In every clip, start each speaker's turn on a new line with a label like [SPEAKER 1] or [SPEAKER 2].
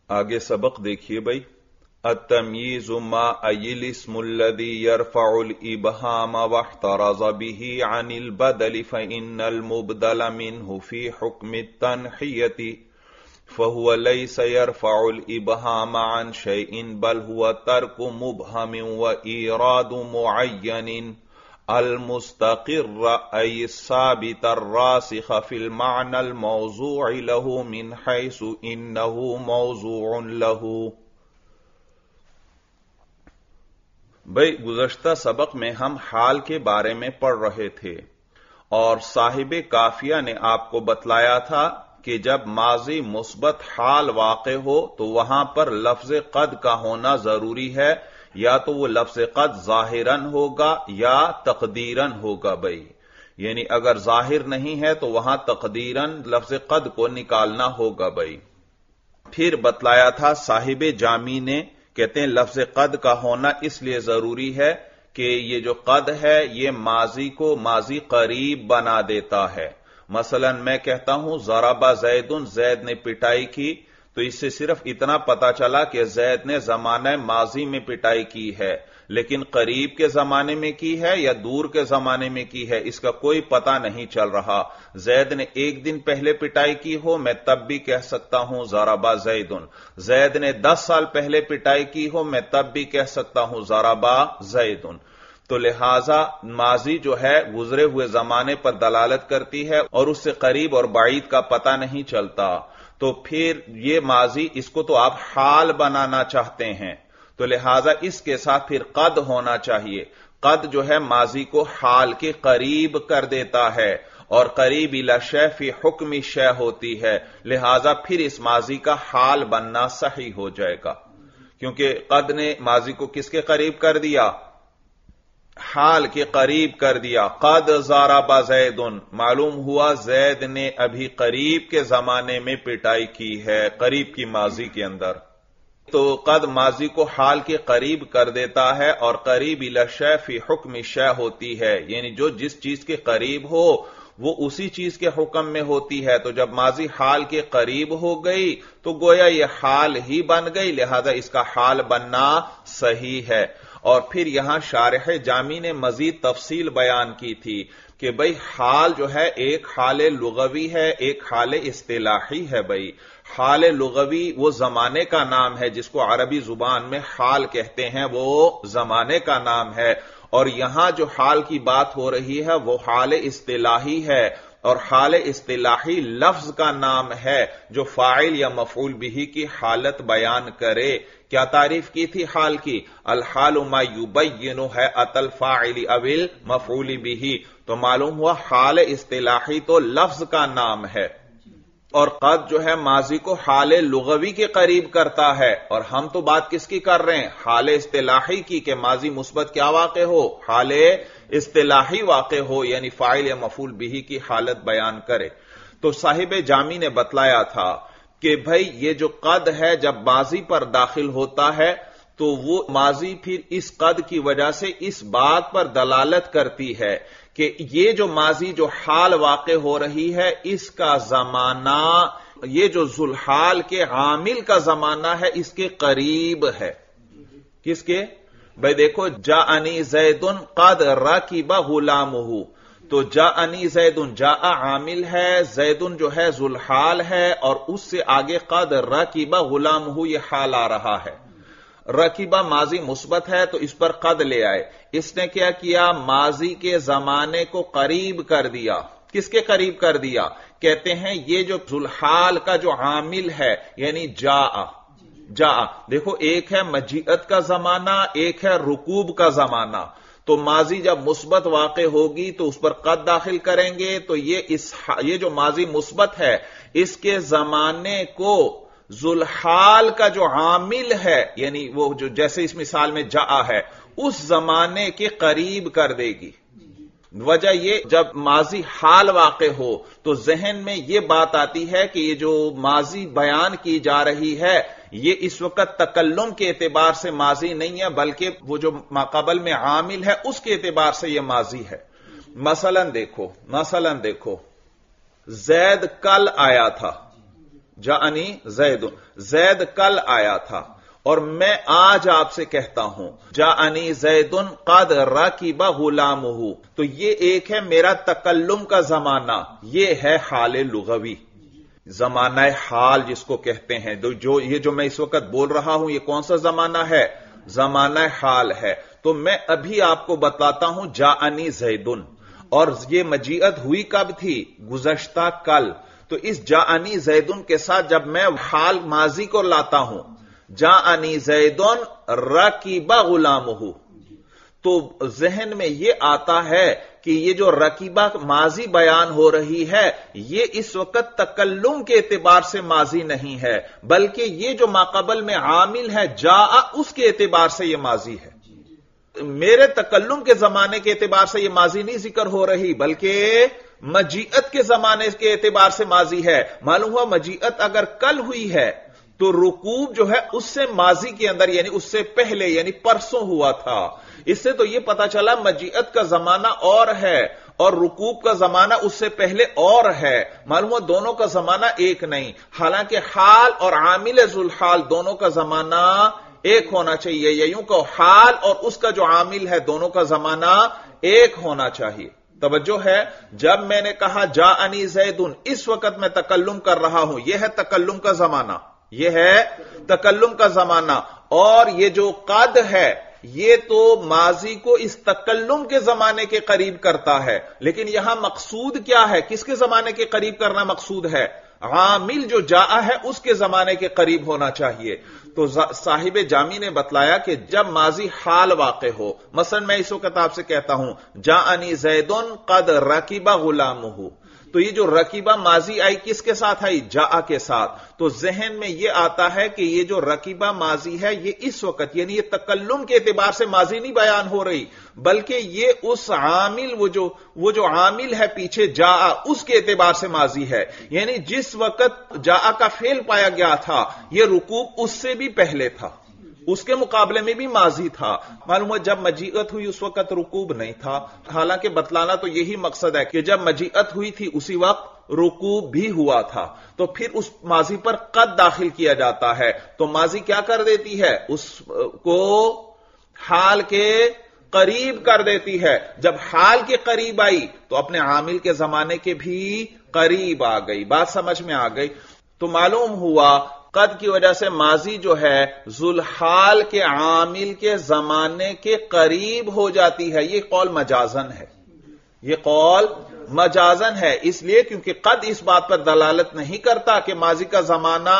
[SPEAKER 1] آگے سبق دیکھیے بھائی. التمییز ما ای الاسم الذی یرفع الابہام واحترز به عن البدل فإن المبدل منه في حکم التنحیۃ فهو ليس يرفع الابہام عن شیء بل هو ترک مبہم وإیراد معین المستقر ای الثابت الراسخ فی المعنى الموضوع له من حيث انه موضوع له. بھئی گزشتہ سبق میں ہم حال کے بارے میں پڑھ رہے تھے اور صاحب کافیہ نے آپ کو بتلایا تھا کہ جب ماضی مثبت حال واقع ہو تو وہاں پر لفظ قد کا ہونا ضروری ہے، یا تو وہ لفظ قد ظاہراً ہوگا یا تقدیراً ہوگا. بھئی یعنی اگر ظاہر نہیں ہے تو وہاں تقدیراً لفظ قد کو نکالنا ہوگا. بھئی پھر بتلایا تھا صاحب جامی نے، کہتے ہیں لفظ قد کا ہونا اس لیے ضروری ہے کہ یہ جو قد ہے یہ ماضی کو ماضی قریب بنا دیتا ہے. مثلا میں کہتا ہوں ضرب زید، زید نے پٹائی کی، تو اس سے صرف اتنا پتا چلا کہ زید نے زمانہ ماضی میں پٹائی کی ہے، لیکن قریب کے زمانے میں کی ہے یا دور کے زمانے میں کی ہے اس کا کوئی پتہ نہیں چل رہا. زید نے ایک دن پہلے پٹائی کی ہو میں تب بھی کہہ سکتا ہوں ضرب زید. زید نے 10 سال پہلے پٹائی کی ہو میں تب بھی کہہ سکتا ہوں ضرب زید. تو لہذا ماضی جو ہے گزرے ہوئے زمانے پر دلالت کرتی ہے اور اس سے قریب اور بعید کا پتہ نہیں چلتا. تو پھر یہ ماضی اس کو تو آپ حال بنانا چاہتے ہیں تو لہذا اس کے ساتھ پھر قد ہونا چاہیے. قد جو ہے ماضی کو حال کے قریب کر دیتا ہے اور قریب الی شیء فی حکم شیء ہوتی ہے، لہذا پھر اس ماضی کا حال بننا صحیح ہو جائے گا، کیونکہ قد نے ماضی کو کس کے قریب کر دیا؟ حال کے قریب کر دیا. قد ضرب زید، معلوم ہوا زید نے ابھی قریب کے زمانے میں پٹائی کی ہے، قریب کی ماضی کے اندر. تو قد ماضی کو حال کے قریب کر دیتا ہے اور قریب الی شیء فی حکم شیء ہوتی ہے، یعنی جو جس چیز کے قریب ہو وہ اسی چیز کے حکم میں ہوتی ہے. تو جب ماضی حال کے قریب ہو گئی تو گویا یہ حال ہی بن گئی، لہذا اس کا حال بننا صحیح ہے. اور پھر یہاں شارح جامی نے مزید تفصیل بیان کی تھی کہ بھئی حال جو ہے ایک حال لغوی ہے، ایک حال اصطلاحی ہے. بھئی حال لغوی وہ زمانے کا نام ہے جس کو عربی زبان میں حال کہتے ہیں، وہ زمانے کا نام ہے. اور یہاں جو حال کی بات ہو رہی ہے وہ حال اصطلاحی ہے، اور حال اصطلاحی لفظ کا نام ہے جو فاعل یا مفعول به کی حالت بیان کرے. کیا تعریف کی تھی حال کی؟ الحال ما یبین ہیئت الفاعل او المفعول به. تو معلوم ہوا حال اصطلاحی تو لفظ کا نام ہے، اور قد جو ہے ماضی کو حال لغوی کے قریب کرتا ہے. اور ہم تو بات کس کی کر رہے ہیں؟ حال اصطلاحی کی، کہ ماضی مثبت کیا واقع ہو؟ حال اصطلاحی واقع ہو، یعنی فاعل یا مفعول به کی حالت بیان کرے. تو صاحب جامی نے بتلایا تھا کہ بھئی یہ جو قد ہے جب ماضی پر داخل ہوتا ہے تو وہ ماضی پھر اس قد کی وجہ سے اس بات پر دلالت کرتی ہے کہ یہ جو ماضی جو حال واقع ہو رہی ہے اس کا زمانہ، یہ جو ذوالحال کے عامل کا زمانہ ہے اس کے قریب ہے. کس کے؟ بھئی دیکھو جاءنی زید قد رکب غلامہ، تو جاءنی زید، جاء عامل ہے، زید جو ہے ذوالحال ہے، اور اس سے آگے قد رکب غلامہ یہ حال آ رہا ہے. رکبہ ماضی مثبت ہے تو اس پر قد لے آئے. اس نے کیا کیا؟ ماضی کے زمانے کو قریب کر دیا. کس کے قریب کر دیا؟ کہتے ہیں یہ جو ذوالحال کا جو عامل ہے یعنی جاء. دیکھو ایک ہے مجیئت کا زمانہ، ایک ہے رکوب کا زمانہ. تو ماضی جب مثبت واقع ہوگی تو اس پر قد داخل کریں گے تو یہ جو ماضی مثبت ہے اس کے زمانے کو ذوالحال کا جو عامل ہے، یعنی وہ جو جیسے اس مثال میں جاء ہے، اس زمانے کے قریب کر دے گی. وجہ یہ جب ماضی حال واقع ہو تو ذہن میں یہ بات آتی ہے کہ یہ جو ماضی بیان کی جا رہی ہے یہ اس وقت تکلم کے اعتبار سے ماضی نہیں ہے بلکہ وہ جو ماقبل میں عامل ہے اس کے اعتبار سے یہ ماضی ہے. مثلا دیکھو زید کل آیا تھا، جاءنی زید، زید کل آیا تھا، اور میں آج آپ سے کہتا ہوں جاءنی زید قد رکب غلامہ، تو یہ ایک ہے میرا تکلم کا زمانہ، یہ ہے حال لغوی، زمانہ حال جس کو کہتے ہیں، یہ جو میں اس وقت بول رہا ہوں یہ کون سا زمانہ ہے؟ زمانہ حال ہے۔ تو میں ابھی آپ کو بتلاتا ہوں جاءنی زیدن، اور یہ مجیعت ہوئی کب تھی؟ گزشتہ کل۔ تو اس جاءنی زیدن کے ساتھ جب میں حال ماضی کو لاتا ہوں، جاءنی زیدن رکب غلامہ، تو ذہن میں یہ آتا ہے کہ یہ جو رکیبہ ماضی بیان ہو رہی ہے یہ اس وقت تکلم کے اعتبار سے ماضی نہیں ہے، بلکہ یہ جو ماقبل میں عامل ہے جاء، اس کے اعتبار سے یہ ماضی ہے۔ میرے تکلم کے زمانے کے اعتبار سے یہ ماضی نہیں ذکر ہو رہی، بلکہ مجیعت کے زمانے کے اعتبار سے ماضی ہے۔ معلوم ہوا مجیعت اگر کل ہوئی ہے تو رکوب جو ہے اس سے ماضی کے اندر یعنی اس سے پہلے یعنی پرسوں ہوا تھا۔ اس سے تو یہ پتا چلا مجیعت کا زمانہ اور ہے اور رکوب کا زمانہ اس سے پہلے اور ہے، معلوم ہوا دونوں کا زمانہ ایک نہیں، حالانکہ حال اور عامل ذوالحال دونوں کا زمانہ ایک ہونا چاہیے، یا یوں کہ حال اور اس کا جو عامل ہے دونوں کا زمانہ ایک ہونا چاہیے۔ توجہ ہے، جب میں نے کہا جاءنی زیدن، اس وقت میں تکلم کر رہا ہوں، یہ ہے تکلم کا زمانہ، یہ ہے تکلم کا زمانہ، اور یہ جو قد ہے یہ تو ماضی کو اس تکلم کے زمانے کے قریب کرتا ہے، لیکن یہاں مقصود کیا ہے؟ کس کے زمانے کے قریب کرنا مقصود ہے؟ عامل جو جاء ہے اس کے زمانے کے قریب ہونا چاہیے۔ تو صاحب جامی نے بتلایا کہ جب ماضی حال واقع ہو، مثلا میں اس وقت آپ سے کہتا ہوں جاءنی زیدن قد رکب غلامہ، تو یہ جو رکیبہ ماضی آئی کس کے ساتھ آئی؟ جاء کے ساتھ۔ تو ذہن میں یہ آتا ہے کہ یہ جو رکیبہ ماضی ہے یہ اس وقت یعنی یہ تکلم کے اعتبار سے ماضی نہیں بیان ہو رہی، بلکہ یہ اس عامل وہ جو عامل ہے پیچھے جاء اس کے اعتبار سے ماضی ہے، یعنی جس وقت جاء کا فعل پایا گیا تھا یہ رکوب اس سے بھی پہلے تھا، اس کے مقابلے میں بھی ماضی تھا۔ معلوم ہے جب مجیعت ہوئی اس وقت رکوب نہیں تھا، حالانکہ بتلانا تو یہی مقصد ہے کہ جب مجیعت ہوئی تھی اسی وقت رکوب بھی ہوا تھا، تو پھر اس ماضی پر قد داخل کیا جاتا ہے، تو ماضی کیا کر دیتی ہے؟ اس کو حال کے قریب کر دیتی ہے۔ جب حال کے قریب آئی تو اپنے عامل کے زمانے کے بھی قریب آ گئی۔ بات سمجھ میں آ گئی؟ تو معلوم ہوا قد کی وجہ سے ماضی جو ہے ذوالحال کے عامل کے زمانے کے قریب ہو جاتی ہے۔ یہ قول مجازن ہے، یہ قول مجازن ہے، اس لیے کیونکہ قد اس بات پر دلالت نہیں کرتا کہ ماضی کا زمانہ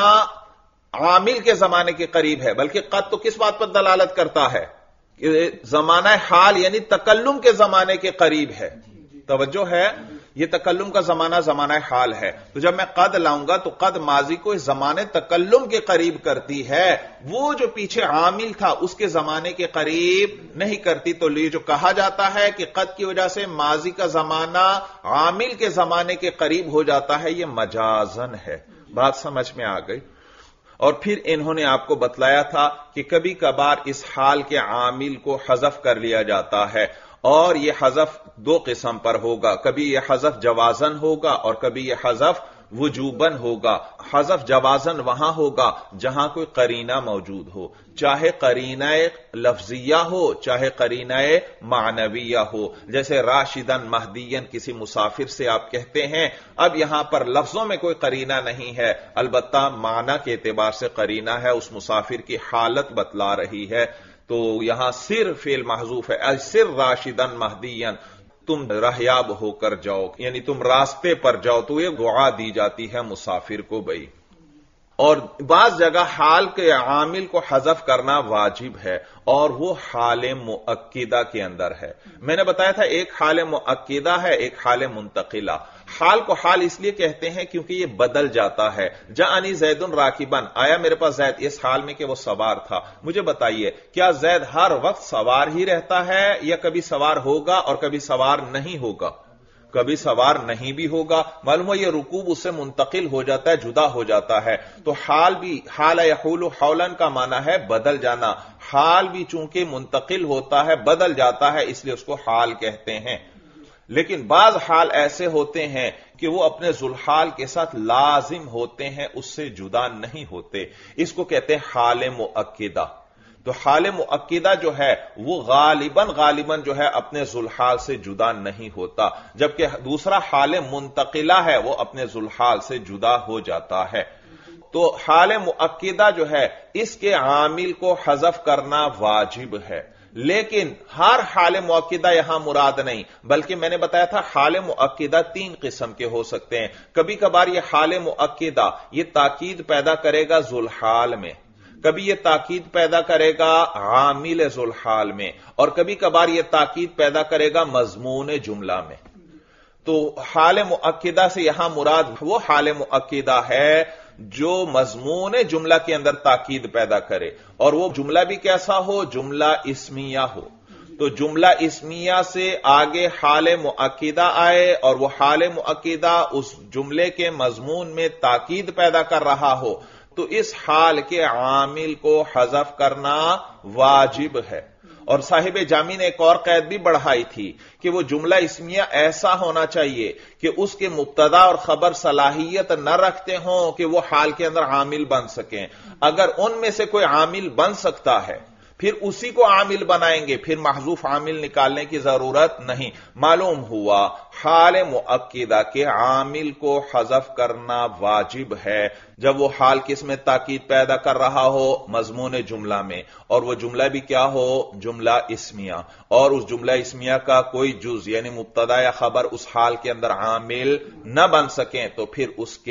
[SPEAKER 1] عامل کے زمانے کے قریب ہے، بلکہ قد تو کس بات پر دلالت کرتا ہے کہ زمانہ حال یعنی تکلم کے زمانے کے قریب ہے۔ توجہ ہے، یہ تکلم کا زمانہ زمانہ حال ہے، تو جب میں قد لاؤں گا تو قد ماضی کو اس زمانے تکلم کے قریب کرتی ہے، وہ جو پیچھے عامل تھا اس کے زمانے کے قریب نہیں کرتی۔ تو یہ جو کہا جاتا ہے کہ قد کی وجہ سے ماضی کا زمانہ عامل کے زمانے کے قریب ہو جاتا ہے، یہ مجازن ہے۔ بات سمجھ میں آ گئی؟ اور پھر انہوں نے آپ کو بتلایا تھا کہ کبھی کبھار اس حال کے عامل کو حذف کر لیا جاتا ہے، اور یہ حذف دو قسم پر ہوگا، کبھی یہ حذف جوازن ہوگا اور کبھی یہ حذف وجوبن ہوگا۔ حذف جوازن وہاں ہوگا جہاں کوئی قرینہ موجود ہو، چاہے قرینہ لفظیہ ہو چاہے قرینہ معنویہ ہو، جیسے راشدن مہدین کسی مسافر سے آپ کہتے ہیں، اب یہاں پر لفظوں میں کوئی قرینہ نہیں ہے، البتہ معنی کے اعتبار سے قرینہ ہے، اس مسافر کی حالت بتلا رہی ہے، تو یہاں سر فعل محذوف ہے، سر راشدن مہدین، تم رہیاب ہو کر جاؤ، یعنی تم راستے پر جاؤ، تو یہ دعا دی جاتی ہے مسافر کو بھائی۔ اور بعض جگہ حال کے عامل کو حذف کرنا واجب ہے، اور وہ حال مؤکدہ کے اندر ہے۔ میں نے بتایا تھا ایک حال مؤکدہ ہے، ایک حال منتقلہ۔ حال کو حال اس لیے کہتے ہیں کیونکہ یہ بدل جاتا ہے۔ جاءنی زید راکبن، آیا میرے پاس زید اس حال میں کہ وہ سوار تھا۔ مجھے بتائیے کیا زید ہر وقت سوار ہی رہتا ہے یا کبھی سوار ہوگا اور کبھی سوار نہیں ہوگا؟ کبھی سوار نہیں بھی ہوگا۔ معلوم ہے یہ رکوب اس سے منتقل ہو جاتا ہے، جدا ہو جاتا ہے۔ تو حال بھی، حال یحول حولن کا معنی ہے بدل جانا، حال بھی چونکہ منتقل ہوتا ہے بدل جاتا ہے، اس لیے اس کو حال کہتے ہیں۔ لیکن بعض حال ایسے ہوتے ہیں کہ وہ اپنے ذوالحال کے ساتھ لازم ہوتے ہیں، اس سے جدا نہیں ہوتے. اس کو کہتے ہیں حال مؤکدہ. تو حال مؤکدہ جو ہے وہ غالباً جو ہے اپنے ذوالحال سے جدا نہیں ہوتا، جبکہ دوسرا حال منتقلہ ہے وہ اپنے ذوالحال سے جدا ہو جاتا ہے. تو حال مؤکدہ جو ہے اس کے عامل کو حذف کرنا واجب ہے، لیکن ہر حال مؤکدہ یہاں مراد نہیں، بلکہ میں نے بتایا تھا حال مؤکدہ 3 قسم کے ہو سکتے ہیں. کبھی کبھار یہ حال مؤکدہ یہ تاکید پیدا کرے گا ذوالحال میں، کبھی یہ تاکید پیدا کرے گا عامل ذوالحال میں، اور کبھی کبھار یہ تاکید پیدا کرے گا مضمون جملہ میں. تو حال مؤکدہ سے یہاں مراد وہ حال مؤکدہ ہے جو مضمون جملہ کے اندر تاکید پیدا کرے، اور وہ جملہ بھی کیسا ہو؟ جملہ اسمیہ ہو. تو جملہ اسمیہ سے آگے حال مؤکدہ آئے اور وہ حال مؤکدہ اس جملے کے مضمون میں تاکید پیدا کر رہا ہو، تو اس حال کے عامل کو حذف کرنا واجب ہے. اور صاحب جامی نے ایک اور قید بھی بڑھائی تھی کہ وہ جملہ اسمیہ ایسا ہونا چاہیے کہ اس کے مبتدا اور خبر صلاحیت نہ رکھتے ہوں کہ وہ حال کے اندر عامل بن سکیں. اگر ان میں سے کوئی عامل بن سکتا ہے پھر اسی کو عامل بنائیں گے، پھر محذوف عامل نکالنے کی ضرورت نہیں. معلوم ہوا حال مؤکدہ کے عامل کو حذف کرنا واجب ہے جب وہ حال کس میں تاکید پیدا کر رہا ہو؟ مضمون جملہ میں، اور وہ جملہ بھی کیا ہو؟ جملہ اسمیہ. اور اس جملہ اسمیہ کا کوئی جز یعنی مبتدا یا خبر اس حال کے اندر عامل نہ بن سکیں تو پھر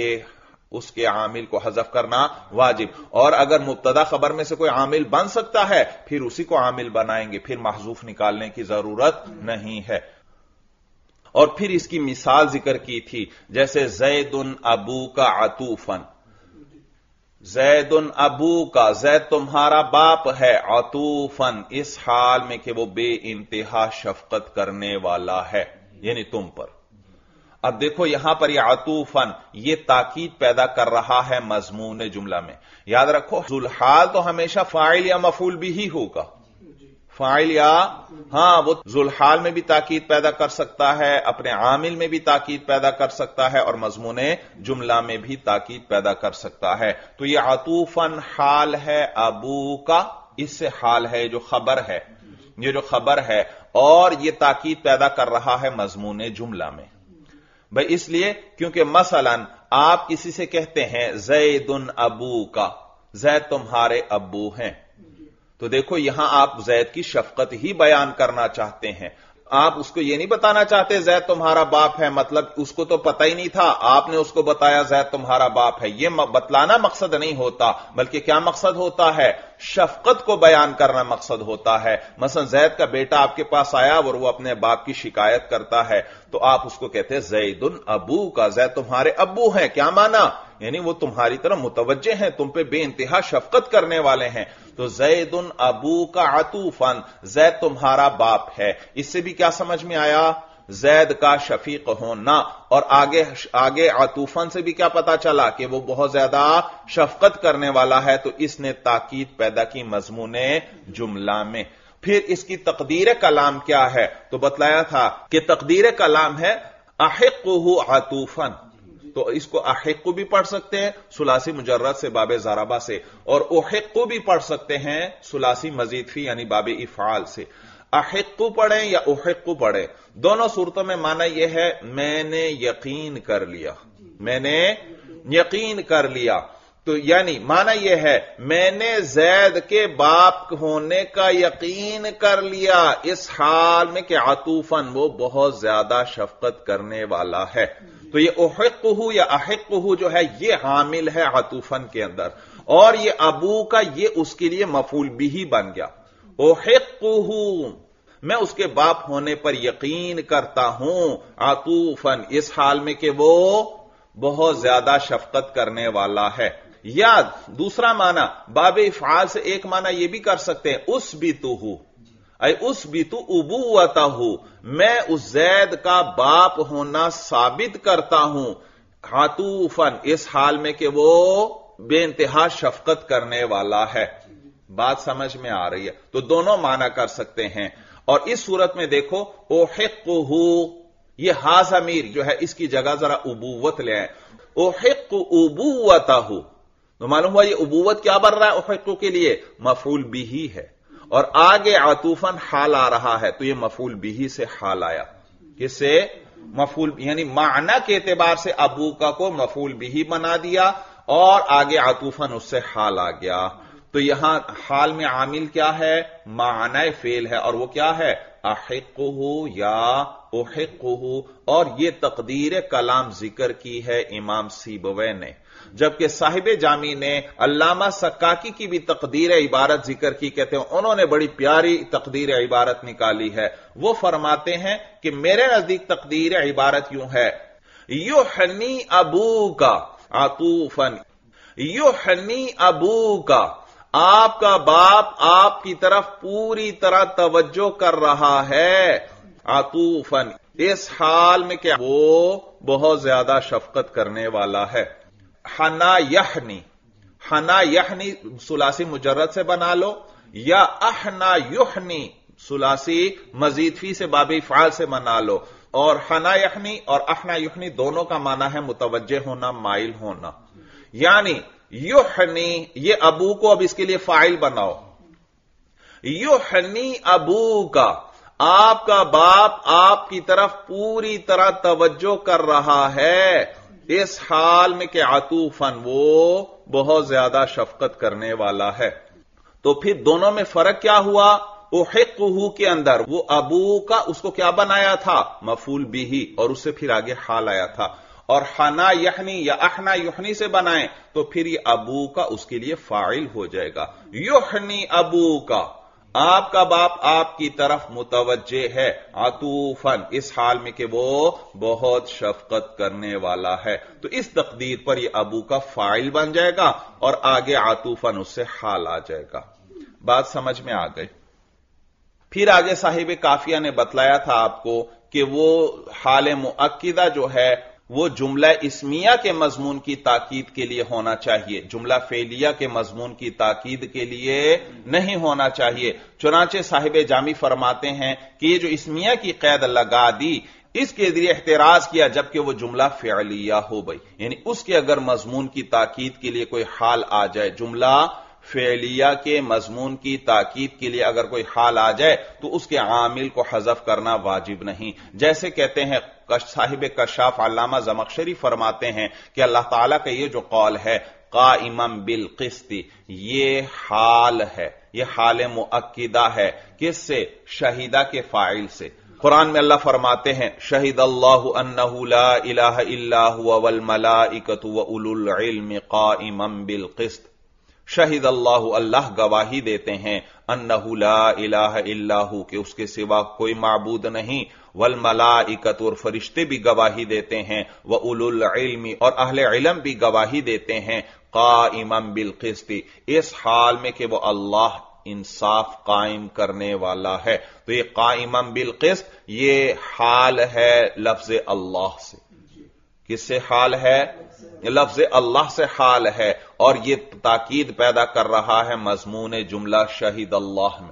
[SPEAKER 1] اس کے عامل کو حذف کرنا واجب. اور اگر مبتدا خبر میں سے کوئی عامل بن سکتا ہے پھر اسی کو عامل بنائیں گے، پھر محذوف نکالنے کی ضرورت نہیں ہے. اور پھر اس کی مثال ذکر کی تھی، جیسے زید ابو کا عطوفن، زید ابو کا، زید تمہارا باپ ہے، عطوفن اس حال میں کہ وہ بے انتہا شفقت کرنے والا ہے، یعنی تم پر. اب دیکھو یہاں پر یہ عطوفن یہ تاکید پیدا کر رہا ہے مضمون جملہ میں. یاد رکھو ذوالحال تو ہمیشہ فاعل یا مفعول بھی ہی ہوگا، فاعل یا وہ ذوالحال میں بھی تاکید پیدا کر سکتا ہے، اپنے عامل میں بھی تاکید پیدا کر سکتا ہے، اور مضمون جملہ میں بھی تاکید پیدا کر سکتا ہے. تو یہ عطوفن حال ہے ابو کا، اس سے حال ہے جو خبر ہے، یہ جو خبر ہے، اور یہ تاکید پیدا کر رہا ہے مضمون جملہ میں. بھئی اس لیے کیونکہ مثلا آپ کسی سے کہتے ہیں زید ابو کا، زید تمہارے ابو ہیں، تو دیکھو یہاں آپ زید کی شفقت ہی بیان کرنا چاہتے ہیں. آپ اس کو یہ نہیں بتانا چاہتے زید تمہارا باپ ہے، مطلب اس کو تو پتہ ہی نہیں تھا، آپ نے اس کو بتایا زید تمہارا باپ ہے. یہ بتلانا مقصد نہیں ہوتا، بلکہ کیا مقصد ہوتا ہے؟ شفقت کو بیان کرنا مقصد ہوتا ہے. مثلا زید کا بیٹا آپ کے پاس آیا اور وہ اپنے باپ کی شکایت کرتا ہے، تو آپ اس کو کہتے ہیں زید ابو کا، زید تمہارے ابو ہیں. کیا معنی؟ یعنی وہ تمہاری طرف متوجہ ہیں، تم پہ بے انتہا شفقت کرنے والے ہیں. تو زید ابو کا عطوفن، زید تمہارا باپ ہے. اس سے بھی کیا سمجھ میں آیا؟ زید کا شفیق ہونا. اور آگے عطوفن سے بھی کیا پتا چلا کہ وہ بہت زیادہ شفقت کرنے والا ہے، تو اس نے تاکید پیدا کی مضمون جملہ میں. پھر اس کی تقدیر کلام کیا ہے؟ تو بتلایا تھا کہ تقدیر کلام ہے احقہ عطوفن. تو اس کو احق بھی پڑھ سکتے ہیں ثلاثی مجرد سے باب ضربہ سے، اور احق بھی پڑھ سکتے ہیں ثلاثی مزید فی یعنی باب افعال سے. احق پڑھیں یا احق پڑھیں، دونوں صورتوں میں معنی یہ ہے میں نے یقین کر لیا، میں نے یقین کر لیا. تو یعنی معنی یہ ہے میں نے زید کے باپ ہونے کا یقین کر لیا اس حال میں کہ عطوفن وہ بہت زیادہ شفقت کرنے والا ہے. تو یہ احقہ یا احقہ جو ہے یہ عامل ہے عطوفن کے اندر، اور یہ ابو کا یہ اس کے لیے مفعول بھی بن گیا. احقہ میں اس کے باپ ہونے پر یقین کرتا ہوں، عطوفن اس حال میں کہ وہ بہت زیادہ شفقت کرنے والا ہے. یاد دوسرا معنی باب افعال سے ایک معنی یہ بھی کر سکتے ہیں اسبتہ، اے اسبتو ابوتہ، میں اس زید کا باپ ہونا ثابت کرتا ہوں، عطوفن اس حال میں کہ وہ بے انتہا شفقت کرنے والا ہے. بات سمجھ میں آ رہی ہے؟ تو دونوں معنی کر سکتے ہیں. اور اس صورت میں دیکھو احقہ یہ ہا ضمیر جو ہے اس کی جگہ ذرا ابوت لے آئیں. احق ابوتہ، تو معلوم ہوا یہ ابوت کیا بن رہا ہے احق کے لیے؟ مفعول بھی ہے، اور آگے عطوفاً حال آ رہا ہے تو یہ مفعول بھی سے حال آیا. کس سے؟ مفعول، یعنی معنی کے اعتبار سے ابو کا کو مفعول بھی بنا دیا اور آگے عطوفاً اس سے حال آ گیا. تو یہاں حال میں عامل کیا ہے؟ معنی فعل ہے، اور وہ کیا ہے؟ احقہ یا احقہ. اور یہ تقدیر کلام ذکر کی ہے امام سیبویہ نے، جبکہ صاحب جامی نے علامہ سکاکی کی بھی تقدیر عبارت ذکر کی. کہتے ہیں انہوں نے بڑی پیاری تقدیر عبارت نکالی ہے. وہ فرماتے ہیں کہ میرے نزدیک تقدیر عبارت یوں ہے: یحنی ابو کا عطوفاً، یحنی ابو کا، آپ کا باپ آپ کی طرف پوری طرح توجہ کر رہا ہے، عطوفاً اس حال میں کہ وہ بہت زیادہ شفقت کرنے والا ہے. حنا یحنی، حنا یحنی ثلاثی مجرد سے بنا لو، یا احنا یحنی ثلاثی مزید فی سے باب افعال سے بنا لو. اور حنا یحنی اور احنا یحنی دونوں کا معنی ہے متوجہ ہونا، مائل ہونا. یعنی یحنی، یہ ابو کو اب اس کے لیے فاعل بناؤ. یحنی ابو کا، آپ کا باپ آپ کی طرف پوری طرح توجہ کر رہا ہے، اس حال میں کہ عطوفاً وہ بہت زیادہ شفقت کرنے والا ہے. تو پھر دونوں میں فرق کیا ہوا؟ احقہ کے اندر وہ ابو کا اس کو کیا بنایا تھا؟ مفعول بھی، اور اس سے پھر آگے حال آیا تھا. اور حنا یحنی یا احنا یحنی سے بنائیں تو پھر یہ ابو کا اس کے لیے فاعل ہو جائے گا. یحنی ابو کا، آپ کا باپ آپ کی طرف متوجہ ہے، عطوفاً اس حال میں کہ وہ بہت شفقت کرنے والا ہے. تو اس تقدیر پر یہ ابو کا فاعل بن جائے گا اور آگے عطوفاً اس سے حال آ جائے گا. بات سمجھ میں آ گئی؟ پھر آگے صاحب کافیہ نے بتلایا تھا آپ کو کہ وہ حال مؤکدہ جو ہے وہ جملہ اسمیہ کے مضمون کی تاکید کے لیے ہونا چاہیے، جملہ فعلیہ کے مضمون کی تاکید کے لیے نہیں ہونا چاہیے. چنانچہ صاحب جامی فرماتے ہیں کہ یہ جو اسمیہ کی قید لگا دی اس کے ذریعے احتراز کیا جبکہ وہ جملہ فعلیہ ہو گئی. یعنی اس کے اگر مضمون کی تاکید کے لیے کوئی حال آ جائے، جملہ فعلیہ کے مضمون کی تاکید کے لیے اگر کوئی حال آ جائے تو اس کے عامل کو حذف کرنا واجب نہیں. جیسے کہتے ہیں صاحب کشاف علامہ زمخشری فرماتے ہیں کہ اللہ تعالیٰ کا یہ جو قول ہے قائما بالقسط، یہ حال ہے، یہ حال مؤکدہ ہے. کس سے؟ شہیدہ کے فاعل سے. قرآن میں اللہ فرماتے ہیں شہد اللہ انہ لا الہ الا هو والملائکۃ واولو العلم قائما بالقسط. شہد اللہ، اللہ گواہی دیتے ہیں، انہ لا الہ الا ہو کہ اس کے سوا کوئی معبود نہیں، والملائکۃ اور فرشتے بھی گواہی دیتے ہیں، واولو العلم اور اہل علم بھی گواہی دیتے ہیں، قائما بالقسط اس حال میں کہ وہ اللہ انصاف قائم کرنے والا ہے. تو یہ قائما بالقسط یہ حال ہے لفظ اللہ سے. کس سے حال ہے؟ لفظ اللہ سے حال ہے، اور یہ تاکید پیدا کر رہا ہے مضمون جملہ شہید اللہ میں.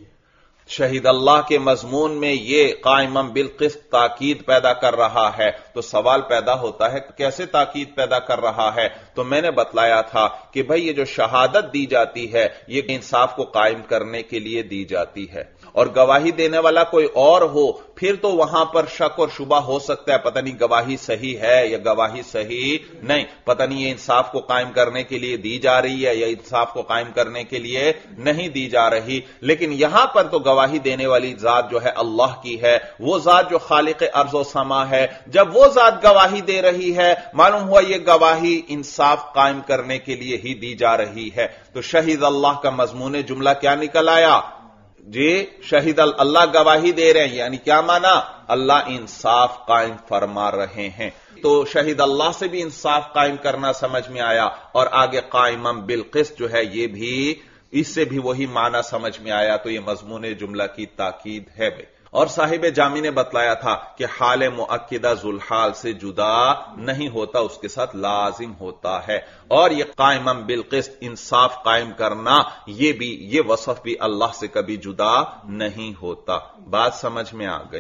[SPEAKER 1] شہید اللہ کے مضمون میں یہ قائما بالقسط تاکید پیدا کر رہا ہے. تو سوال پیدا ہوتا ہے کیسے تاکید پیدا کر رہا ہے؟ تو میں نے بتلایا تھا کہ بھئی یہ جو شہادت دی جاتی ہے یہ انصاف کو قائم کرنے کے لیے دی جاتی ہے، اور گواہی دینے والا کوئی اور ہو پھر تو وہاں پر شک اور شبہ ہو سکتا ہے، پتہ نہیں گواہی صحیح ہے یا گواہی صحیح نہیں، پتہ نہیں یہ انصاف کو قائم کرنے کے لیے دی جا رہی ہے یا انصاف کو قائم کرنے کے لیے نہیں دی جا رہی. لیکن یہاں پر تو گواہی دینے والی ذات جو ہے اللہ کی ہے، وہ ذات جو خالق ارض و سما ہے. جب وہ ذات گواہی دے رہی ہے معلوم ہوا یہ گواہی انصاف قائم کرنے کے لیے ہی دی جا رہی ہے. تو شہید اللہ کا مضمون جملہ کیا نکل آیا؟ جی شہید اللہ گواہی دے رہے ہیں، یعنی کیا مانا؟ اللہ انصاف قائم فرما رہے ہیں. تو شہید اللہ سے بھی انصاف قائم کرنا سمجھ میں آیا، اور آگے قائما بالقسط جو ہے یہ بھی اس سے بھی وہی معنی سمجھ میں آیا. تو یہ مضمون جملہ کی تاکید ہے. اور صاحب جامی نے بتلایا تھا کہ حال مؤکدہ ذوالحال سے جدا نہیں ہوتا، اس کے ساتھ لازم ہوتا ہے. اور یہ قائما بالقسط انصاف قائم کرنا یہ وصف بھی اللہ سے کبھی جدا نہیں ہوتا. بات سمجھ میں آ گئی؟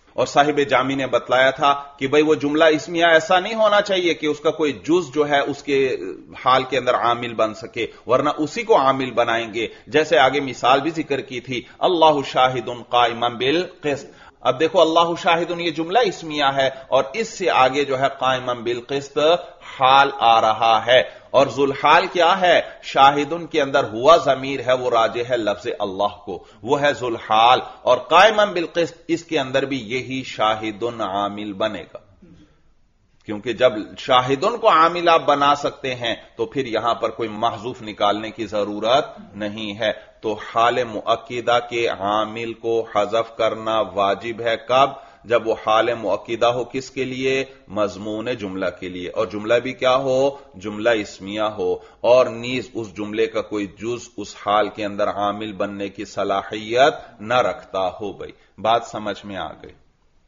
[SPEAKER 1] اور صاحب جامی نے بتلایا تھا کہ بھئی وہ جملہ اسمیہ ایسا نہیں ہونا چاہیے کہ اس کا کوئی جز جو ہے اس کے حال کے اندر عامل بن سکے، ورنہ اسی کو عامل بنائیں گے، جیسے آگے مثال بھی ذکر کی تھی، اللہ شاہد قائما بالقسط۔ اب دیکھو اللہ شاہدن یہ جملہ اسمیہ ہے اور اس سے آگے جو ہے قائما بالقسط حال آ رہا ہے، اور ذوالحال کیا ہے؟ شاہدن کے اندر ہوا ضمیر ہے وہ راجع ہے لفظ اللہ کو، وہ ہے ذوالحال، اور قائما بالقسط اس کے اندر بھی یہی شاہدن عامل بنے گا، کیونکہ جب شاہدن کو عامل آپ بنا سکتے ہیں تو پھر یہاں پر کوئی محذوف نکالنے کی ضرورت نہیں ہے۔ تو حال مؤکدہ کے عامل کو حذف کرنا واجب ہے، کب؟ جب وہ حال مؤکدہ ہو، کس کے لیے؟ مضمون جملہ کے لیے، اور جملہ بھی کیا ہو؟ جملہ اسمیہ ہو، اور نیز اس جملے کا کوئی جز اس حال کے اندر عامل بننے کی صلاحیت نہ رکھتا ہو۔ بھائی بات سمجھ میں آ گئی؟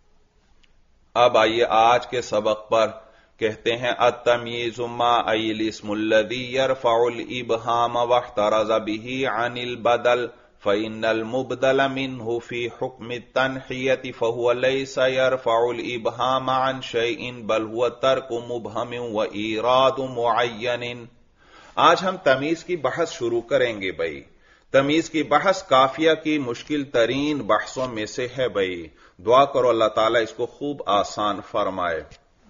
[SPEAKER 1] اب آئیے آج کے سبق پر، کہتے ہیں التمییز ما ای الاسم الذی یرفع الابہام واحترز به عن البدل فإن المبدل منه في حكم التنحیة فهو ليس يرفع الابہام عن شيء بل هو ترک مبہم وإيراد معین۔ آج ہم تمیز کی بحث شروع کریں گے۔ بھائی تمیز کی بحث کافیہ کی مشکل ترین بحثوں میں سے ہے۔ بھائی دعا کرو اللہ تعالیٰ اس کو خوب آسان فرمائے۔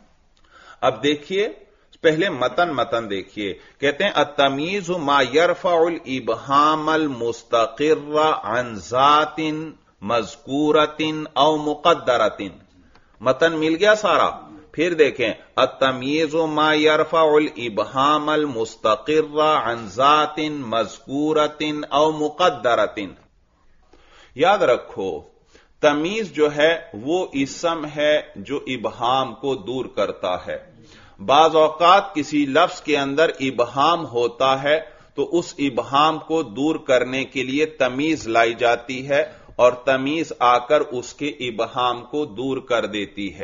[SPEAKER 1] اب دیکھیے پہلے متن دیکھیے، کہتے ہیں التمیز ما یرفع الابہام المستقر عن ذات مذکورۃ او مقدرۃ۔ متن مل گیا سارا؟ پھر دیکھیں التمیز ما یرفع الابہام المستقر عن ذات مذکورۃ او مقدرۃ۔ یاد رکھو تمیز جو ہے وہ اسم ہے جو ابہام کو دور کرتا ہے۔ بعض اوقات کسی لفظ کے اندر ابہام ہوتا ہے تو اس ابہام کو دور کرنے کے لیے تمیز لائی جاتی ہے، اور تمیز آ کر اس کے ابہام کو دور کر دیتی ہے۔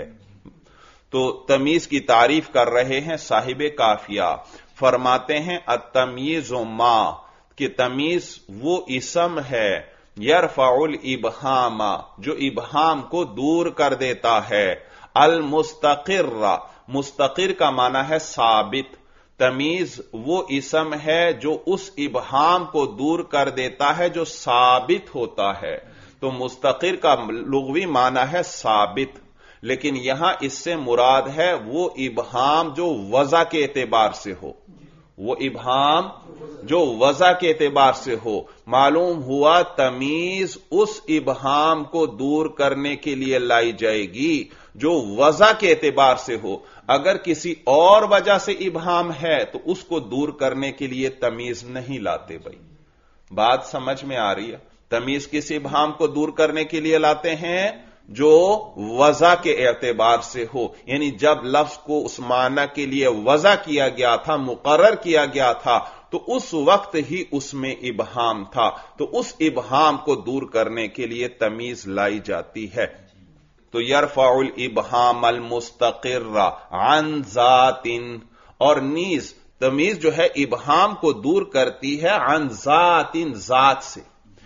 [SPEAKER 1] تو تمیز کی تعریف کر رہے ہیں صاحب کافیہ، فرماتے ہیں التمیز ما، کہ تمیز وہ اسم ہے یرفع الابہام جو ابہام کو دور کر دیتا ہے، المستقر، مستقر کا معنی ہے ثابت، تمیز وہ اسم ہے جو اس ابہام کو دور کر دیتا ہے جو ثابت ہوتا ہے۔ تو مستقر کا لغوی معنی ہے ثابت، لیکن یہاں اس سے مراد ہے وہ ابہام جو وضع کے اعتبار سے ہو، وہ ابہام جو وضع کے اعتبار سے ہو۔ معلوم ہوا تمیز اس ابہام کو دور کرنے کے لیے لائی جائے گی جو وضع کے اعتبار سے ہو۔ اگر کسی اور وجہ سے ابہام ہے تو اس کو دور کرنے کے لیے تمیز نہیں لاتے۔ بھائی بات سمجھ میں آ رہی ہے؟ تمیز کس ابہام کو دور کرنے کے لیے لاتے ہیں؟ جو وضع کے اعتبار سے ہو، یعنی جب لفظ کو اس معنی کے لیے وضع کیا گیا تھا، مقرر کیا گیا تھا، تو اس وقت ہی اس میں ابہام تھا، تو اس ابہام کو دور کرنے کے لیے تمیز لائی جاتی ہے۔ تو یرفع الابہام المستقر عن ذات، اور نیز تمیز جو ہے ابہام کو دور کرتی ہے عن ذات، ذات سے۔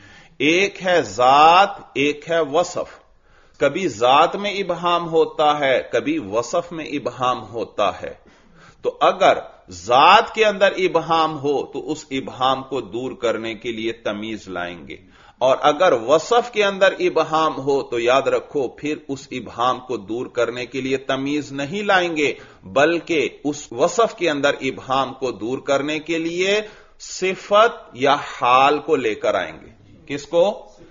[SPEAKER 1] ایک ہے ذات، ایک ہے وصف۔ کبھی ذات میں ابہام ہوتا ہے، کبھی وصف میں ابہام ہوتا ہے۔ تو اگر ذات کے اندر ابہام ہو تو اس ابہام کو دور کرنے کے لیے تمیز لائیں گے، اور اگر وصف کے اندر ابہام ہو تو یاد رکھو پھر اس ابہام کو دور کرنے کے لیے تمیز نہیں لائیں گے، بلکہ اس وصف کے اندر ابہام کو دور کرنے کے لیے صفت یا حال کو لے کر آئیں گے۔ کس کو؟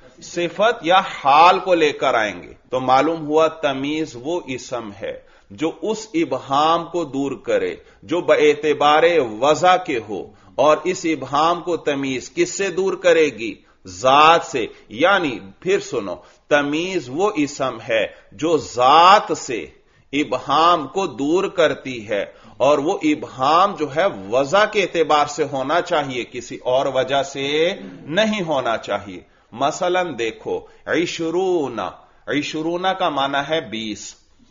[SPEAKER 1] صفت یا حال کو لے کر آئیں گے۔ تو معلوم ہوا تمیز وہ اسم ہے جو اس ابہام کو دور کرے جو باعتبار وضع کے ہو، اور اس ابہام کو تمیز کس سے دور کرے گی؟ ذات سے۔ یعنی پھر سنو، تمیز وہ اسم ہے جو ذات سے ابہام کو دور کرتی ہے، اور وہ ابہام جو ہے وضع کے اعتبار سے ہونا چاہیے، کسی اور وجہ سے نہیں ہونا چاہیے۔ مثلا دیکھو عشرون، عشرون کا معنی ہے 20،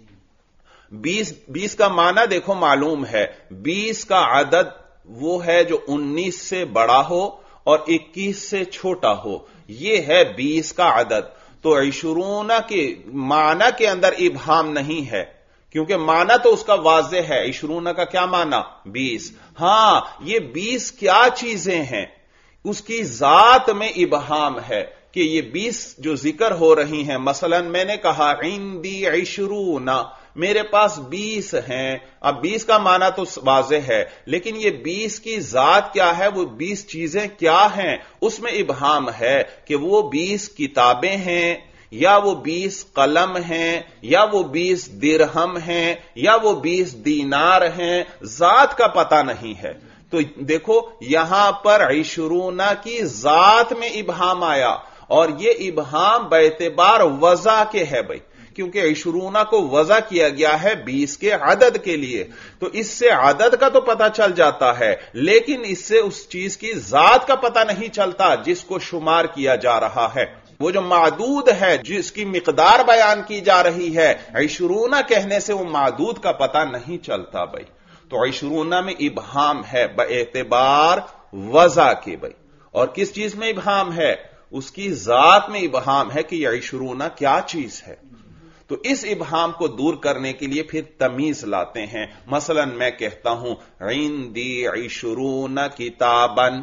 [SPEAKER 1] 20 کا معنی دیکھو معلوم ہے، 20 کا عدد وہ ہے جو 19 سے بڑا ہو اور 21 سے چھوٹا ہو، یہ ہے 20 کا عدد۔ تو इशरूना के माना के अंदर इबहाम नहीं है, क्योंकि माना तो उसका वाज़ेह है। इशरूना का क्या माना? 20। हां, ये 20 क्या चीजें हैं, उसकी जात में इबहाम है कि ये 20 जो जिक्र हो रही हैं। मसलन मैंने कहा इंदी इशरूना, मेरे पास 20 हैं। अब 20 का माना तो वाज़ेह है, लेकिन ये 20 की जात क्या है, वो 20 चीजें क्या हैं, उसमें इबहाम है कि वो 20 किताबें हैं, या वो 20 कलम हैं, या वो 20 दिरहम हैं, या वो 20 दीनार हैं। जात का पता नहीं है। तो देखो यहां पर इशरूना की जात में इबहाम आया, और ये इबहाम बेतबार वज़ा के है भाई, क्योंकि इशरूना को वज़ा किया गया है 20 के अदद के लिए। तो इससे अदद का तो पता चल जाता है, लेकिन इससे उस चीज की जात का पता नहीं चलता जिसको शुमार किया जा रहा है। वो जो मादूद है, जिसकी मिकदार बयान की जा रही है, इशरूना कहने से वो मादूद का पता नहीं चलता भाई। तो इशरूना में इबहाम है बेएतबार वज़ा के भाई। और किस चीज में इबहाम है? उसकी जात में इबहाम है कि यह इशरूना क्या चीज है। तो इस इबहाम को दूर करने के लिए फिर तमीज लाते हैं। मसलन मैं कहता हूं इंदी इशरूना किताबन,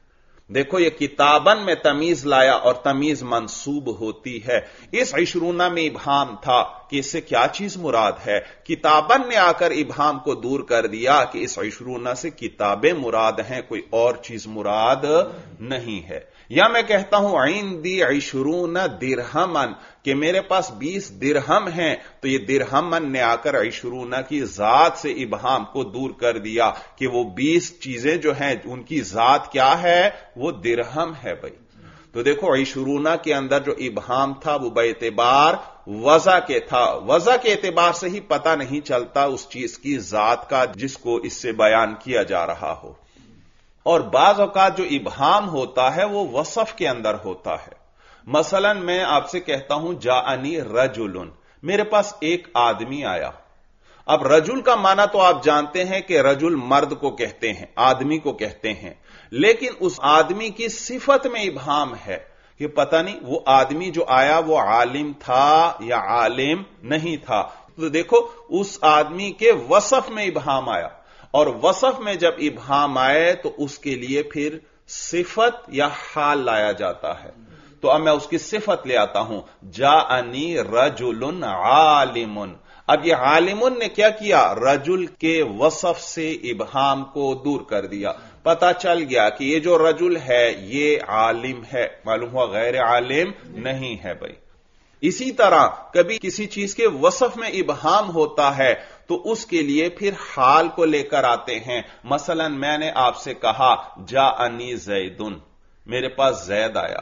[SPEAKER 1] देखो ये किताबन में तमीज लाया, और तमीज मंसूब होती है। इस इशरूना में इबहाम था कि इससे क्या चीज मुराद है। किताबन ने आकर इबहाम को दूर कर दिया कि इस इशरूना से किताबें मुराद हैं, कोई और चीज मुराद नहीं है। या मैं कहता हूं इंदी इशरूना दिरहमन, कि मेरे पास 20 दिरहम हैं, तो ये दिरहमन ने आकर इशरूना की जात से इबहाम को दूर कर दिया कि वो 20 चीजें जो हैं उनकी जात क्या है, वो दिरहम है भाई। तो देखो इशरूना के अंदर जो इबहाम था वो बेएतबार वज़ा के था। वज़ा के एतबार से ही पता नहीं चलता उस चीज की जात का जिसको इससे बयान किया जा रहा हो। और बाज़ औक़ात जो इबहाम होता है वो वसफ के अंदर होता है। मसलन मैं आपसे कहता हूं जाअनी रजुलन, मेरे पास एक आदमी आया। अब रजुल का माना तो आप जानते हैं कि रजुल मर्द को कहते हैं, आदमी को कहते हैं, लेकिन उस आदमी की सिफत में इबहाम है कि पता नहीं वो आदमी जो आया वो आलिम था या आलिम नहीं था। तो देखो उस आदमी के वसफ में इबहाम आया, और वसफ में जब इबहाम आए तो उसके लिए फिर सिफत या हाल लाया जाता है। तो अब मैं उसकी सिफत ले आता हूं, जाअनी रजुलन आलिमुन। अब ये आलिमुन ने क्या किया, रजुल के वसफ से इबहाम को दूर कर दिया। पता चल गया कि ये जो रजुल है ये आलिम है, मालूम हुआ गैर आलिम नहीं है भाई। इसी तरह कभी किसी चीज के वसफ में इबहाम होता है तो उसके लिए फिर हाल को लेकर आते हैं। मसलन मैंने आपसे कहा जाअनी जैदुन, मेरे पास जैद आया।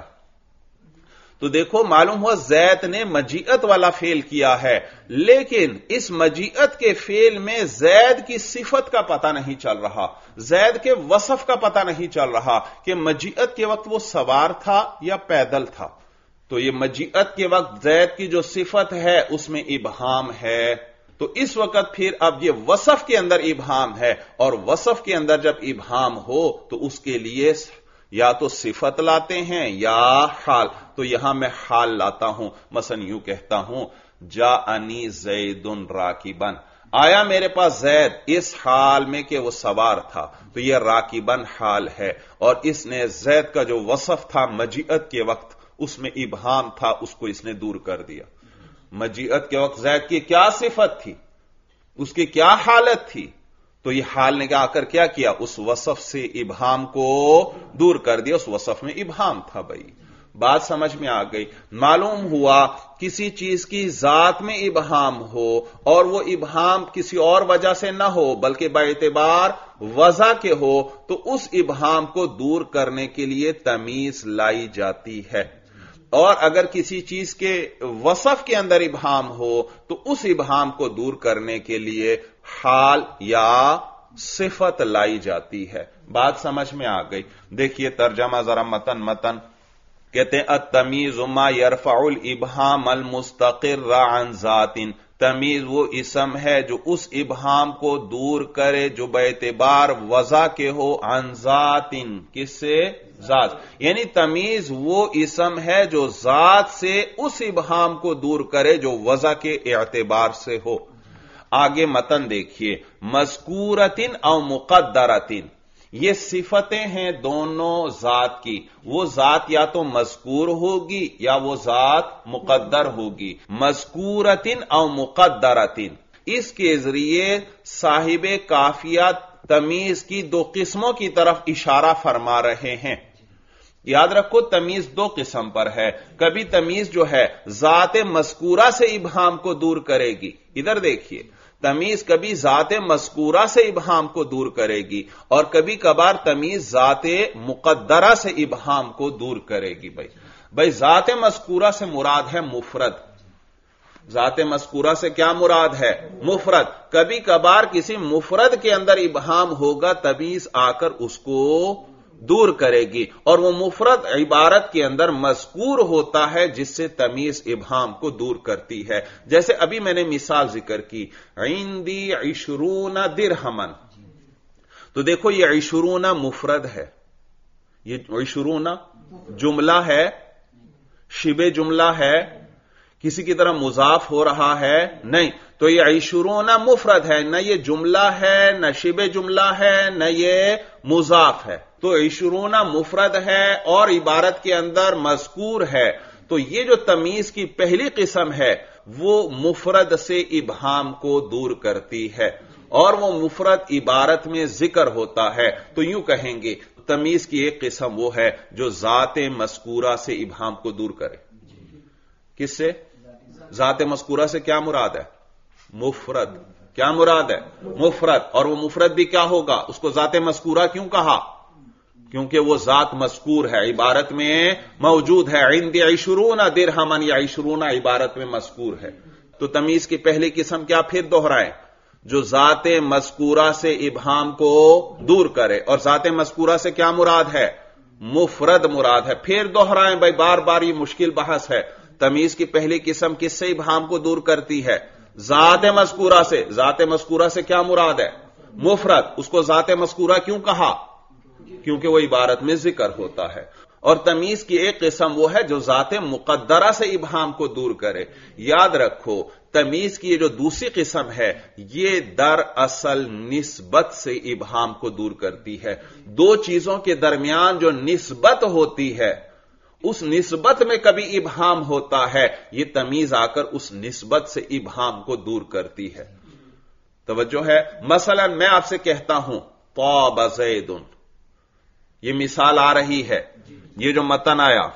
[SPEAKER 1] तो देखो मालूम हुआ जैद ने मजीअत वाला फेल किया है, लेकिन इस मजीअत के फेल में जैद की सिफत का पता नहीं चल रहा, जैद के वसफ का पता नहीं चल रहा कि मजीअत के वक्त वो सवार था या पैदल था। तो ये मजीअत के वक्त जैद की जो सिफत है उसमें इबहाम है। तो इस वक्त फिर अब ये वसफ के अंदर इबहाम है, और वसफ के अंदर जब इबहाम हो तो उसके लिए या तो सिफत लाते हैं या हाल। तो यहां मैं हाल लाता हूं। मसलन यूं कहता हूं जाअनी जैदुन राकिबन, आया मेरे पास जैद इस हाल में कि वो सवार था। तो यह राकिबन हाल है, और इसने जैद का जो वसफ था मजीअत के वक्त उसमें इबहाम था, उसको इसने दूर कर दिया। मजीअत के वक्त जैद की क्या सिफत थी, उसकी क्या हालत थी, तो ये हाल ने आकर क्या किया, उस वसफ से इबहाम को दूर कर दिया। उस वसफ में इबहाम था भाई। बात समझ में आ गई। मालूम हुआ किसी चीज की जात में इबहाम हो और वो इबहाम किसी और वजह से ना हो बल्कि बाएतबार वजह के हो, तो उस इबहाम को दूर करने के लिए तमीज लाई जाती है। और अगर किसी चीज के वसफ के अंदर इबहाम हो तो उस इबहाम को दूर करने के लिए हाल या सिफत लाई जाती है। बात समझ में आ गई। देखिए तर्जमा जरा मतन कहते हैं अत्तमीज़ मा यरफ़उल इबहाम अल मुस्तक़िर अन ज़ातिन تمیز وہ اسم ہے جو اس ابہام کو دور کرے جو باعتبار وضع کے ہو عن ذات، کس سے؟ ذات. یعنی تمیز وہ اسم ہے جو ذات سے اس ابہام کو دور کرے جو وضع کے اعتبار سے ہو. آگے متن دیکھیے، مذکورتن او مقدرتن، یہ صفتیں ہیں دونوں ذات کی. وہ ذات یا تو مذکور ہوگی یا وہ ذات مقدر ہوگی. مذکورتن او مقدرتن، اس کے ذریعے صاحب قافیہ تمیز کی دو قسموں کی طرف اشارہ فرما رہے ہیں. یاد رکھو تمیز دو قسم پر ہے. کبھی تمیز جو ہے ذات مذکورہ سے ابہام کو دور کرے گی. ادھر دیکھیے، تمیز کبھی ذات مذکورہ سے ابہام کو دور کرے گی اور کبھی کبھار تمیز ذات مقدرہ سے ابہام کو دور کرے گی. بھائی ذات مذکورہ سے مراد ہے مفرد. ذات مذکورہ سے کیا مراد ہے؟ مفرد. کبھی کبھار کسی مفرد کے اندر ابہام ہوگا، تمیز آ کر اس کو دور کرے گی، اور وہ مفرد عبارت کے اندر مذکور ہوتا ہے جس سے تمیز ابہام کو دور کرتی ہے. جیسے ابھی میں نے مثال ذکر کی، عندی 20 درہمن. تو دیکھو یہ 20 مفرد ہے، یہ 20 جملہ ہے، شبہ جملہ ہے، کسی کی طرح مضاف ہو رہا ہے نہیں. تو یہ 20 مفرد ہے، نہ یہ جملہ ہے، نہ شبہ جملہ ہے، نہ یہ مضاف ہے. تو 20 مفرد ہے اور عبارت کے اندر مذکور ہے. تو یہ جو تمیز کی پہلی قسم ہے وہ مفرد سے ابہام کو دور کرتی ہے، اور وہ مفرد عبارت میں ذکر ہوتا ہے. تو یوں کہیں گے تمیز کی ایک قسم وہ ہے جو ذات مذکورہ سے ابہام کو دور کرے. کس سے؟ ذات مذکورہ سے کیا مراد ہے؟ مفرد. کیا مراد ہے؟ مفرد. اور وہ مفرد بھی کیا ہوگا؟ اس کو ذات مذکورہ کیوں کہا؟ کیونکہ وہ ذات مذکور ہے، عبارت میں موجود ہے. عندی 20 درہمن، یا 20 عبارت میں مذکور ہے. تو تمیز کی پہلی قسم کیا پھر دوہرائیں؟ جو ذات مذکورہ سے ابہام کو دور کرے. اور ذات مذکورہ سے کیا مراد ہے؟ مفرد مراد ہے. پھر دوہرائیں بھائی، بار بار یہ مشکل بحث ہے. تمیز کی پہلی قسم کس سے ابہام کو دور کرتی ہے؟ ذات مذکورہ سے. ذات مذکورہ سے کیا مراد ہے؟ مفرد. اس کو ذات مذکورہ کیوں کہا؟ کیونکہ وہ عبارت میں ذکر ہوتا ہے. اور تمیز کی ایک قسم وہ ہے جو ذات مقدرہ سے ابہام کو دور کرے. یاد رکھو تمیز کی یہ جو دوسری قسم ہے یہ دراصل نسبت سے ابہام کو دور کرتی ہے. دو چیزوں کے درمیان جو نسبت ہوتی ہے اس نسبت میں کبھی ابہام ہوتا ہے، یہ تمیز آ کر اس نسبت سے ابہام کو دور کرتی ہے. توجہ ہے؟ مثلا میں آپ سے کہتا ہوں طاب زید، یہ مثال آ رہی ہے. یہ جو متن آیا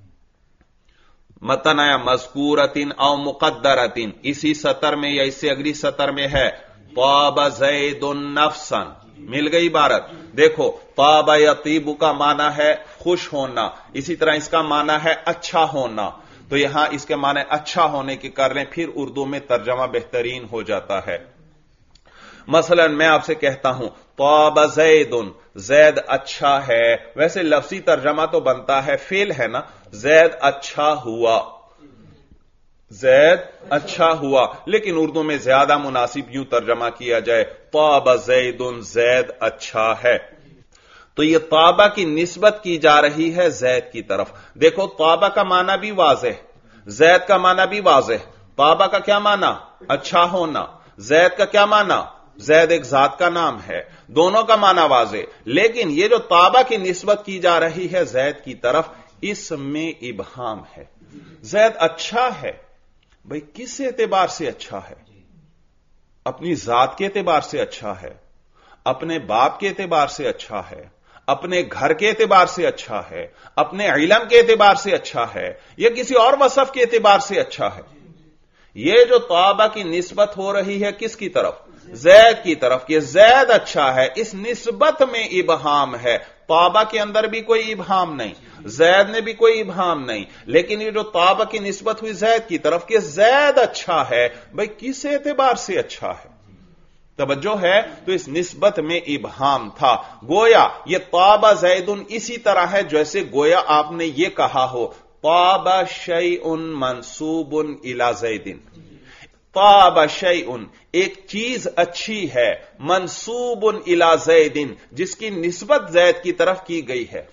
[SPEAKER 1] مذکورتن او مقدرتن، اسی سطر میں یا اس سے اگلی سطر میں ہے طاب زید نفسا. مل گئی عبارت. دیکھو طاب یطیب کا معنی ہے خوش ہونا، اسی طرح اس کا معنی ہے اچھا ہونا. تو یہاں اس کے معنی اچھا ہونے کی کر لیں، پھر اردو میں ترجمہ بہترین ہو جاتا ہے. مثلا میں آپ سے کہتا ہوں طاب زید، زید اچھا ہے. ویسے لفظی ترجمہ تو بنتا ہے فعل ہے نا، زید اچھا ہوا، زید اچھا ہوا. لیکن اردو میں زیادہ مناسب یوں ترجمہ کیا جائے طاب زید، زید اچھا ہے. تو یہ طابہ کی نسبت کی جا رہی ہے زید کی طرف. دیکھو طابہ کا معنی بھی واضح، زید کا معنی بھی واضح. طابہ کا کیا معنی؟ اچھا ہونا. زید کا کیا معنی؟ زید ایک ذات کا نام ہے. دونوں کا معنی واضح. لیکن یہ جو طابہ کی نسبت کی جا رہی ہے زید کی طرف، اس میں ابہام ہے. زید اچھا ہے. بھئی کس اعتبار سے اچھا ہے؟ اپنی ذات کے اعتبار سے اچھا ہے، اپنے باپ کے اعتبار سے اچھا ہے، اپنے گھر کے اعتبار سے اچھا ہے، اپنے علم کے اعتبار سے اچھا ہے، یا کسی اور وصف کے اعتبار سے اچھا ہے. یہ جو طابہ کی نسبت ہو رہی ہے کس کی طرف؟ زید کی طرف. کہ زید اچھا ہے، اس نسبت میں ابہام ہے. طابہ کے اندر بھی کوئی ابہام نہیں، زید نے بھی کوئی ابہام نہیں. لیکن یہ جو طابہ کی نسبت ہوئی زید کی طرف کہ زید اچھا ہے، بھئی کس اعتبار سے اچھا ہے؟ توجہ ہے؟ تو اس نسبت میں ابہام تھا. گویا یہ طاب زید اسی طرح ہے جیسے گویا آپ نے یہ کہا ہو طاب شیء منسوب الی زید. ताब शैउन, एक चीज अच्छी है, मंसूबुन इला ज़ैदिन, जिसकी निस्बत ज़ैद की तरफ की गई है।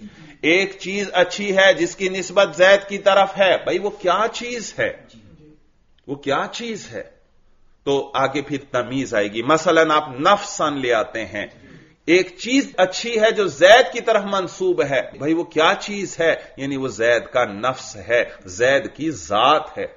[SPEAKER 1] एक चीज अच्छी है जिसकी निस्बत ज़ैद की तरफ है। भाई वो क्या चीज है, वो क्या चीज है? तो आगे फिर तमीज आएगी। मसलन आप नफ्सन ले आते हैं, एक चीज अच्छी है जो ज़ैद की तरफ मंसूब है। भाई वो क्या चीज है? यानी वो ज़ैद का नफ्स है, ज़ैद की जात है,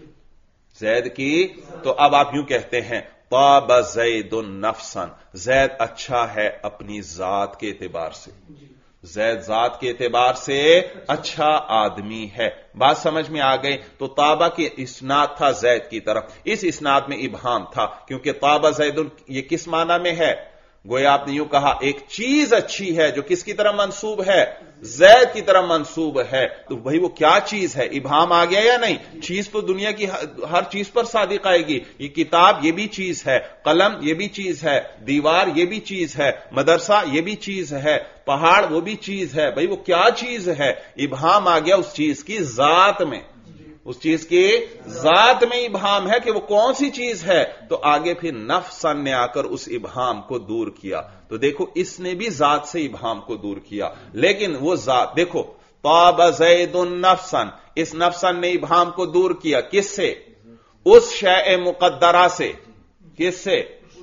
[SPEAKER 1] ज़ैद की। तो अब आप यूं कहते हैं ताब ज़ैदुन नफ्सन, ज़ैद अच्छा है अपनी जात के एतबार से, ज़ैद जात के एतबार से अच्छा आदमी है। बात समझ में आ गई? तो ताबा की इस्नाद था ज़ैद की तरफ, इस इस्नाद में इबहाम था, क्योंकि ताबा ज़ैदुन ये किस माना में है? गोया आपने यूं कहा एक चीज अच्छी है जो किसकी तरफ मंसूब है? ज़ैद की तरफ मंसूब है। तो भाई वो क्या चीज है? इबहाम आ गया या नहीं? चीज तो दुनिया की हर चीज पर सादिक आएगी। ये किताब ये भी चीज है, कलम ये भी चीज है, दीवार ये भी चीज है, मदरसा ये भी चीज है, पहाड़ वो भी चीज है। भाई वो क्या चीज है? इबहाम आ गया उस चीज की जात में, उस चीज की जात में इबहाम है कि वो कौन सी चीज है। तो आगे फिर नफ्सन ने आकर उस इबहाम को दूर किया। तो देखो इसने भी जात से इबहाम को दूर किया, लेकिन वो जात देखो ताब ज़ैदुन नफ्सन, इस नफ्सन ने इबहाम को दूर किया किससे? उस शै मुकद्दरा से। किससे?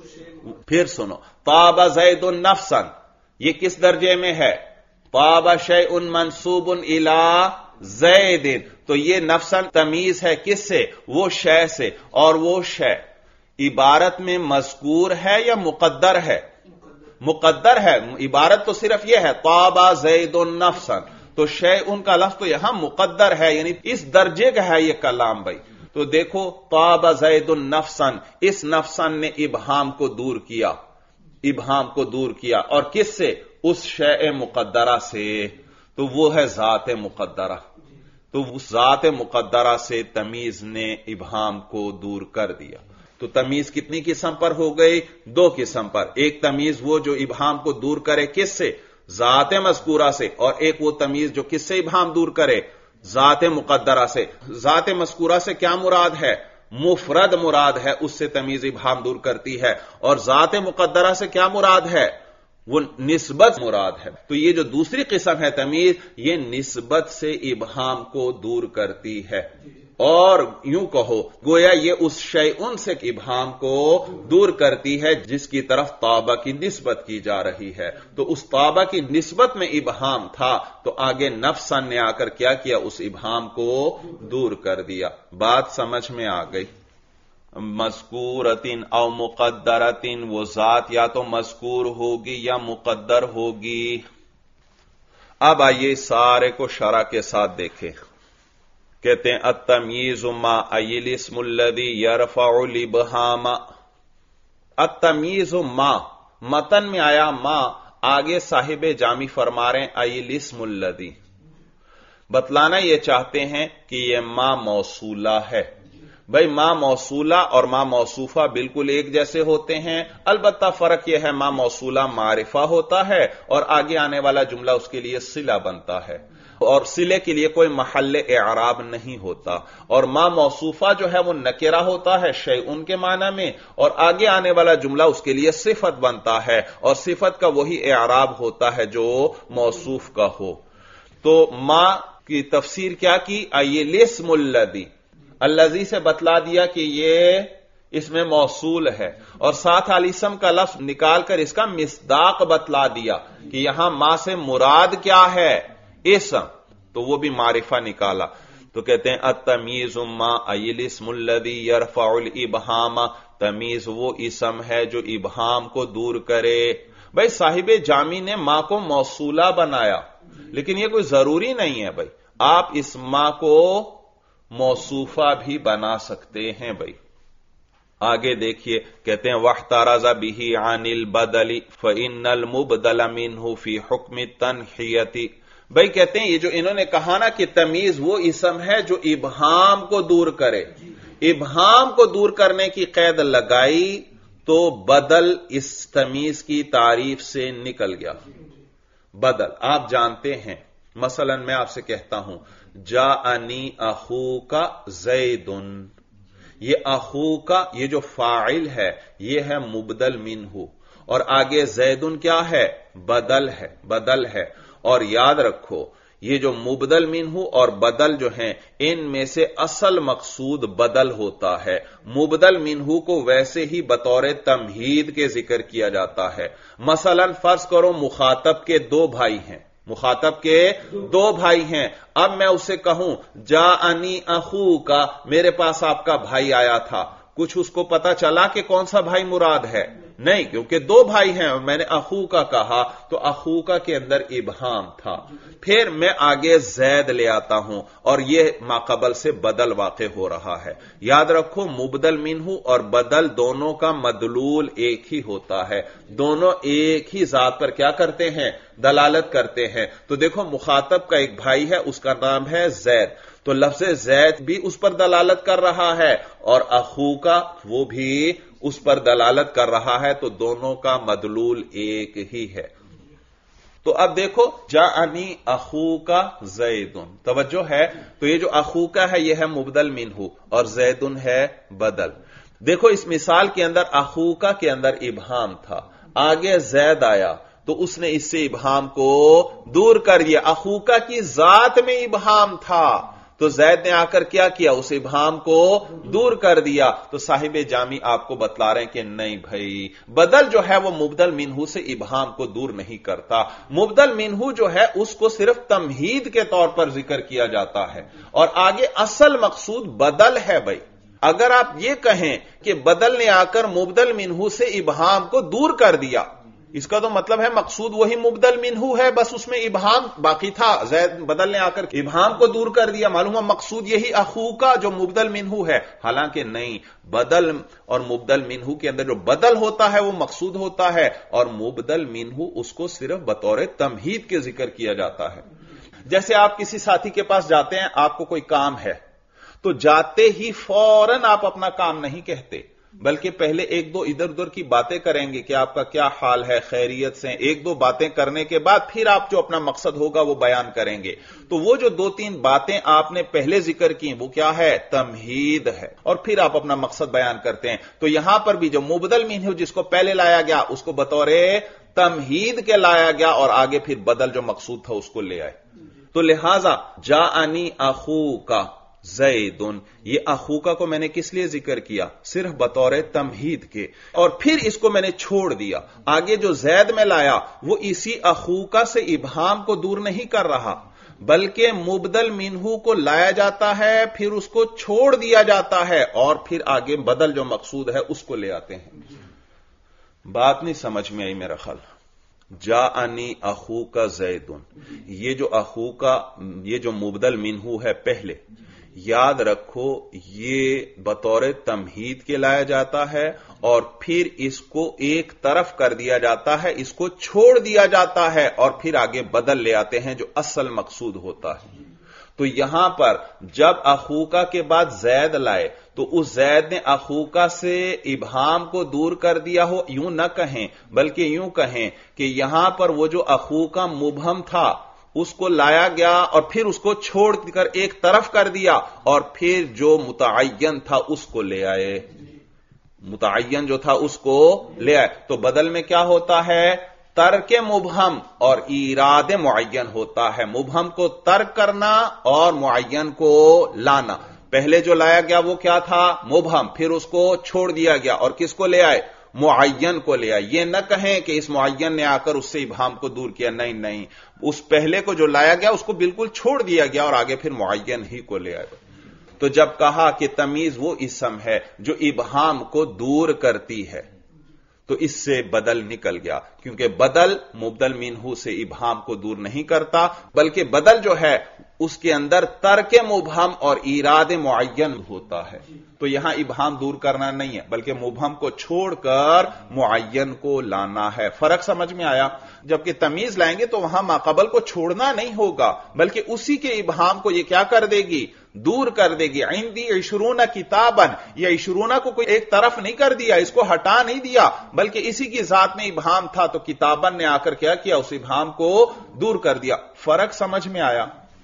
[SPEAKER 1] फिर सुनो, ताब ज़ैदुन नफ्सन ये किस दर्जे में है? ताब शैउन मंसूबुन इला ज़ैदिन, तो ये नफ्सन तमीज है किससे? वो शय से। और वो शय इबारत में मज़कूर है या मुकद्दर है? मुकद्दर है। इबारत तो सिर्फ यह है ताबा ज़ैदुन नफ्सन, तो शय उनका लफ्ज़ तो यहां मुकद्दर है, यानी इस दर्जे का है यह कलाम। भाई तो देखो ताबा ज़ैदुन नफ्सन, इस नफ्सन ने इबहाम को दूर किया, इबहाम को दूर किया। और किससे? उस शय मुकद्दरा से। तो वो है ज़ात मुकद्दरा। तो उस ज़ात मुकद्दरा से तमीज ने इबहाम को दूर कर दिया। तो तमीज कितनी किस्म पर हो गई? दो किस्म पर। एक तमीज वो जो इबहाम को दूर करे किससे? ज़ात मज़कूरा से। और एक वो तमीज जो किससे इबहाम दूर करे? ज़ात मुकद्दरा से। ज़ात मज़कूरा से क्या मुराद है? मुफरद मुराद है, उससे तमीज इबहाम दूर करती है। और ज़ात मुकद्दरा से क्या मुराद है? वो निस्बत मुराद है। तो ये जो दूसरी किस्म है तमीज, ये निस्बत से इबहाम को दूर करती है। और यूं कहो गोया ये उस शैउन से इबहाम को दूर करती है जिसकी तरफ ताबा की निस्बत की जा रही है। तो उस ताबा की निस्बत में इबहाम था, तो आगे नफ्सन ने आकर क्या किया? उस इबहाम को दूर कर दिया। बात समझ में आ गई? मज़कूरतिन औ मुक़द्दरतिन, वो जात या तो मज़कूर होगी या मुक़द्दर होगी। अब आइए सारे को शरह के साथ देखें। कहते हैं अत्तमीज़ मा अयिल इस्मुल्लज़ी यरफ़उल इबहाम। अत्तमीज़ मा, मतन में आया मा, आगे साहिब जामी फरमा रहे हैं अयिल इस्मुल्लज़ी। बतलाना यह चाहते हैं कि यह मा मौसूला है। भाई मां मौसूला और मां मौसूफा बिल्कुल एक जैसे होते हैं, अलबत्ता फर्क यह है मां मौसूला मारिफा होता है और आगे आने वाला जुमला उसके लिए सिला बनता है, और सिले के लिए कोई महल्ले एराब नहीं होता। और मां मौसूफा जो है वो नकेरा होता है शैउन के माना में, और आगे आने वाला जुमला उसके लिए सिफत बनता है, और सिफत का वही एराब होता है जो मौसूफ का हो। तो मां की तफसीर क्या की? अय्यिल इस्मुल्लज़ी, अल्लज़ी से बतला दिया कि ये इसमें मौसूल है, और साथ अलिस्म का लफ्ज निकालकर इसका मिस्दाक बतला दिया कि यहां मां से मुराद क्या है? इस्म, तो वो भी मारिफा निकाला। तो कहते हैं अत्तमीज़ मा अय्यिल इस्मुल्लज़ी यरफ़उल इबहाम, तमीज वो इस्म है जो इबहाम को दूर करे। भाई साहिब जामी ने मां को मौसूला बनाया, लेकिन यह कोई जरूरी नहीं है। भाई आप इस मां को मौसूफा भी बना सकते हैं। भाई आगे देखिए, कहते हैं वहतरज़ बिही अनिल बदली फ़इन्नल मुबदल मिन्हु फी हुक्म तन्हियति। भाई कहते हैं ये जो इन्होंने कहा ना कि तमीज वो इस्म है जो इबहाम को दूर करे, इबहाम को दूर करने की कैद लगाई तो बदल इस तमीज की तारीफ से निकल गया। बदल आप जानते हैं, मसलन मैं आपसे कहता हूं जाअनी अखूका ज़ैदुन, یہ اخو کا یہ جو فاعل ہے یہ ہے مبدل منہو، اور آگے زیدن کیا ہے؟ بدل ہے۔ اور یاد رکھو یہ جو مبدل منہو اور بدل جو ہیں ان میں سے اصل مقصود بدل ہوتا ہے۔ مبدل منہو کو ویسے ہی بطور تمہید کے ذکر کیا جاتا ہے۔ مثلا فرض کرو مخاطب کے دو بھائی ہیں، اب میں اسے کہوں جاءنی اخوکا، میرے پاس آپ کا بھائی آیا تھا، کچھ اس کو پتا چلا کہ کون سا بھائی مراد ہے؟ نہیں، کیونکہ دو بھائی ہیں اور میں نے اخوکا کہا تو اخوکا کے اندر ابہام تھا۔ پھر میں آگے زید لے آتا ہوں اور یہ ماقبل سے بدل واقع ہو رہا ہے۔ یاد رکھو مبدل منہو اور بدل دونوں کا مدلول ایک ہی ہوتا ہے، دونوں ایک ہی ذات پر کیا کرتے ہیں؟ دلالت کرتے ہیں۔ تو دیکھو مخاطب کا ایک بھائی ہے، اس کا نام ہے زید، تو لفظ زید بھی اس پر دلالت کر رہا ہے اور اخو کا وہ بھی اس پر دلالت کر رہا ہے، تو دونوں کا مدلول ایک ہی ہے۔ تو اب دیکھو جاءنی اخوکا زیدن، توجہ ہے، تو یہ جو اخوکا ہے یہ ہے مبدل منہو اور زیدن ہے بدل۔ دیکھو اس مثال کے اندر اخوکا کے اندر ابہام تھا، آگے زید آیا تو اس نے اس سے ابہام کو دور کر دیا۔ اخوکا کی ذات میں ابہام تھا تو زید نے آ کر کیا کیا؟ اس ابہام کو دور کر دیا۔ تو صاحب جامی آپ کو بتلا رہے ہیں کہ نہیں بھائی، بدل جو ہے وہ مبدل منہو سے ابہام کو دور نہیں کرتا، مبدل منہو جو ہے اس کو صرف تمہید کے طور پر ذکر کیا جاتا ہے اور آگے اصل مقصود بدل ہے۔ بھائی اگر آپ یہ کہیں کہ بدل نے آ کر مبدل منہو سے ابہام کو دور کر دیا، اس کا تو مطلب ہے مقصود وہی مبدل منہو ہے، بس اس میں ابہام باقی تھا، زید بدل نے آ کر ابہام کو دور کر دیا، معلوم ہے مقصود یہی اخو کا جو مبدل منہو ہے۔ حالانکہ نہیں، بدل اور مبدل منہو کے اندر جو بدل ہوتا ہے وہ مقصود ہوتا ہے اور مبدل منہو اس کو صرف بطور تمہید کے ذکر کیا جاتا ہے۔ جیسے آپ کسی ساتھی کے پاس جاتے ہیں، آپ کو کوئی کام ہے تو جاتے ہی فوراً آپ اپنا کام نہیں کہتے، بلکہ پہلے ایک دو ادھر ادھر کی باتیں کریں گے کہ آپ کا کیا حال ہے، خیریت سے، ایک دو باتیں کرنے کے بعد پھر آپ جو اپنا مقصد ہوگا وہ بیان کریں گے۔ تو وہ جو دو تین باتیں آپ نے پہلے ذکر کی وہ کیا ہے؟ تمہید ہے، اور پھر آپ اپنا مقصد بیان کرتے ہیں۔ تو یہاں پر بھی جو مبدل منہو جس کو پہلے لایا گیا اس کو بطور تمہید کے لایا گیا اور آگے پھر بدل جو مقصود تھا اس کو لے آئے۔ تو لہذا جاءنی اخوکا زیدن، یہ اخوکا کو میں نے کس لیے ذکر کیا؟ صرف بطور تمہید کے، اور پھر اس کو میں نے چھوڑ دیا۔ آگے جو زید میں لایا وہ اسی اخوکا سے ابہام کو دور نہیں کر رہا، بلکہ مبدل منہو کو لایا جاتا ہے، پھر اس کو چھوڑ دیا جاتا ہے اور پھر آگے بدل جو مقصود ہے اس کو لے آتے ہیں۔ بات نہیں سمجھ میں آئی میرا خیال؟ جاءنی اخوکا زیدن، یہ جو اخوکا یہ جو مبدل منہو ہے پہلے، یاد رکھو یہ بطور تمہید کے لایا جاتا ہے اور پھر اس کو ایک طرف کر دیا جاتا ہے، اس کو چھوڑ دیا جاتا ہے اور پھر آگے بدل لے آتے ہیں جو اصل مقصود ہوتا ہے۔ تو یہاں پر جب اخوکا کے بعد زید لائے تو اس زید نے اخوکا سے ابہام کو دور کر دیا ہو، یوں نہ کہیں بلکہ یوں کہیں کہ یہاں پر وہ جو اخوکا مبہم تھا اس کو لایا گیا اور پھر اس کو چھوڑ کر ایک طرف کر دیا اور پھر جو متعین تھا اس کو لے آئے، متعین جو تھا اس کو لے آئے۔ تو بدل میں کیا ہوتا ہے؟ ترک مبہم اور ایراد معین ہوتا ہے، مبہم کو ترک کرنا اور معین کو لانا۔ پہلے جو لایا گیا وہ کیا تھا؟ مبہم، پھر اس کو چھوڑ دیا گیا اور کس کو لے آئے؟ معین کو لے آئے۔ یہ نہ کہیں کہ اس معین نے آ کر اس سے ابہام کو دور کیا، نہیں نہیں، اس پہلے کو جو لایا گیا اس کو بالکل چھوڑ دیا گیا اور آگے پھر معین ہی کو لے آئے۔ تو جب کہا کہ تمیز وہ اسم ہے جو ابہام کو دور کرتی ہے تو اس سے بدل نکل گیا، کیونکہ بدل مبدل منہو سے ابہام کو دور نہیں کرتا، بلکہ بدل جو ہے اس کے اندر ترک مبہم اور ایراد معین ہوتا ہے۔ تو یہاں ابہام دور کرنا نہیں ہے بلکہ مبہم کو چھوڑ کر معین کو لانا ہے۔ فرق سمجھ میں آیا؟ جبکہ تمیز لائیں گے تو وہاں ماقبل کو چھوڑنا نہیں ہوگا بلکہ اسی کے ابہام کو یہ کیا کر دے گی؟ دور کر دے گی۔ عندی 20 کتابن، یہ 20 کو کوئی ایک طرف نہیں کر دیا، اس کو ہٹا نہیں دیا بلکہ اسی کی ذات میں ابہام تھا تو کتابن نے آ کر کیا کیا؟ اس ابہام کو دور کر دیا۔ فرق سمجھ میں آیا؟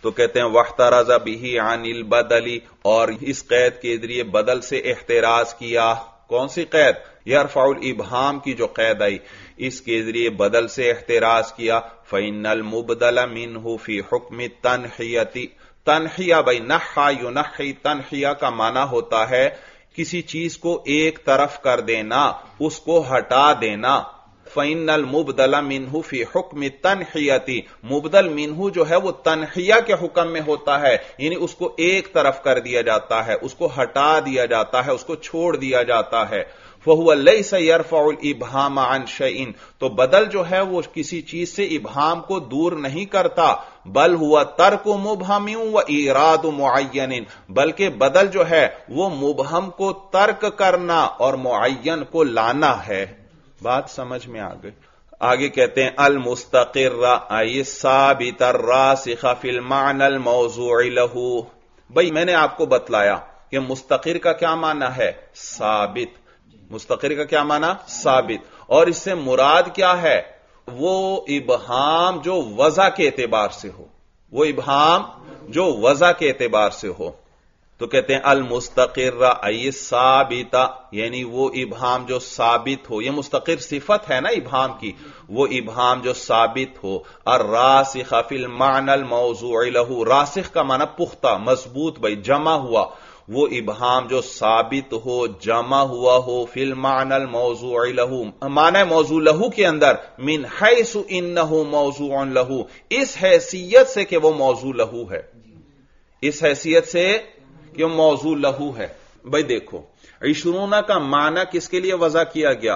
[SPEAKER 1] تو کہتے ہیں واحترز بہ عن البدل، اور اس قید کے ذریعے بدل سے احتراز کیا. کون سی قید؟ یرفع الابہام کی جو قید آئی، اس کے ذریعے بدل سے احتراز کیا. فإن المبدل منہ فی حکم التنحیۃ، تنحیہ بھائی نحا ینحی، تنحیہ کا معنی ہوتا ہے کسی چیز کو ایک طرف کر دینا، اس کو ہٹا دینا. فإن المبدل منہ فی حکم التنحیۃ، مبدل منہ جو ہے وہ تنحیہ کے حکم میں ہوتا ہے، یعنی اس کو ایک طرف کر دیا جاتا ہے، اس کو ہٹا دیا جاتا ہے، اس کو چھوڑ دیا جاتا ہے. فَهُوَ لَيْسَ يَرْفَعُ الْإِبْهَامَ عَنْ شَيْءٍ، تو بدل جو ہے وہ کسی چیز سے ابہام کو دور نہیں کرتا. بل ہوا ترک مبہم و ایراد معین، بلکہ بدل جو ہے وہ مبہم کو ترک کرنا اور معین کو لانا ہے. بات سمجھ میں آ گئی؟ آگے کہتے ہیں المستقر ای ثابت الراسخ فی المعنى الموضوع له. بھئی میں نے آپ کو بتلایا کہ مستقر کا کیا معنی ہے؟ ثابت. مستقر کا کیا معنی؟ ثابت. اور اس سے مراد کیا ہے؟ وہ ابہام جو وضع کے اعتبار سے ہو، وہ ابہام جو وضع کے اعتبار سے ہو. تو کہتے ہیں المستقر ای ثابت، یعنی وہ ابہام جو ثابت ہو. یہ مستقر صفت ہے نا ابہام کی، وہ ابہام جو ثابت ہو. الراسخ فی المعنى الموضوع له، راسخ کا معنی پختہ، مضبوط، بھائی جمع ہوا. وہ ابہام جو ثابت ہو، جمع ہوا ہو، فی المعنى الموضوع له، معنی موضوع له کے اندر، من حیث انه موضوع له، اس حیثیت سے کہ وہ موضوع له ہے، اس حیثیت سے کہ وہ موضوع له ہے. بھئی دیکھو 20 کا معنی کس کے لیے وضع کیا گیا؟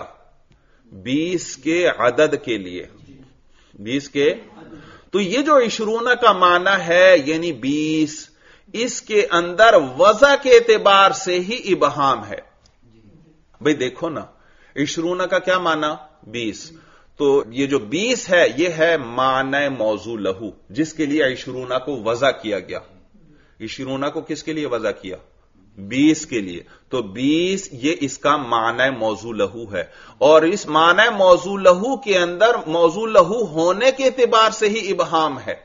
[SPEAKER 1] 20 کے عدد کے لیے. 20 کے، تو یہ جو 20 کا معنی ہے یعنی 20، اس کے اندر وضع کے اعتبار سے ہی ابہام ہے. بھئی دیکھو نا 20 کا کیا معنی؟ 20. تو یہ جو 20 ہے یہ ہے معنی موضوع له، جس کے لیے 20 کو وضع کیا گیا. 20 کو کس کے لیے وضع کیا؟ 20 کے لیے. تو 20 یہ اس کا معنی موضوع له ہے، اور اس معنی موضوع له کے اندر موضوع له ہونے کے اعتبار سے ہی ابہام ہے.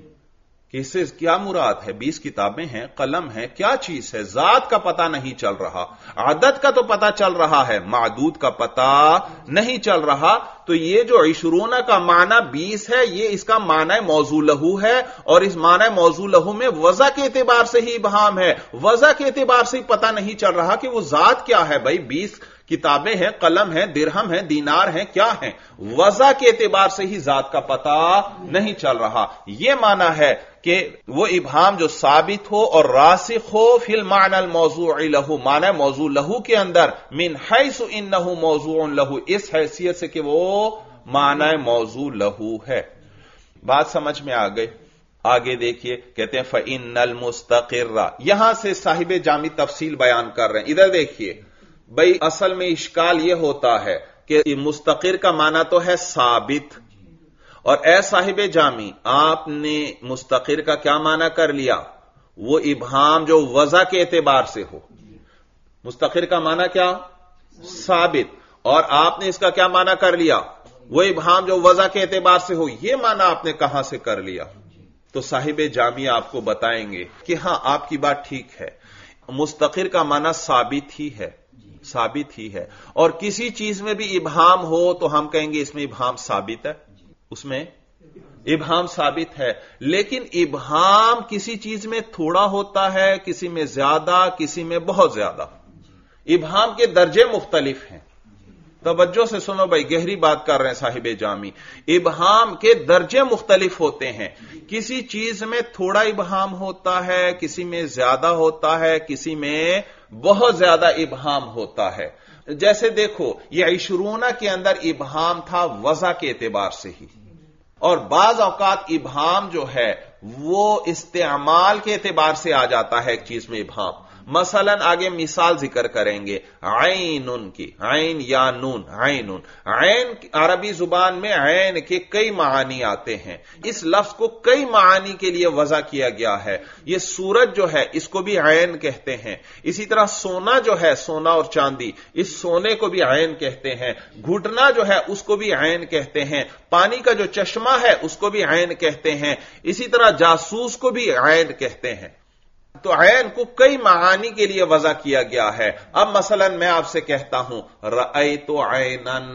[SPEAKER 1] اس سے کیا مراد ہے؟ 20 کتابیں ہیں، قلم ہے، کیا چیز ہے؟ ذات کا پتہ نہیں چل رہا، عدد کا تو پتہ چل رہا ہے، معدود کا پتہ نہیں چل رہا. تو یہ جو 20 کا معنی 20 ہے، یہ اس کا معنی موضوع له ہے، اور اس معنی موضوع له میں وضع کے اعتبار سے ہی ابہام ہے. وضع کے اعتبار سے پتہ نہیں چل رہا کہ وہ ذات کیا ہے. بھائی 20 کتابیں ہیں، قلم ہیں، درہم ہیں، دینار ہیں، کیا ہیں؟ وضع کے اعتبار سے ہی ذات کا پتہ نہیں چل رہا. یہ معنی ہے کہ وہ ابہام جو ثابت ہو اور راسخ ہو فی المعنى الموضوع له، معنی موضوع له کے اندر، من حیث انه موضوع له، اس حیثیت سے کہ وہ معنی موضوع له ہے. بات سمجھ میں آ گئی؟ آگے دیکھیے کہتے ہیں فإن المستقر، یہاں سے صاحب جامی تفصیل بیان کر رہے ہیں. ادھر دیکھیے بھئی اصل میں اشکال یہ ہوتا ہے کہ مستقر کا معنی تو ہے ثابت، اور اے صاحب جامی آپ نے مستقر کا کیا معنی کر لیا؟ وہ ابہام جو وضع کے اعتبار سے ہو. مستقر کا معنی کیا؟ ثابت. اور آپ نے اس کا کیا معنی کر لیا؟ وہ ابہام جو وضع کے اعتبار سے ہو. یہ معنی آپ نے کہاں سے کر لیا؟ تو صاحب جامی آپ کو بتائیں گے کہ ہاں آپ کی بات ٹھیک ہے، مستقر کا معنی ثابت ہی ہے، ثابت ہی ہے. اور کسی چیز میں بھی ابہام ہو تو ہم کہیں گے اس میں ابہام ثابت ہے، اس میں ابہام ثابت ہے. لیکن ابہام کسی چیز میں تھوڑا ہوتا ہے، کسی میں زیادہ، کسی میں بہت زیادہ. ابہام کے درجے مختلف ہیں. توجہ سے سنو بھائی، گہری بات کر رہے ہیں صاحب جامی. ابہام کے درجے مختلف ہوتے ہیں. کسی چیز میں تھوڑا ابہام ہوتا ہے، کسی میں زیادہ ہوتا ہے، کسی میں بہت زیادہ ابہام ہوتا ہے. جیسے دیکھو یہ 20 کے اندر ابہام تھا وضع کے اعتبار سے ہی، اور بعض اوقات ابہام جو ہے وہ استعمال کے اعتبار سے آ جاتا ہے ایک چیز میں ابہام. मसलन आगे मिसाल जिक्र करेंगे ऐनुन की, ऐन या नून, ऐनुन। ऐन अरबी जुबान में ऐन के कई मानी आते हैं। इस लफ्ज को कई मानी के लिए वजह किया गया है। ये सूरज जो है इसको भी ऐन कहते हैं। इसी तरह सोना जो है, सोना और चांदी, इस सोने को भी ऐन कहते हैं। घुटना जो है उसको भी ऐन कहते हैं। पानी का जो चश्मा है उसको भी ऐन कहते हैं। इसी तरह जासूस को भी ऐन कहते हैं। तो ऐन को कई मानी के लिए वजह किया गया है। अब मसलन मैं आपसे कहता हूं रअयतु ऐनन,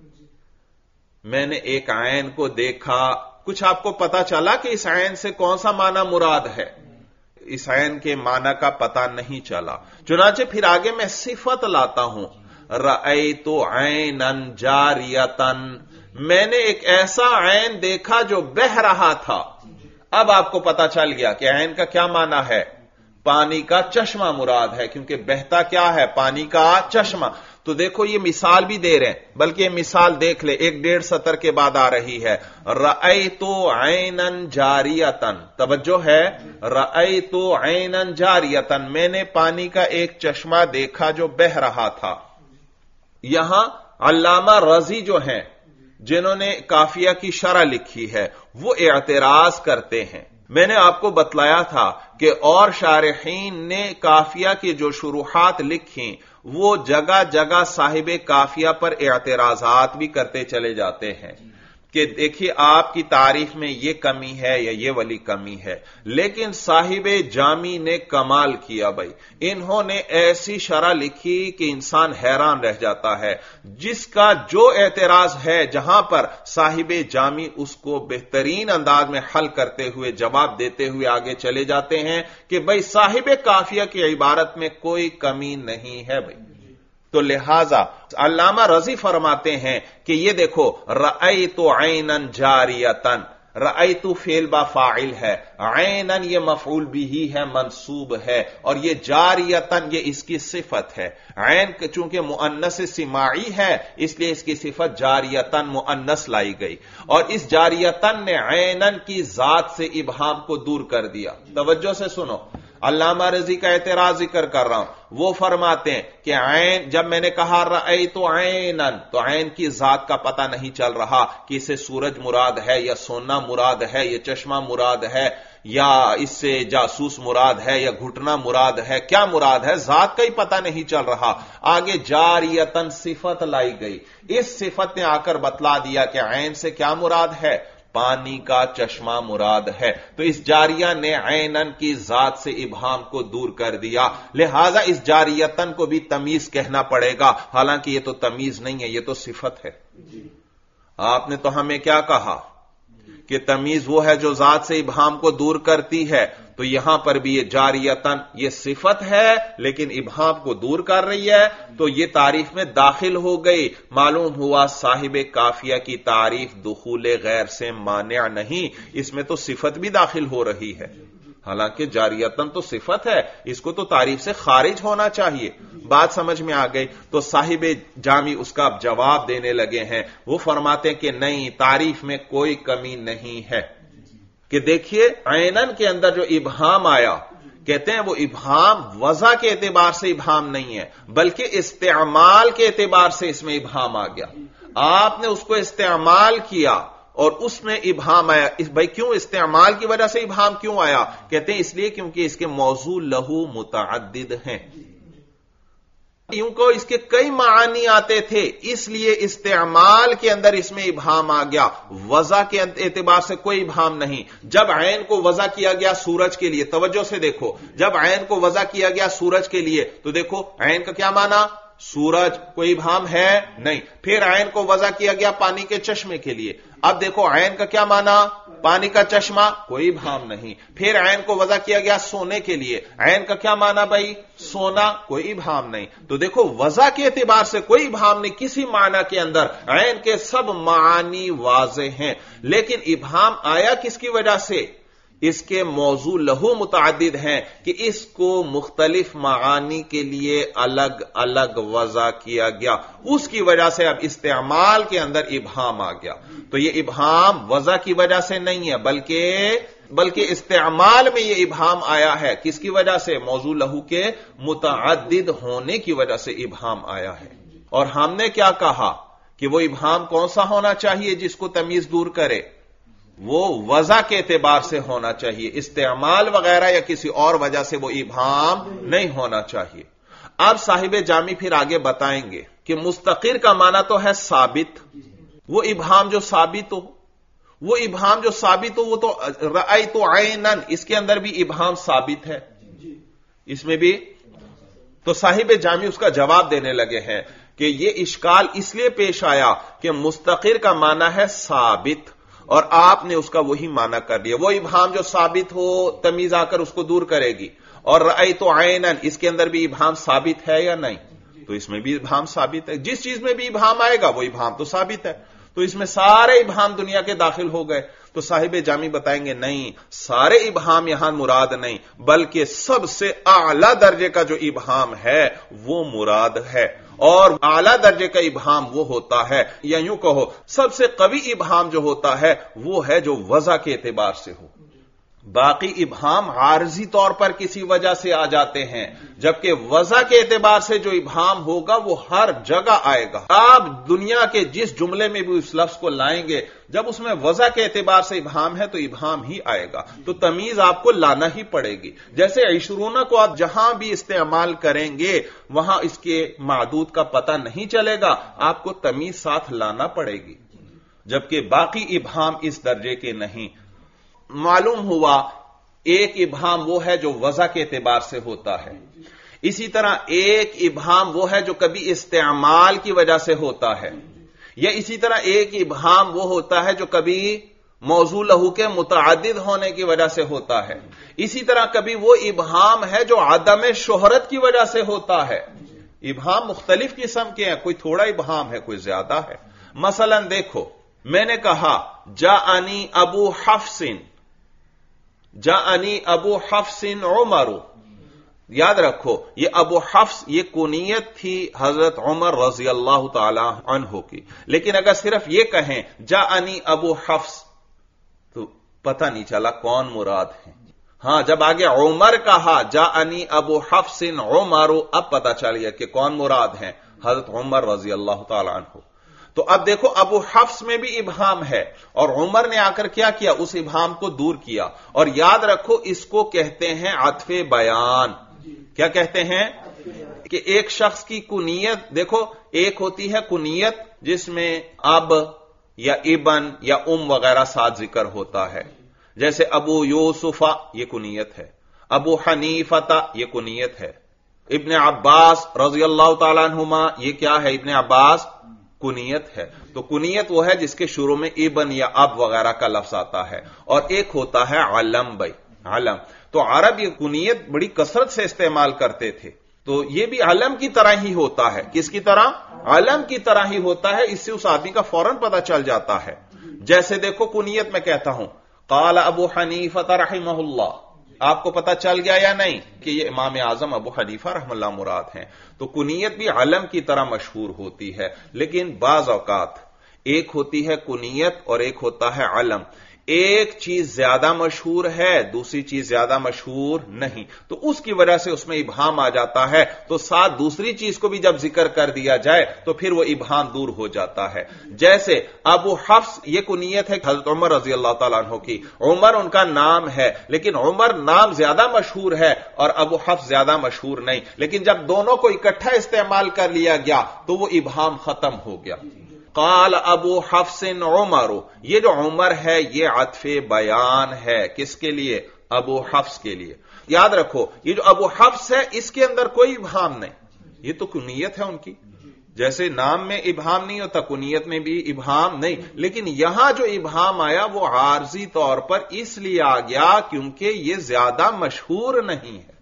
[SPEAKER 1] मैंने एक ऐन को देखा। कुछ आपको पता चला कि इस ऐन से कौन सा माना मुराद है? इस ऐन के माना का पता नहीं चला। चुनाचे फिर आगे मैं सिफत लाता हूं, रअयतु ऐनन जारियतन, मैंने एक ऐसा ऐन देखा जो बह रहा था। अब आपको पता चल गया कि ऐन का क्या माना है? पानी का चश्मा मुराद है, क्योंकि बहता क्या है? पानी का चश्मा। तो देखो ये मिसाल भी दे रहे हैं, बल्कि ये मिसाल देख ले, 1.5 सतर के बाद आ रही है। रअयतु ऐनन जारियतन, तवज्जो है, रअयतु ऐनन जारियतन, मैंने पानी का एक चश्मा देखा जो बह रहा था। यहां अल्लामा रजी जो हैं, जिन्होंने काफिया की शरह लिखी है, वो एतराज करते हैं। मैंने आपको बतलाया था कि और शारिहीन ने काफिया की जो शुरुआत लिखी वो जगह जगह साहिब काफिया पर एतराजात भी करते चले जाते हैं कि देखिए आपकी तारीफ में ये कमी है या ये वाली कमी है। लेकिन साहिब जामी ने कमाल किया भाई, इन्होंने ऐसी शरह लिखी कि इंसान हैरान रह जाता है। जिसका जो एतराज है, जहां पर साहिब जामी उसको बेहतरीन अंदाज में हल करते हुए, जवाब देते हुए आगे चले जाते हैं कि भाई साहिब काफिया की इबारत में कोई कमी नहीं है भाई। तो लिहाजा अल्लामा रजी फरमाते हैं कि ये देखो, रअयतु ऐनन जारियतन, रअयतु फेल बा फाइल है, ऐनन ये मफऊल बिही है, मंसूब है, और ये जारियतन ये इसकी सिफत है। ऐन चूंकि मुअन्नस सिमाई है इसलिए इसकी सिफत जारियतन मुअन्नस लाई गई, और इस जारियतन ने ऐनन की जात से इबहाम को दूर कर दिया। तवज्जो से सुनो, अल्लामा रजी का एतराज जिक्र कर रहा हूं। वो फरमाते हैं कि ऐन, जब मैंने कहा रअयतु ऐनन, तो ऐन की जात का पता नहीं चल रहा कि इसे सूरज मुराद है या सोना मुराद है या चश्मा मुराद है या इससे जासूस मुराद है या घुटना मुराद है, क्या मुराद है जात का ही पता नहीं चल रहा। आगे जारियतन सिफत लाई गई, इस सिफत ने आकर बतला दिया कि ऐन से क्या मुराद है? पानी का चश्मा मुराद है। तो इस जारिया ने ऐनन की जात से इबहाम को दूर कर दिया, लिहाजा इस जारियतन को भी तमीज कहना पड़ेगा। हालांकि ये तो तमीज नहीं है, ये तो सिफत है। आपने तो हमें क्या कहा कि तमीज वो है जो जात से इबहाम को दूर करती है, तो यहां पर भी ये जारियतन ये सिफत है लेकिन इबहाम को दूर कर रही है, तो ये तारीफ में दाखिल हो गई। मालूम हुआ साहिब काफिया की तारीफ दुखूले गैर से मान्या नहीं, इसमें तो सिफत भी दाखिल हो रही है। हालांकि जारियतन तो सिफत है, इसको तो तारीफ से खारिज होना चाहिए। बात समझ में आ गई। तो साहिब जामी उसका अब जवाब देने लगे हैं। वो फरमाते हैं कि नहीं, तारीफ में कोई कमी नहीं है। कि देखिए ऐनन के अंदर जो इबहाम आया, कहते हैं वो इबहाम वजह के एतबार से इबहाम नहीं है, बल्कि इस्तेमाल के एतबार से इसमें इबहाम आ गया। आपने उसको इस्तेमाल किया और उसमें इबहाम आया। भाई क्यों इस्तेमाल की वजह से इबहाम क्यों आया? कहते हैं इसलिए क्योंकि इसके मौजू लहू मुतअद्दिद हैं, यूं को इसके कई मानी आते थे, इसलिए इस्तेमाल के अंदर इसमें इबहाम आ गया। वजह के एतबार से कोई इबहाम नहीं। जब ऐन को वजह किया गया सूरज के लिए, तवज्जो से देखो, जब ऐन को वजह किया गया सूरज के लिए, तो देखो ऐन का क्या माना? सूरज, कोई इबहाम है नहीं। फिर ऐन को वजह किया गया पानी के चश्मे के लिए, अब देखो ऐन का क्या माना? पानी का चश्मा, कोई इबहाम नहीं। फिर ऐन को वजह किया गया सोने के लिए, ऐन का क्या माना भाई? सोना, कोई इबहाम नहीं। तो देखो वजह के एतबार से कोई इबहाम नहीं, किसी माना के अंदर ऐन के सब मानी वाज़ेह हैं। लेकिन इबहाम आया किसकी वजह से? اس کے موضوع لہو متعدد ہیں کہ اس کو مختلف معانی کے لیے الگ الگ وضع کیا گیا، اس کی وجہ سے اب استعمال کے اندر ابہام آ گیا۔ تو یہ ابہام وضع کی وجہ سے نہیں ہے، بلکہ استعمال میں یہ ابہام آیا ہے۔ کس کی وجہ سے؟ موضوع لہو کے متعدد ہونے کی وجہ سے ابہام آیا ہے۔ اور ہم نے کیا کہا کہ وہ ابہام کون سا ہونا چاہیے جس کو تمیز دور کرے؟ وہ وضع کے اعتبار سے ہونا چاہیے، استعمال وغیرہ یا کسی اور وجہ سے وہ ابہام نہیں ہونا چاہیے۔ اب صاحب جامی پھر آگے بتائیں گے کہ مستقر کا معنی تو ہے ثابت، وہ ابہام جو ثابت ہو، وہ تو رأیت عینن، اس کے اندر بھی ابہام ثابت ہے، اس میں بھی۔ تو صاحب جامی اس کا جواب دینے لگے ہیں کہ یہ اشکال اس لیے پیش آیا کہ مستقر کا معنی ہے ثابت، اور آپ نے اس کا وہی معنی کر لیا۔ وہ ابہام جو ثابت ہو تمیز آ کر اس کو دور کرے گی۔ اور رأیت عینن، اس کے اندر بھی ابہام ثابت ہے یا نہیں؟ تو اس میں بھی ابہام ثابت ہے، جس چیز میں بھی ابہام آئے گا وہ ابہام تو ثابت ہے، تو اس میں سارے ابہام دنیا کے داخل ہو گئے۔ تو صاحب جامی بتائیں گے نہیں، سارے ابہام یہاں مراد نہیں، بلکہ سب سے اعلی درجے کا جو ابہام ہے وہ مراد ہے۔ اور اعلی درجے کا ابہام وہ ہوتا ہے، یا یوں کہو سب سے قوی ابہام جو ہوتا ہے وہ ہے جو وضع کے اعتبار سے ہو۔ باقی ابہام عارضی طور پر کسی وجہ سے آ جاتے ہیں، جبکہ وضع کے اعتبار سے جو ابہام ہوگا وہ ہر جگہ آئے گا۔ آپ دنیا کے جس جملے میں بھی اس لفظ کو لائیں گے، جب اس میں وضع کے اعتبار سے ابہام ہے تو ابہام ہی آئے گا، تو تمیز آپ کو لانا ہی پڑے گی۔ جیسے عشرون کو آپ جہاں بھی استعمال کریں گے وہاں اس کے معدود کا پتہ نہیں چلے گا، آپ کو تمیز ساتھ لانا پڑے گی، جبکہ باقی ابہام اس درجے کے نہیں۔ معلوم ہوا ایک ابہام وہ ہے جو وضع کے اعتبار سے ہوتا ہے، اسی طرح ایک ابہام وہ ہے جو کبھی استعمال کی وجہ سے ہوتا ہے، یا اسی طرح ایک ابہام وہ ہوتا ہے جو کبھی موضوع لہو کے متعدد ہونے کی وجہ سے ہوتا ہے، اسی طرح کبھی وہ ابہام ہے جو عدم شہرت کی وجہ سے ہوتا ہے۔ ابہام مختلف قسم کے ہیں، کوئی تھوڑا ابہام ہے، کوئی زیادہ ہے۔ مثلا دیکھو، میں نے کہا جاءنی ابو حفص عمر، یاد رکھو یہ ابو حفص یہ کنیت تھی حضرت عمر رضی اللہ تعالی عنہ کی، لیکن اگر صرف یہ کہیں جاءنی ابو حفص تو پتہ نہیں چلا کون مراد ہے۔ ہاں، جب آگے عمر کہا جاءنی ابو حفص عمر، اب پتہ چل گیا کہ کون مراد ہیں، حضرت عمر رضی اللہ تعالی عنہ۔ تو اب دیکھو ابو حفص میں بھی ابہام ہے، اور عمر نے آ کر کیا کیا، اس ابہام کو دور کیا۔ اور یاد رکھو اس کو کہتے ہیں عطف بیان۔ کیا کہتے ہیں؟ کہ ایک شخص کی کنیت، دیکھو ایک ہوتی ہے کنیت جس میں اب یا ابن یا وغیرہ ساتھ ذکر ہوتا ہے، جیسے ابو یوسف یہ کنیت ہے، ابو حنیفہ یہ کنیت ہے، ابن عباس رضی اللہ تعالیٰ عنہما یہ کیا ہے، ابن عباس کنیت ہے۔ تو کنیت وہ ہے جس کے شروع میں ابن یا اب وغیرہ کا لفظ آتا ہے، اور ایک ہوتا ہے علم، علم۔ تو عرب یہ کنیت بڑی کثرت سے استعمال کرتے تھے، تو یہ بھی علم کی طرح ہی ہوتا ہے۔ کس کی طرح؟ علم کی طرح ہی ہوتا ہے، اس سے اس آدمی کا فوراً پتہ چل جاتا ہے۔ جیسے دیکھو کنیت میں کہتا ہوں قال ابو حنیفہ رحمہ اللہ، آپ کو پتہ چل گیا یا نہیں کہ یہ امام اعظم ابو حنیفہ رحمہ اللہ مراد ہیں۔ تو کنیت بھی علم کی طرح مشہور ہوتی ہے، لیکن بعض اوقات ایک ہوتی ہے کنیت اور ایک ہوتا ہے علم۔ ایک چیز زیادہ مشہور ہے، دوسری چیز زیادہ مشہور نہیں، تو اس کی وجہ سے اس میں ابہام آ جاتا ہے، تو ساتھ دوسری چیز کو بھی جب ذکر کر دیا جائے تو پھر وہ ابہام دور ہو جاتا ہے۔ جیسے ابو حفص یہ کنیت ہے حضرت عمر رضی اللہ تعالیٰ عنہ کی، عمر ان کا نام ہے، لیکن عمر نام زیادہ مشہور ہے اور ابو حفص زیادہ مشہور نہیں، لیکن جب دونوں کو اکٹھا استعمال کر لیا گیا تو وہ ابہام ختم ہو گیا۔ قال ابو حفص عمر، یہ جو عمر ہے یہ عطف بیان ہے، کس کے لیے؟ ابو حفص کے لیے۔ یاد رکھو یہ جو ابو حفص ہے اس کے اندر کوئی ابہام نہیں، یہ تو کنیت ہے ان کی، جیسے نام میں ابہام نہیں ہوتا کنیت میں بھی ابہام نہیں، لیکن یہاں جو ابہام آیا وہ عارضی طور پر اس لیے آ گیا کیونکہ یہ زیادہ مشہور نہیں ہے،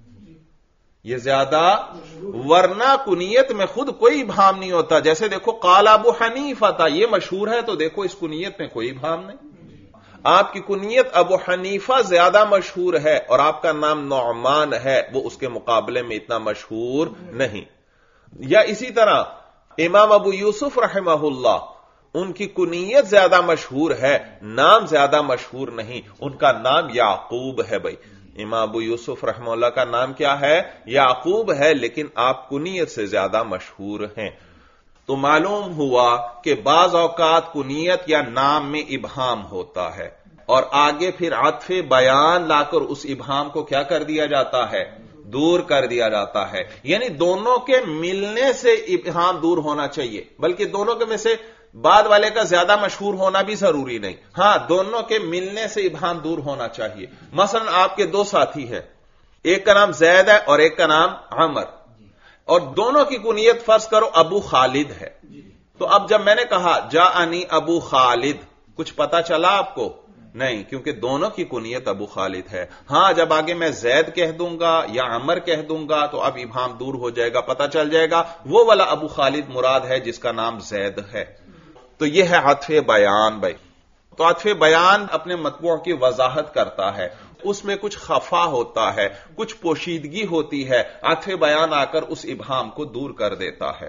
[SPEAKER 1] یہ زیادہ، ورنہ کنیت میں خود کوئی ابہام نہیں ہوتا۔ جیسے دیکھو قال ابو حنیفہ تھا، یہ مشہور ہے تو دیکھو اس کنیت میں کوئی ابہام نہیں۔ آپ کی کنیت ابو حنیفہ زیادہ مشہور ہے اور آپ کا نام نعمان ہے، وہ اس کے مقابلے میں اتنا مشہور نہیں۔ یا اسی طرح امام ابو یوسف رحمہ اللہ، ان کی کنیت زیادہ مشہور ہے، نام زیادہ مشہور نہیں، ان کا نام یعقوب ہے۔ بھائی امام ابو یوسف رحمہ اللہ کا نام کیا ہے؟ یعقوب ہے، لیکن آپ کنیت سے زیادہ مشہور ہیں۔ تو معلوم ہوا کہ بعض اوقات کنیت یا نام میں ابہام ہوتا ہے اور آگے پھر عطف بیان لا کر اس ابہام کو کیا کر دیا جاتا ہے؟ دور کر دیا جاتا ہے۔ یعنی دونوں کے ملنے سے ابہام دور ہونا چاہیے، بلکہ دونوں کے میں سے بعد والے کا زیادہ مشہور ہونا بھی ضروری نہیں، ہاں دونوں کے ملنے سے ابہام دور ہونا چاہیے۔ مثلا آپ کے دو ساتھی ہیں، ایک کا نام زید ہے اور ایک کا نام عمر، اور دونوں کی کنیت فرض کرو ابو خالد ہے۔ تو اب جب میں نے کہا جاءنی ابو خالد، کچھ پتا چلا آپ کو؟ نہیں، کیونکہ دونوں کی کنیت ابو خالد ہے۔ ہاں جب آگے میں زید کہہ دوں گا یا عمر کہہ دوں گا تو اب ابہام دور ہو جائے گا، پتا چل جائے گا وہ والا ابو خالد مراد ہے جس کا نام زید ہے۔ تو یہ ہے عطف بیان۔ بھائی تو عطف بیان اپنے مطبوع کی وضاحت کرتا ہے، اس میں کچھ خفا ہوتا ہے، کچھ پوشیدگی ہوتی ہے، عطف بیان آ کر اس ابہام کو دور کر دیتا ہے۔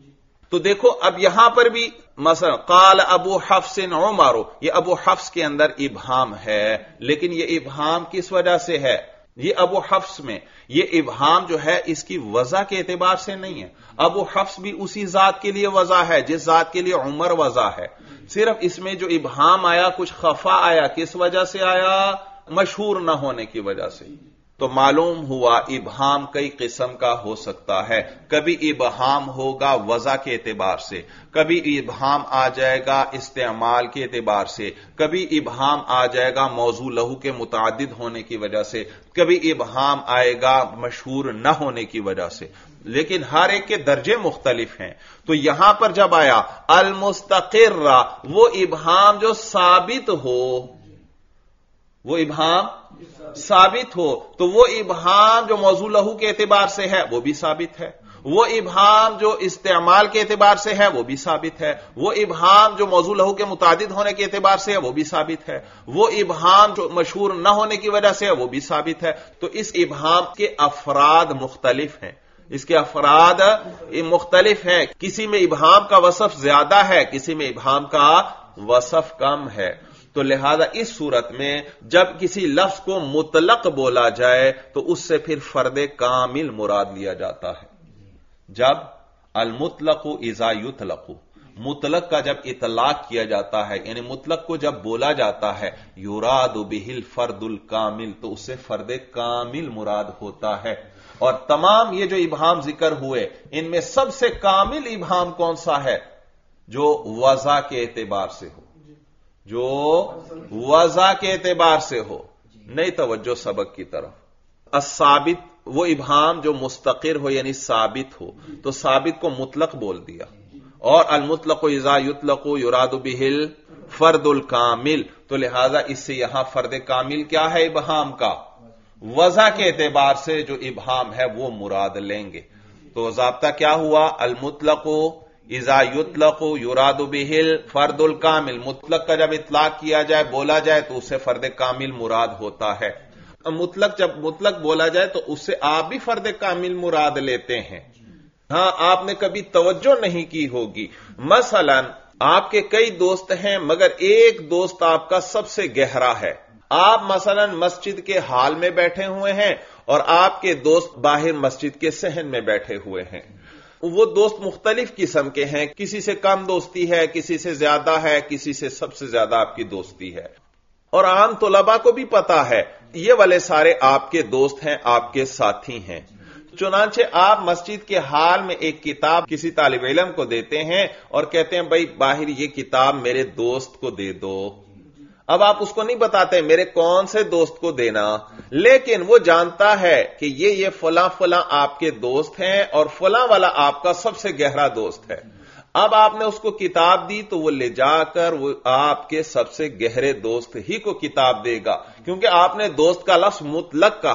[SPEAKER 1] تو دیکھو اب یہاں پر بھی مثلا قال ابو حفص عمر، یہ ابو حفص کے اندر ابہام ہے، لیکن یہ ابہام کس وجہ سے ہے؟ یہ ابو حفص میں یہ ابہام جو ہے اس کی وضع کے اعتبار سے نہیں ہے۔ ابو حفص بھی اسی ذات کے لیے وضع ہے جس ذات کے لیے عمر وضع ہے، صرف اس میں جو ابہام آیا کچھ خفا آیا، کس وجہ سے آیا؟ مشہور نہ ہونے کی وجہ سے۔ تو معلوم ہوا ابہام کئی قسم کا ہو سکتا ہے، کبھی ابہام ہوگا وضع کے اعتبار سے، کبھی ابہام آ جائے گا استعمال کے اعتبار سے، کبھی ابہام آ جائے گا موضوع لہو کے متعدد ہونے کی وجہ سے، کبھی ابہام آئے گا مشہور نہ ہونے کی وجہ سے، لیکن ہر ایک کے درجے مختلف ہیں۔ تو یہاں پر جب آیا المستقر، وہ ابہام جو ثابت ہو، وہ ابہام ثابت ہو، تو وہ ابہام جو موضوع لہو کے اعتبار سے ہے وہ بھی ثابت ہے، وہ ابہام جو استعمال کے اعتبار سے ہے وہ بھی ثابت ہے، وہ ابہام جو موضوع لہو کے متعدد ہونے کے اعتبار سے ہے وہ بھی ثابت ہے، وہ ابہام جو مشہور نہ ہونے کی وجہ سے ہے وہ بھی ثابت ہے۔ تو اس ابہام کے افراد مختلف ہیں، اس کے افراد مختلف ہیں، کسی میں ابہام کا وصف زیادہ ہے، کسی میں ابہام کا وصف کم ہے۔ تو لہذا اس صورت میں جب کسی لفظ کو مطلق بولا جائے تو اس سے پھر فرد کامل مراد لیا جاتا ہے۔ جب المطلق اذا یطلق، مطلق کا جب اطلاق کیا جاتا ہے، یعنی مطلق کو جب بولا جاتا ہے یراد بہ الفرد الکامل، تو اس سے فرد کامل مراد ہوتا ہے۔ اور تمام یہ جو ابہام ذکر ہوئے ان میں سب سے کامل ابہام کون سا ہے؟ جو وضع کے اعتبار سے ہو، جو وضع کے اعتبار سے ہو، نہیں توجہ سبق کی طرف۔ الثابت، وہ ابہام جو مستقر ہو یعنی ثابت ہو، تو ثابت کو مطلق بول دیا، اور المطلق اذا یطلق یراد بہ الفرد الکامل، تو لہذا اس سے یہاں فرد کامل کیا ہے ابہام کا؟ وضع کے اعتبار سے جو ابہام ہے وہ مراد لیں گے۔ تو ضابطہ کیا ہوا؟ المطلق اذا یطلق یراد بہ الفرد الکامل، مطلق کا جب اطلاق کیا جائے بولا جائے تو اس سے فرد کامل مراد ہوتا ہے۔ مطلق جب مطلق بولا جائے تو اس سے آپ بھی فرد کامل مراد لیتے ہیں۔ ہاں آپ نے کبھی توجہ نہیں کی ہوگی، مثلا آپ کے کئی دوست ہیں مگر ایک دوست آپ کا سب سے گہرا ہے۔ آپ مثلا مسجد کے ہال میں بیٹھے ہوئے ہیں اور آپ کے دوست باہر مسجد کے صحن میں بیٹھے ہوئے ہیں۔ وہ دوست مختلف قسم کے ہیں، کسی سے کم دوستی ہے، کسی سے زیادہ ہے، کسی سے سب سے زیادہ آپ کی دوستی ہے، اور عام طلباء کو بھی پتا ہے یہ والے سارے آپ کے دوست ہیں، آپ کے ساتھی ہیں۔ چنانچہ آپ مسجد کے حال میں ایک کتاب کسی طالب علم کو دیتے ہیں اور کہتے ہیں بھائی باہر یہ کتاب میرے دوست کو دے دو۔ اب آپ اس کو نہیں بتاتے میرے کون سے دوست کو دینا، لیکن وہ جانتا ہے کہ یہ فلاں فلاں آپ کے دوست ہیں اور فلاں والا آپ کا سب سے گہرا دوست ہے۔ اب آپ نے اس کو کتاب دی تو وہ لے جا کر وہ آپ کے سب سے گہرے دوست ہی کو کتاب دے گا، کیونکہ آپ نے دوست کا لفظ مطلق کہا،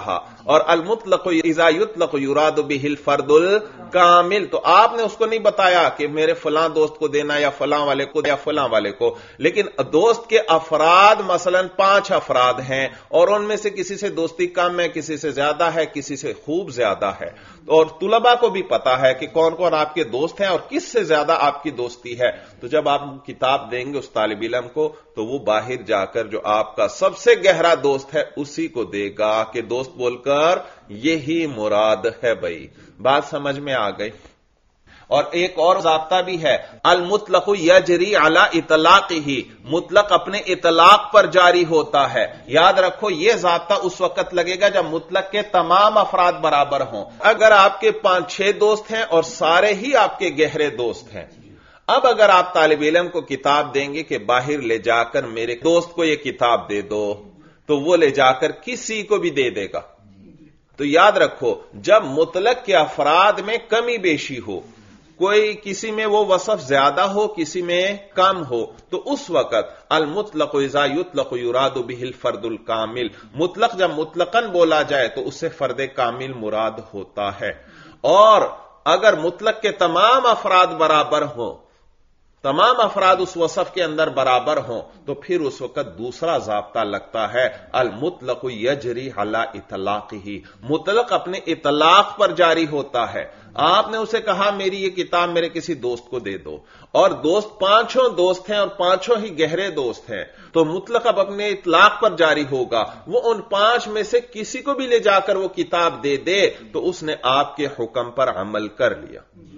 [SPEAKER 1] اور المطلق اذا یطلق یراد بہ الفرد الکامل، تو آپ نے اس کو نہیں بتایا کہ میرے فلاں دوست کو دینا یا فلاں والے کو یا فلاں والے کو، لیکن دوست کے افراد مثلا 5 افراد ہیں اور ان میں سے کسی سے دوستی کم ہے، کسی سے زیادہ ہے، کسی سے خوب زیادہ ہے، اور طلباء کو بھی پتا ہے کہ کون کون آپ کے دوست ہیں اور کس سے زیادہ آپ کی دوستی ہے، تو جب آپ کتاب دیں گے اس طالب علم کو تو وہ باہر جا کر جو آپ کا سب سے گہرا دوست ہے اسی کو دے گا کہ دوست بول کر یہی مراد ہے۔ بھائی بات سمجھ میں آ گئی؟ اور ایک اور ضابطہ بھی ہے، المطلق یجری علی اطلاقہ، مطلق اپنے اطلاق پر جاری ہوتا ہے۔ یاد رکھو یہ ضابطہ اس وقت لگے گا جب مطلق کے تمام افراد برابر ہوں۔ اگر آپ کے 5-6 دوست ہیں اور سارے ہی آپ کے گہرے دوست ہیں، اب اگر آپ طالب علم کو کتاب دیں گے کہ باہر لے جا کر میرے دوست کو یہ کتاب دے دو، تو وہ لے جا کر کسی کو بھی دے دے گا۔ تو یاد رکھو جب مطلق کے افراد میں کمی بیشی ہو، کوئی کسی میں وہ وصف زیادہ ہو کسی میں کم ہو، تو اس وقت المطلق اذا یطلق یراد بہ الفرد الکامل، مطلق جب مطلقاً بولا جائے تو اس سے فرد کامل مراد ہوتا ہے۔ اور اگر مطلق کے تمام افراد برابر ہوں، تمام افراد اس وصف کے اندر برابر ہوں، تو پھر اس وقت دوسرا ضابطہ لگتا ہے المطلق یجری علی اطلاقہ، مطلق اپنے اطلاق پر جاری ہوتا ہے۔ آپ نے اسے کہا میری یہ کتاب میرے کسی دوست کو دے دو، اور دوست 5 دوست ہیں اور 5 ہی گہرے دوست ہیں، تو مطلق اب اپنے اطلاق پر جاری ہوگا، وہ ان 5 میں سے کسی کو بھی لے جا کر وہ کتاب دے دے تو اس نے آپ کے حکم پر عمل کر لیا۔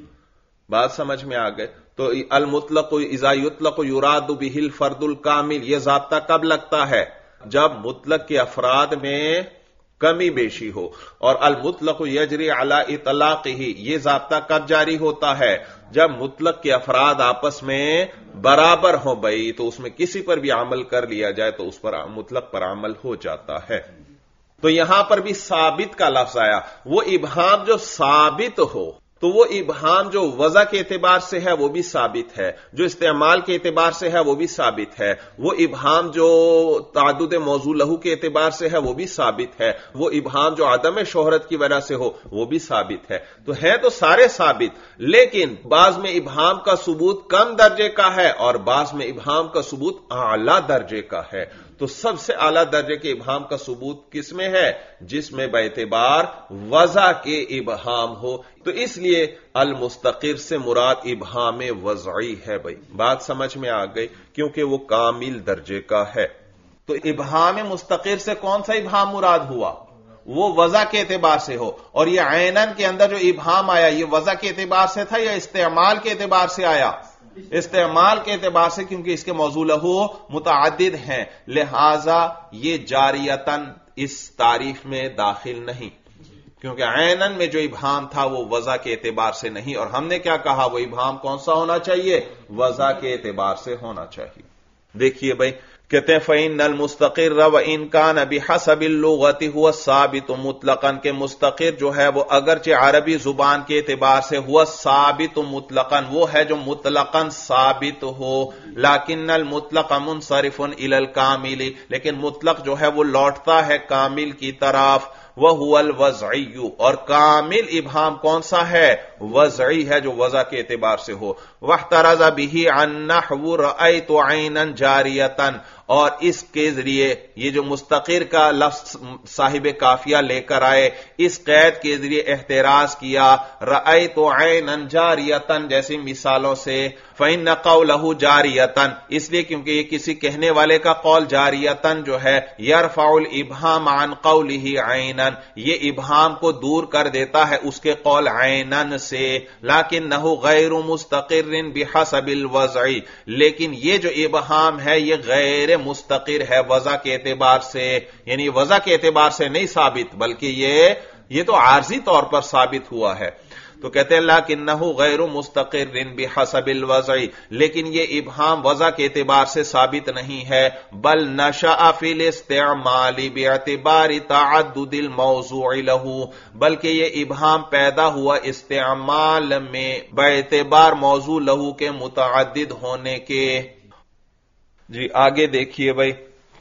[SPEAKER 1] بات سمجھ میں آ گئے؟ تو المطلق اذا یطلق یراد بہ الفرد الکامل، یہ ضابطہ کب لگتا ہے؟ جب مطلق کے افراد میں کمی بیشی ہو۔ اور المطلق یجری علی اطلاقہ، یہ ضابطہ کب جاری ہوتا ہے؟ جب مطلق کے افراد آپس میں برابر ہوں۔ بھائی تو اس میں کسی پر بھی عمل کر لیا جائے تو اس پر مطلق پر عمل ہو جاتا ہے۔ تو یہاں پر بھی ثابت کا لفظ آیا، وہ ابہام جو ثابت ہو، تو وہ ابہام جو وضع کے اعتبار سے ہے وہ بھی ثابت ہے، جو استعمال کے اعتبار سے ہے وہ بھی ثابت ہے، وہ ابہام جو تعدد موضوع لہو کے اعتبار سے ہے وہ بھی ثابت ہے، وہ ابہام جو عدم شہرت کی وجہ سے ہو وہ بھی ثابت ہے۔ تو ہے تو سارے ثابت، لیکن بعض میں ابہام کا ثبوت کم درجے کا ہے اور بعض میں ابہام کا ثبوت اعلی درجے کا ہے۔ تو سب سے اعلیٰ درجے کے ابہام کا ثبوت کس میں ہے؟ جس میں باعتبار وضع کے ابہام ہو۔ تو اس لیے المستقر سے مراد ابہام وضعی ہے۔ بھائی بات سمجھ میں آ گئی؟ کیونکہ وہ کامل درجے کا ہے۔ تو ابہام مستقر سے کون سا ابہام مراد ہوا؟ وہ وضع کے اعتبار سے ہو۔ اور یہ عینن کے اندر جو ابہام آیا یہ وضع کے اعتبار سے تھا یا استعمال کے اعتبار سے آیا؟ استعمال کے اعتبار سے، کیونکہ اس کے موضوع لہو متعدد ہیں، لہذا یہ جاریتاً اس تعریف میں داخل نہیں، کیونکہ عینن میں جو ابہام تھا وہ وضع کے اعتبار سے نہیں، اور ہم نے کیا کہا وہ ابہام کون سا ہونا چاہیے؟ وضع کے اعتبار سے ہونا چاہیے۔ دیکھیے بھائی کہتے ہیں فَإِنَّ الْمُسْتَقِرَّ وَإِنْ كَانَ بِحَسَبِ اللُّغَةِ هُوَ الثَّابِتُ مُطْلَقًا، کہ مستقر جو ہے وہ اگرچہ عربی زبان کے اعتبار سے ہوا ثابت مطلقاً، وہ ہے جو مطلقاً ثابت ہو، لیکن المطلق منصرف الی الکامل، لیکن مطلق جو ہے وہ لوٹتا ہے کامل کی طرف، وَهُوَ الْوَضْعِيُّ، اور کامل ابہام کون سا ہے؟ وضعی ہے، جو وضع کے اعتبار سے ہو۔ وَاحْتَرَزَ بِهِ عَنْ نَحْوِ رَأَيْتُ عَيْنًا جَارِيَةً، اور اس کے ذریعے یہ جو مستقر کا لفظ صاحب کافیہ لے کر آئے، اس قید کے ذریعے احتراز کیا رأیت عینا جاریتا جیسی مثالوں سے، فإن قولہ جاریتا، اس لیے کیونکہ یہ کسی کہنے والے کا قول جاریتا جو ہے، یرفع الابہام عن قولہ عینا، یہ ابہام کو دور کر دیتا ہے اس کے قول عینا سے، لیکنہ غیر مستقر بحسب الوضع، لیکن یہ جو ابہام ہے یہ غیر مستقر ہے وضع کے اعتبار سے، یعنی وضع کے اعتبار سے نہیں ثابت بلکہ یہ تو عارضی طور پر ثابت ہوا ہے۔ تو کہتے ہیں لیکنہ غیر مستقر بحسب الوضع، لیکن یہ ابہام وضع کے اعتبار سے ثابت نہیں ہے، بل نشأ فی الاستعمال باعتبار تعدد الموضوع له، بلکہ یہ ابہام پیدا ہوا استعمال میں باعتبار موضوع لہو کے متعدد ہونے کے۔ جی آگے دیکھیے بھائی،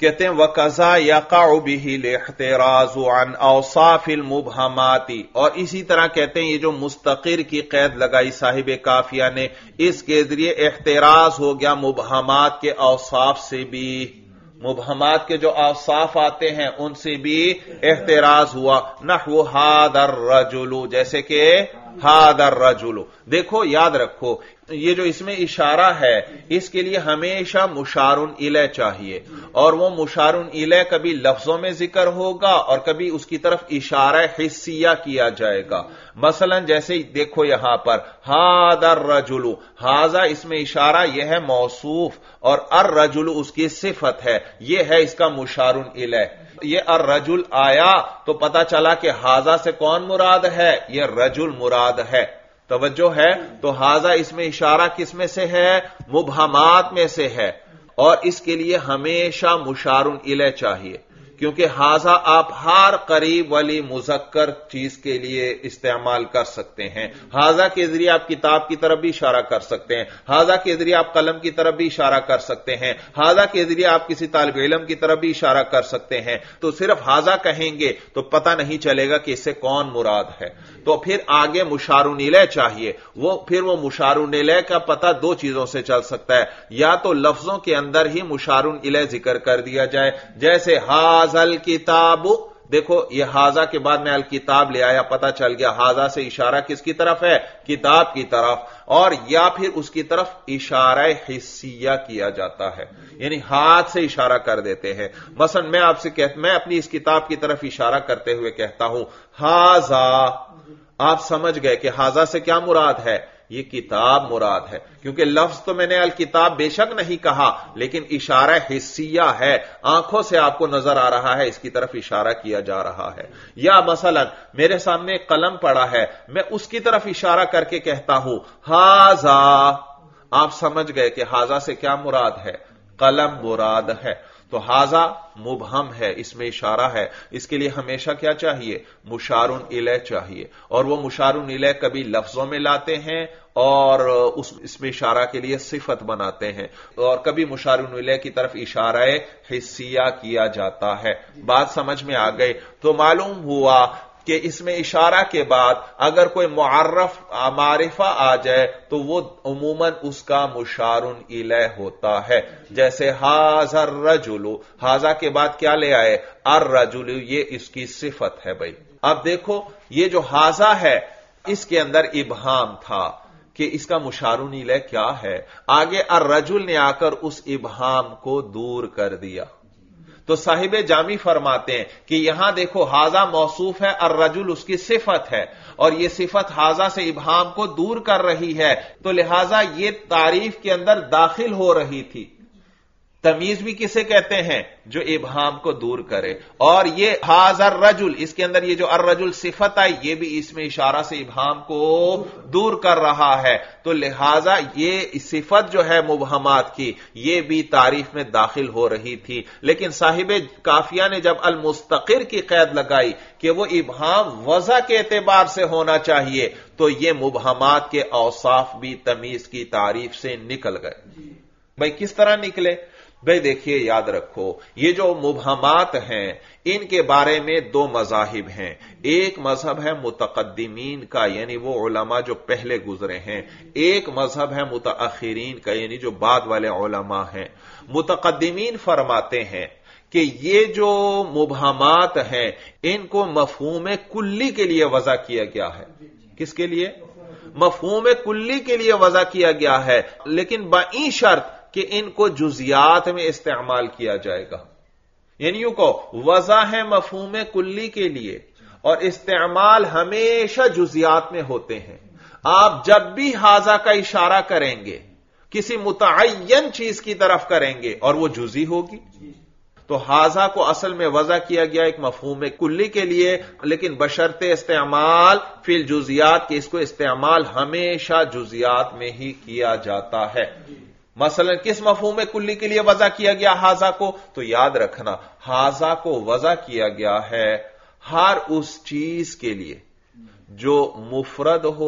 [SPEAKER 1] कहते हैं वकज़ा यक़अ बिहिल इह्तिराज़ु अन औसाफ़िल मुबहमाती, और इसी तरह कहते हैं ये जो मुस्तक़िर की कैद लगाई साहिब काफिया ने, इसके जरिए इह्तिराज़ हो गया मुबहमात के औसाफ से भी, मुबहमात के जो औसाफ आते हैं उनसे भी इह्तिराज़ हुआ। नहवु हादर रजुलु, जैसे कि हादर रजुलु। देखो याद रखो, ये जो इसमें इशारा है इसके लिए हमेशा मुशारुन इले चाहिए, और वो मुशारुन इले कभी लफ्जों में जिक्र होगा और कभी उसकी तरफ इशारा हिस्सिया किया जाएगा। मसलन जैसे देखो यहां पर हादर रजुलु, हाजा इसमें इशारा यह है मौसूफ, और अर रजुलु उसकी सिफत है, यह है इसका मुशारुन इले। ये अर रजुल आया तो पता चला कि हाजा से कौन मुराद है, यह रजुल मुराद है। तवज्जो है, तो हाजा इसमें इशारा किस में से है, मुबहमात में से है, और इसके लिए हमेशा मुशारुन इले चाहिए, क्योंकि हाजा आप हर करीब वाली मुजक्कर चीज के लिए इस्तेमाल कर सकते हैं। हाजा के जरिए आप किताब की तरफ भी इशारा कर सकते हैं, हाजा के जरिए आप कलम की तरफ भी इशारा कर सकते हैं, हाजा के जरिए आप किसी तालिब इल्म की तरफ भी इशारा कर सकते हैं। तो सिर्फ हाजा कहेंगे तो पता नहीं चलेगा कि इससे कौन मुराद है, तो फिर आगे मुशारुन इले चाहिए। फिर वो मुशारुन इले का पता दो चीजों से चल सकता है, या तो लफ्जों के अंदर ही मुशारुन इले जिक्र कर दिया जाए, जैसे हाजल किताबु, देखो ये हाजा के बाद में अल किताब ले आया, पता चल गया हाजा से इशारा किसकी तरफ है, किताब की तरफ, और या फिर उसकी तरफ इशारा हिस्सिया किया जाता है, यानी हाथ से इशारा कर देते हैं। मसलन मैं अपनी इस किताब की तरफ इशारा करते हुए कहता हूं हाजा, आप समझ गए कि हाजा से क्या मुराद है, ये किताब मुराद है, क्योंकि लफ्ज तो मैंने अल किताब बेशक नहीं कहा, लेकिन इशारा हिस्सिया है, आंखों से आपको नजर आ रहा है इसकी तरफ इशारा किया जा रहा है। या मसलन मेरे सामने एक कलम पड़ा है, मैं उसकी तरफ इशारा करके कहता हूं हाजा, आप समझ गए कि हाजा से क्या मुराद है, कलम मुराद है। तो हाजा मुबहम है, इसमें इशारा है, इसके लिए हमेशा क्या चाहिए, मुशारुन इले चाहिए, और वो मुशारुन इले कभी लफ्जों में लाते हैं और इसमें इशारा के लिए सिफत बनाते हैं, और कभी मुशारुन इले की तरफ इशारा हिस्सिया किया जाता है। बात समझ में आ गई? तो मालूम हुआ कि इसमें इशारा के बाद अगर कोई मुअर्रफ मारिफा आ जाए तो वो उमूमन उसका मुशारुन इले होता है। जैसे हाजर रजुलु, हाजा के बाद क्या ले आए, अर रजुलु, ये इसकी सिफत है। भाई अब देखो ये जो हाजा है इसके अंदर इबहाम था कि इसका मुशारुन इले क्या है, आगे अर रजुल ने आकर उस इबहाम को दूर कर दिया। तो साहिब जामी फरमाते हैं कि यहां देखो हाजा मौसूफ है, अर रजुल उसकी सिफत है, और यह सिफत हाजा से इबहाम को दूर कर रही है, तो लिहाजा यह तारीफ के अंदर दाखिल हो रही थी। तमीज भी किसे कहते हैं, जो इबहाम को दूर करे, और ये हाजर रजुल, इसके अंदर ये जो अर रजुल सिफत आई, ये भी इसमें इशारा से इबहाम को दूर कर रहा है। तो लिहाजा ये सिफत जो है मुबहमात की, ये भी तारीफ में दाखिल हो रही थी। लेकिन साहिब काफिया ने जब अल मुस्तकिर की कैद लगाई कि वो इबहाम वज़ा के एतबार से होना चाहिए, तो ये मुबहमात के औसाफ भी तमीज की तारीफ से निकल गए। भाई किस तरह निकले? भाई देखिए याद रखो, ये जो मुबहमात हैं इनके बारे में दो मज़ाहिब हैं। एक मजहब है मुतकद्दिमीन का, यानी वो उलमा जो पहले गुजरे हैं, एक मजहब है मुतअखिरीन का, यानी जो बाद वाले उलमा हैं। मुतकद्दिमीन फरमाते हैं कि ये जो मुबहमात हैं इनको मफहूम कुल्ली के लिए वज़ा किया गया है। किसके लिए? मफहूम कुल्ली के लिए वज़ा किया गया है, लेकिन बाई शर्त कि इनको जुजियात में इस्तेमाल किया जाएगा। यानी यूं कहो वज़ा है मफहूम कुल्ली के लिए और इस्तेमाल हमेशा जुजियात में होते हैं। आप जब भी हाजा का इशारा करेंगे किसी मुतअय्यन चीज की तरफ करेंगे और वो जुजी होगी। तो हाजा को असल में वज़ा किया गया एक मफहूम कुल्ली के लिए, लेकिन बशर्ते इस्तेमाल फिल जुजियात के, इसको इस्तेमाल हमेशा जुजियात में ही किया जाता है। मसलन किस मफहूम कुल्ली के लिए वज़ा किया गया हाजा को? तो याद रखना हाजा को वज़ा किया गया है हर उस चीज के लिए जो मुफरद हो,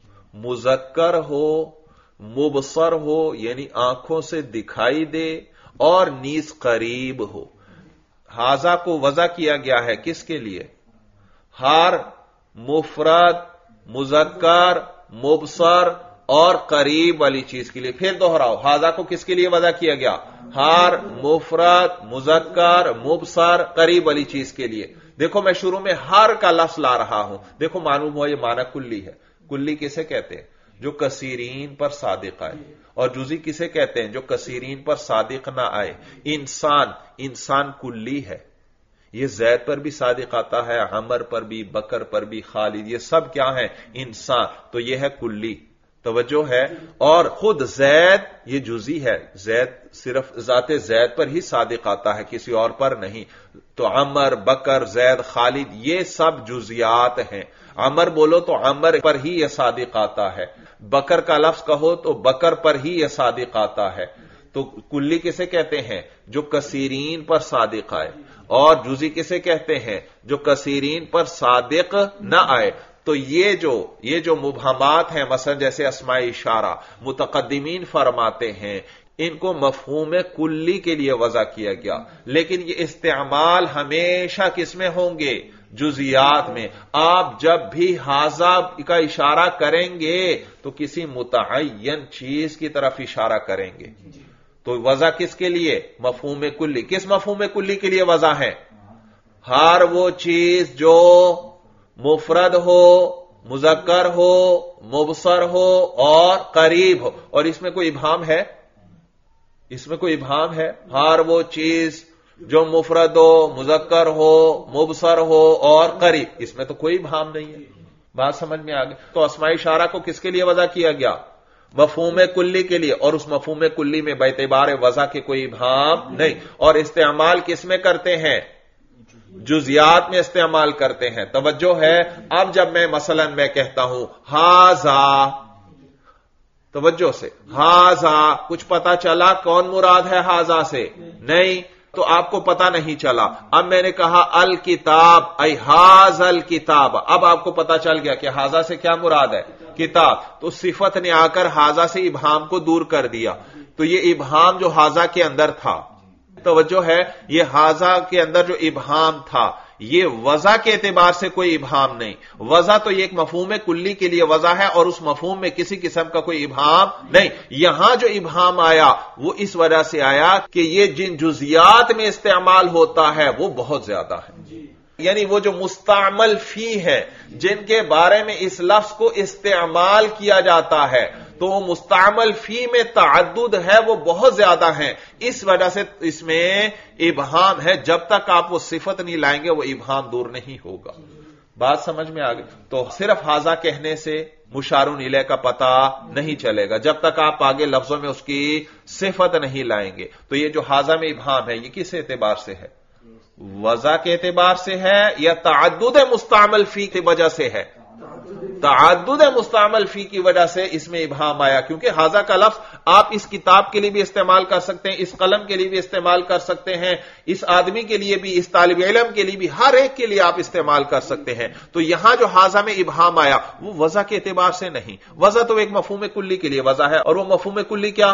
[SPEAKER 1] मुजक्कर हो, मुबसर हो, यानी आंखों से दिखाई दे اور نیز قریب ہو. حاضہ کو وضع کیا گیا ہے کس کے لیے؟ ہر مفرد، مذکر، مبصر اور قریب والی چیز کے لیے. پھر دوہراؤ، حاضہ کو کس کے لیے وضع کیا گیا؟ ہر مفرد، مذکر، مبصر، قریب والی چیز کے لیے. دیکھو میں شروع میں ہر کا لفظ لا رہا ہوں، دیکھو معلوم ہوا یہ معنی کلی ہے. کلی کسے کہتے ہیں؟ جو کثیرین پر صادق آئے. اور جزئی کسے کہتے ہیں؟ جو کثیرین پر صادق نہ آئے. انسان کلی ہے، یہ زید پر بھی صادق آتا ہے، عمر پر بھی، بکر پر بھی، خالد، یہ سب کیا ہیں؟ انسان. تو یہ ہے کلی. توجہ ہے. اور خود زید یہ جزئی ہے، زید صرف ذات زید پر ہی صادق آتا ہے، کسی اور پر نہیں. تو عمر، بکر، زید، خالد یہ سب جزیات ہیں. عمر بولو تو عمر پر ہی یہ صادق آتا ہے، بکر کا لفظ کہو تو بکر پر ہی یہ صادق آتا ہے. تو کلی کسے کہتے ہیں؟ جو کثیرین پر صادق آئے. اور جزئی کسے کہتے ہیں؟ جو کثیرین پر صادق نہ آئے. تو یہ جو مبہمات ہیں، مثلا جیسے اسماء اشارہ، متقدمین فرماتے ہیں ان کو مفہوم کلی کے لیے وضع کیا گیا، لیکن یہ استعمال ہمیشہ کس میں ہوں گے؟ جزیات میں. آپ جب بھی حاذا کا اشارہ کریں گے تو کسی متعین چیز کی طرف اشارہ کریں گے. تو وضع کس کے لیے؟ مفہوم کلی. کس مفہوم کلی کے لیے وضع ہے؟ ہر وہ چیز جو مفرد ہو، مذکر ہو، مبصر ہو اور قریب ہو. اور اس میں کوئی ابہام ہے؟ اس میں کوئی ابہام ہے؟ ہر وہ چیز جو مفرد ہو، مذکر ہو، مبصر ہو اور قریب، اس میں تو کوئی ابہام نہیں ہے. بات سمجھ میں آ گئی؟ تو اسماء اشارہ کو کس کے لیے وضع کیا گیا؟ مفہوم کلی کے لیے. اور اس مفہوم کلی میں باعتبار وضع کے کوئی ابہام نہیں. اور استعمال کس میں کرتے ہیں؟ جزیات میں استعمال کرتے ہیں. توجہ ہے. اب جب میں کہتا ہوں حاذا، توجہ سے، حاذا، کچھ پتا چلا کون مراد ہے حاذا سے؟ نہیں. تو آپ کو پتا نہیں چلا. اب میں نے کہا الکتاب، ای حاذا الکتاب، اب آپ کو پتا چل گیا کہ حاذا سے کیا مراد ہے؟ کتاب. تو صفت نے آ کر حاذا سے ابہام کو دور کر دیا. تو یہ ابہام جو حاذا کے اندر تھا، توجہ ہے، یہ حاذا کے اندر جو ابہام تھا یہ وضع کے اعتبار سے کوئی ابہام نہیں. وضع تو یہ ایک مفہوم کلی کے لیے وضع ہے اور اس مفہوم میں کسی قسم کا کوئی ابہام نہیں. یہاں جو ابہام آیا وہ اس وجہ سے آیا کہ یہ جن جزیات میں استعمال ہوتا ہے وہ بہت زیادہ ہے. یعنی وہ جو مستعمل فی ہے، جن کے بارے میں اس لفظ کو استعمال کیا جاتا ہے، تو وہ مستعمل فی میں تعدد ہے، وہ بہت زیادہ ہیں. اس وجہ سے اس میں ابہام ہے. جب تک آپ وہ صفت نہیں لائیں گے وہ ابہام دور نہیں ہوگا. بات سمجھ میں آ گئی؟ تو صرف حاذا کہنے سے مشار الیہ کا پتہ نہیں چلے گا جب تک آپ آگے لفظوں میں اس کی صفت نہیں لائیں گے. تو یہ جو حاذا میں ابہام ہے یہ کس اعتبار سے ہے؟ وضع کے اعتبار سے ہے یا تعدد مستعمل فی کی وجہ سے ہے؟ تعدد مستعمل فی کی وجہ سے اس میں ابہام آیا. کیونکہ حاذا کا لفظ آپ اس کتاب کے لیے بھی استعمال کر سکتے ہیں، اس قلم کے لیے بھی استعمال کر سکتے ہیں، اس آدمی کے لیے بھی، اس طالب علم کے لیے بھی، ہر ایک کے لیے آپ استعمال کر سکتے ہیں. تو یہاں جو حاذا میں ابہام آیا وہ وضع کے اعتبار سے نہیں. وضع تو ایک مفہوم کلی کے لیے وضع ہے. اور وہ مفہوم کلی کیا؟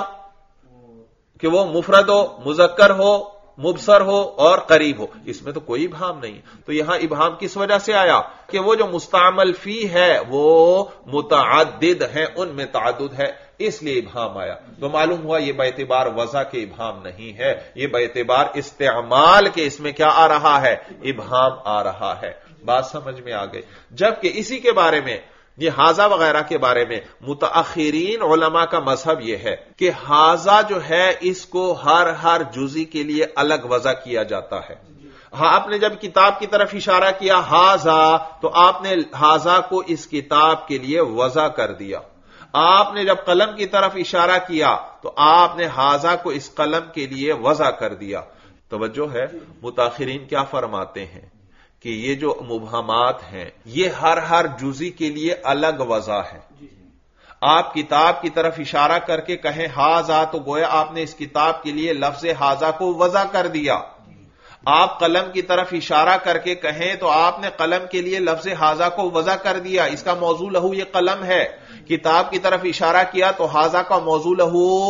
[SPEAKER 1] کہ وہ مفرد ہو، مذکر ہو، مبصر ہو اور قریب ہو. اس میں تو کوئی ابہام نہیں. تو یہاں ابہام کس وجہ سے آیا؟ کہ وہ جو مستعمل فی ہے وہ متعدد ہیں، ان میں تعدد ہے، اس لیے ابہام آیا. تو معلوم ہوا یہ باعتبار وضع کے ابہام نہیں ہے، یہ باعتبار استعمال کے اس میں کیا آ رہا ہے؟ ابہام آ رہا ہے. بات سمجھ میں آ گئی؟ جبکہ اسی کے بارے میں، یہ حاذا وغیرہ کے بارے میں متاخرین علماء کا مذہب یہ ہے کہ حاذا جو ہے اس کو ہر جزئی کے لیے الگ وضع کیا جاتا ہے. ہاں، آپ نے جب کتاب کی طرف اشارہ کیا حاذا، تو آپ نے حاذا کو اس کتاب کے لیے وضع کر دیا. آپ نے جب قلم کی طرف اشارہ کیا تو آپ نے حاذا کو اس قلم کے لیے وضع کر دیا. توجہ ہے، متاخرین کیا فرماتے ہیں کہ یہ جو مبہمات ہیں یہ ہر جزئی کے لیے الگ وضع ہے. آپ کتاب کی طرف اشارہ کر کے کہیں حاذا تو گویا آپ نے اس کتاب کے لیے لفظ حاذا کو وضع کر دیا. آپ قلم کی طرف اشارہ کر کے کہیں تو آپ نے قلم کے لیے لفظ حاذا کو وضع کر دیا. اس کا موضوع لہو یہ قلم ہے. کتاب کی طرف اشارہ کیا تو حاذا کا موضوع لہو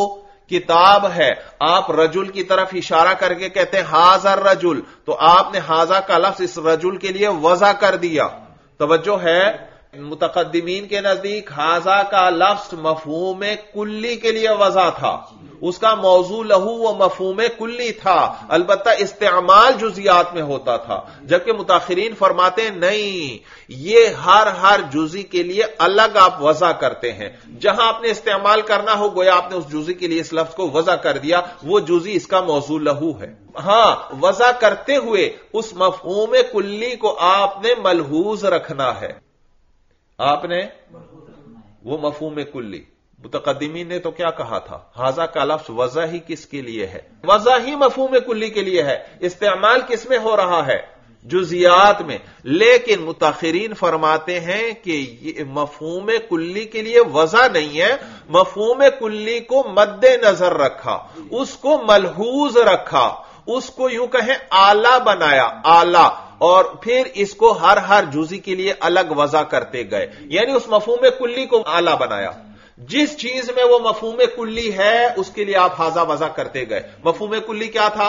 [SPEAKER 1] کتاب ہے، آپ رجل کی طرف اشارہ کر کے کہتے ہیں ہاذا رجل، تو آپ نے ہاذا کا لفظ اس رجل کے لیے وضع کر دیا. توجہ ہے، متقدمین کے نزدیک ہاذا کا لفظ مفہوم کلی کے لیے وضع تھا، اس کا موضوع لہو وہ مفہوم کلی تھا، البتہ استعمال جزیات میں ہوتا تھا. جبکہ متاخرین فرماتے ہیں نہیں، یہ ہر جزی کے لیے الگ آپ وضع کرتے ہیں. جہاں آپ نے استعمال کرنا ہو گویا آپ نے اس جزی کے لیے اس لفظ کو وضع کر دیا، وہ جزی اس کا موضوع لہو ہے. ہاں، وضع کرتے ہوئے اس مفہوم کلی کو آپ نے ملحوظ رکھنا ہے. آپ نے وہ مفہوم کلی، متقدمین نے تو کیا کہا تھا؟ ہاذا کا لفظ وضع ہی کس کے لیے ہے؟ وضع ہی مفہوم کلی کے لیے ہے. استعمال کس میں ہو رہا ہے؟ جزیات میں. لیکن متاخرین فرماتے ہیں کہ یہ مفہوم کلی کے لیے وضع نہیں ہے، مفہوم کلی کو مد نظر رکھا، اس کو ملحوظ رکھا، اس کو یوں کہیں آلہ بنایا، آلہ، اور پھر اس کو ہر جزی کے لیے الگ وضع کرتے گئے. یعنی اس مفہوم کلی کو آلہ بنایا. جس چیز میں وہ مفہوم کلی ہے اس کے لیے آپ ہاذا وضع کرتے گئے. مفہوم کلی کیا تھا؟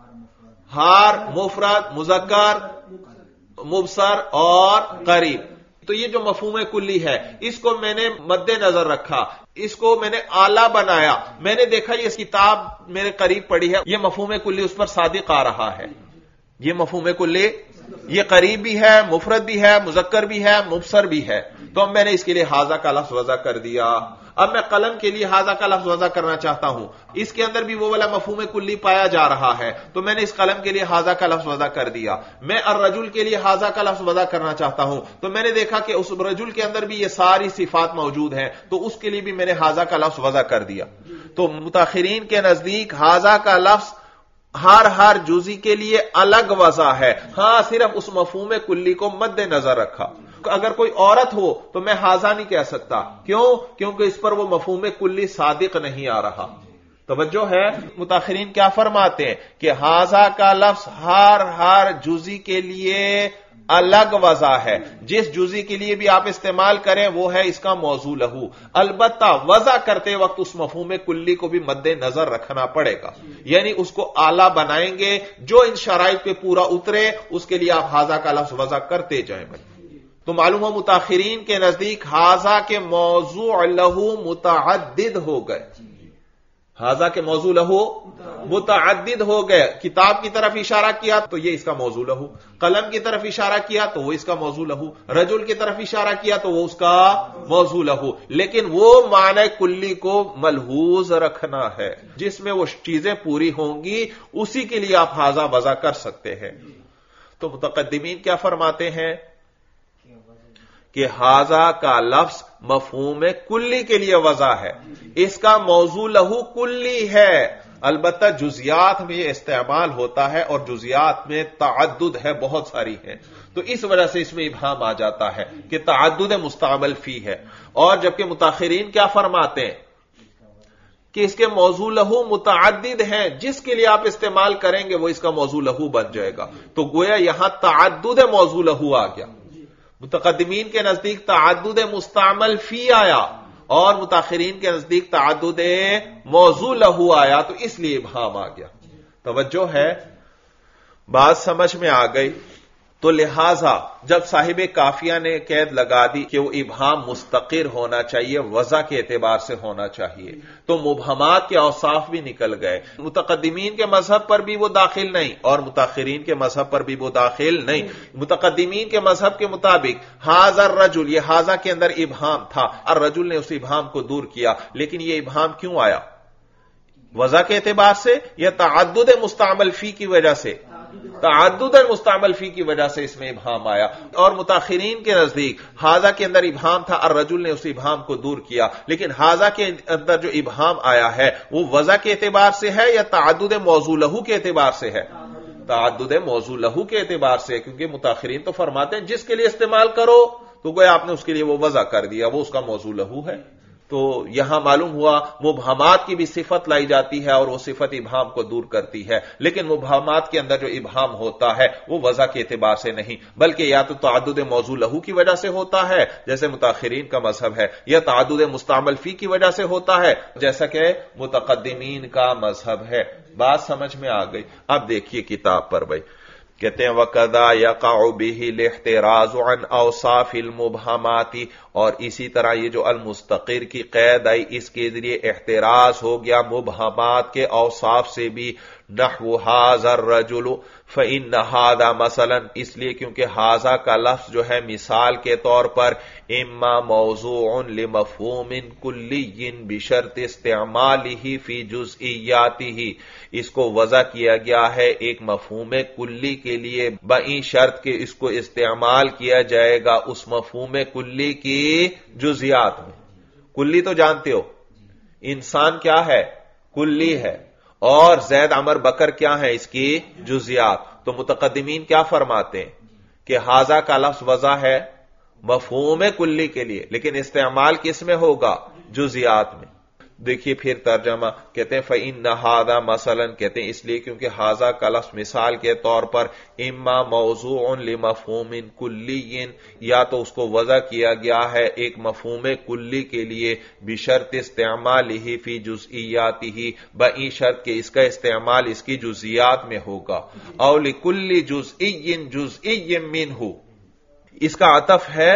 [SPEAKER 1] ہر، مفرد، مذکر، مبصر اور قریب. تو یہ جو مفہوم کلی ہے اس کو میں نے مد نظر رکھا، اس کو میں نے آلہ بنایا. میں نے دیکھا یہ کتاب میرے قریب پڑی ہے، یہ مفہوم کلی اس پر صادق آ رہا ہے. یہ مفہوم کلی یہ قریب بھی ہے، مفرد بھی ہے، مذکر بھی ہے، مبصر بھی ہے. تو اب میں نے اس کے لیے ہاذا کا لفظ وضع کر دیا. اب میں قلم کے لیے ہاذا کا لفظ وضع کرنا چاہتا ہوں، اس کے اندر بھی وہ والا مفہوم کلی پایا جا رہا ہے، تو میں نے اس قلم کے لیے ہاذا کا لفظ وضع کر دیا. میں الرجل کے لیے ہاذا کا لفظ وضع کرنا چاہتا ہوں، تو میں نے دیکھا کہ اس رجل کے اندر بھی یہ ساری صفات موجود ہیں، تو اس کے لیے بھی میں نے ہاذا کا لفظ وضع کر دیا. تو متاخرین کے نزدیک ہاذا کا لفظ ہر جزی کے لیے الگ وضع ہے. ہاں، صرف اس مفہوم کلی کو مد نظر رکھا. اگر کوئی عورت ہو تو میں ہاذا نہیں کہہ سکتا. کیوں؟ کیونکہ اس پر وہ مفہوم کلی صادق نہیں آ رہا. توجہ ہے، متاخرین کیا فرماتے ہیں کہ ہاذا کا لفظ ہر جزی کے لیے الگ وضع ہے. جس جزی کے لیے بھی آپ استعمال کریں وہ ہے اس کا موضوع لہو. البتہ وضع کرتے وقت اس مفہوم کلی کو بھی مد نظر رکھنا پڑے گا. یعنی اس کو آلہ بنائیں گے، جو ان شرائط پہ پورا اترے اس کے لیے آپ ہاذا کا لفظ وضع کرتے جائیں. تو معلوم ہو متاخرین کے نزدیک ہاذا کے موضوع لہو متعدد ہو گئے. ہاذا کے موضوع لہو متعدد ہو گئے. کتاب کی طرف اشارہ کیا تو یہ اس کا موضوع لہو، قلم کی طرف اشارہ کیا تو وہ اس کا موضوع لہو، رجل کی طرف اشارہ کیا تو وہ اس کا موضوع لہو. لیکن وہ معنی کلی کو ملحوظ رکھنا ہے. جس میں وہ چیزیں پوری ہوں گی اسی کے لیے آپ ہاذا وضع کر سکتے ہیں. تو متقدمین کیا فرماتے ہیں کہ ہاذا کا لفظ مفہوم کلی کے لیے وضع ہے، اس کا موضوع لہو کلی ہے. البتہ جزیات میں یہ استعمال ہوتا ہے اور جزیات میں تعدد ہے، بہت ساری ہے، تو اس وجہ سے اس میں ابہام آ جاتا ہے کہ تعدد مستعمل فی ہے. اور جبکہ متاخرین کیا فرماتے ہیں کہ اس کے موضوع لہو متعدد ہیں، جس کے لیے آپ استعمال کریں گے وہ اس کا موضوع لہو بن جائے گا. تو گویا یہاں تعدد موضوع لہو آ گیا. متقدمین کے نزدیک تعدد مستعمل فی آیا اور متاخرین کے نزدیک تعدد موضوع لہو آیا، تو اس لیے ابہام آ گیا. توجہ ہے، بات سمجھ میں آ گئی. تو لہذا جب صاحب کافیہ نے قید لگا دی کہ وہ ابہام مستقر ہونا چاہیے، وضع کے اعتبار سے ہونا چاہیے، تو مبہمات کے اوصاف بھی نکل گئے. متقدمین کے مذہب پر بھی وہ داخل نہیں اور متاخرین کے مذہب پر بھی وہ داخل نہیں. متقدمین کے مذہب کے مطابق ہاذا الرجل، یہ ہاذا کے اندر ابہام تھا، الرجل نے اس ابہام کو دور کیا. لیکن یہ ابہام کیوں آیا؟ وضع کے اعتبار سے یا تعدد مستعمل فی کی وجہ سے؟ تعدد مستعمل فی کی وجہ سے اس میں ابہام آیا. اور متاخرین کے نزدیک ہاذا کے اندر ابہام تھا، الرجل نے اس ابہام کو دور کیا. لیکن ہاذا کے اندر جو ابہام آیا ہے وہ وضع کے اعتبار سے ہے یا تعدد موضوع لہو کے اعتبار سے ہے؟ تعدد موضوع لہو کے اعتبار سے، کیونکہ متاخرین تو فرماتے ہیں جس کے لیے استعمال کرو تو گویا آپ نے اس کے لیے وہ وضع کر دیا، وہ اس کا موضوع لہو ہے. تو یہاں معلوم ہوا مبہمات کی بھی صفت لائی جاتی ہے اور وہ صفت ابہام کو دور کرتی ہے، لیکن مبہمات کے اندر جو ابہام ہوتا ہے وہ وضع کے اعتبار سے نہیں، بلکہ یا تو تعدد موضوع لہو کی وجہ سے ہوتا ہے جیسے متاخرین کا مذہب ہے، یا تعدد مستعمل فی کی وجہ سے ہوتا ہے جیسا کہ متقدمین کا مذہب ہے۔ بات سمجھ میں آ گئی؟ اب دیکھیے کتاب پر بھائی کہتے ہیں وَقَذَا يَقَعُ بِهِ الْاحْتِرَازُ عَنْ أَوْصَافِ الْمُبْهَمَاتِ، اور اسی طرح یہ جو المستقر کی قید آئی اس کے ذریعے احتراز ہو گیا مبہمات کے اوصاف سے بھی، نحو هَذَا الرَّجُلُ فَإِنَّ هَذَا مثلا، اس لیے کیونکہ هَذَا کا لفظ جو ہے مثال کے طور پر اما موضوع لمفہوم کلی بشرط استعمالہ فی جزئیاتہ، اس کو وضع کیا گیا ہے ایک مفہوم کلی کے لیے بئی شرط کہ اس کو استعمال کیا جائے گا اس مفہوم کلی کی جزیات میں۔ کلی تو جانتے ہو انسان کیا ہے؟ کلی ہے، اور زید عمر بکر کیا ہے؟ اس کی جزیات۔ تو متقدمین کیا فرماتے ہیں کہ ہاذا کا لفظ وضع ہے مفہوم کلی کے لیے، لیکن استعمال کس میں ہوگا؟ جزیات میں۔ دیکھیے پھر ترجمہ کہتے ہیں فَإِنَّ هَذَا مثلاً، کہتے ہیں اس لیے کیونکہ ہاذا کا لفظ مثال کے طور پر اما موضوع لمفہوم کلی، یا تو اس کو وضع کیا گیا ہے ایک مفہوم کلی کے لیے بشرط استعمالہ فی جزئیاتہ، بئی شرط کہ اس کا استعمال اس کی جزئیات میں ہوگا، او لکل جزئی منہ، اس کا عطف ہے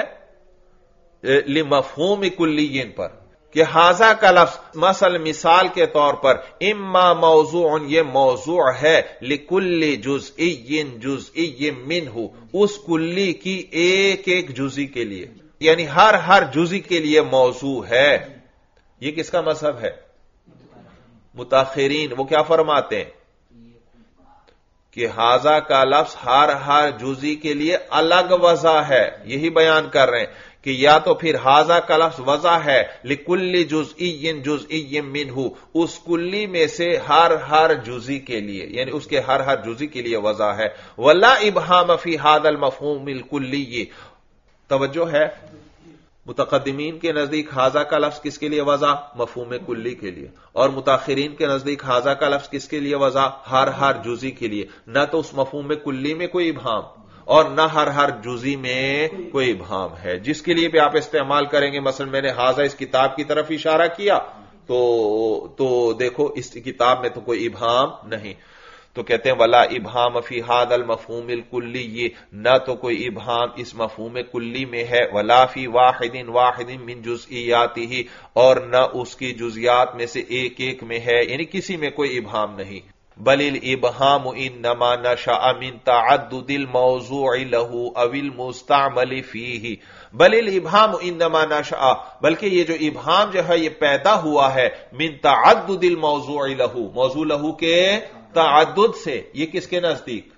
[SPEAKER 1] لمفہوم کلی پر کہ ہاذا کا لفظ مثال کے طور پر اما موضوع، یہ موضوع ہے لکل جزئی منہ، اس کلی کی ایک ایک جزی کے لیے، یعنی ہر جزی کے لیے موضوع ہے۔ یہ کس کا مذہب ہے؟ متاخرین۔ وہ کیا فرماتے ہیں کہ ہاذا کا لفظ ہر جزی کے لیے الگ وضع ہے، یہی بیان کر رہے ہیں کہ یا تو پھر ہاذا کا لفظ وضع ہے لکل جزئی منہ، اس کلی میں سے ہر جزی کے لیے، یعنی اس کے ہر جزی کے لیے وضع ہے، ولا ابہام فی ھذا المفہوم الکلی۔ توجہ ہے، متقدمین کے نزدیک ہاذا کا لفظ کس کے لیے وضع؟ مفہوم کلی کے لیے، اور متاخرین کے نزدیک ہاذا کا لفظ کس کے لیے وضع؟ ہر جزی کے لیے، نہ تو اس مفہوم کلی میں کوئی ابہام اور نہ ہر جزی میں کوئی ابہام ہے، جس کے لیے بھی آپ استعمال کریں گے۔ مثلا میں نے ہاذا اس کتاب کی طرف اشارہ کیا تو دیکھو اس کتاب میں تو کوئی ابہام نہیں، تو کہتے ہیں ولا ابہام فی ھذا المفہوم الکلی، نہ تو کوئی ابہام اس مفہوم کلی میں ہے، ولا فی واحد من جزئیاتہ، اور نہ اس کی جزیات میں سے ایک ایک میں ہے، یعنی کسی میں کوئی ابہام نہیں۔ بل الابہام انما نشأ من تعدد الموضوع له او المستعمل فیہ، بل الابہام انما نشأ، بلکہ یہ جو ابہام جو ہے یہ پیدا ہوا ہے من تعدد الموضوع له، موضوع له کے تعدد سے، یہ کس کے نزدیک؟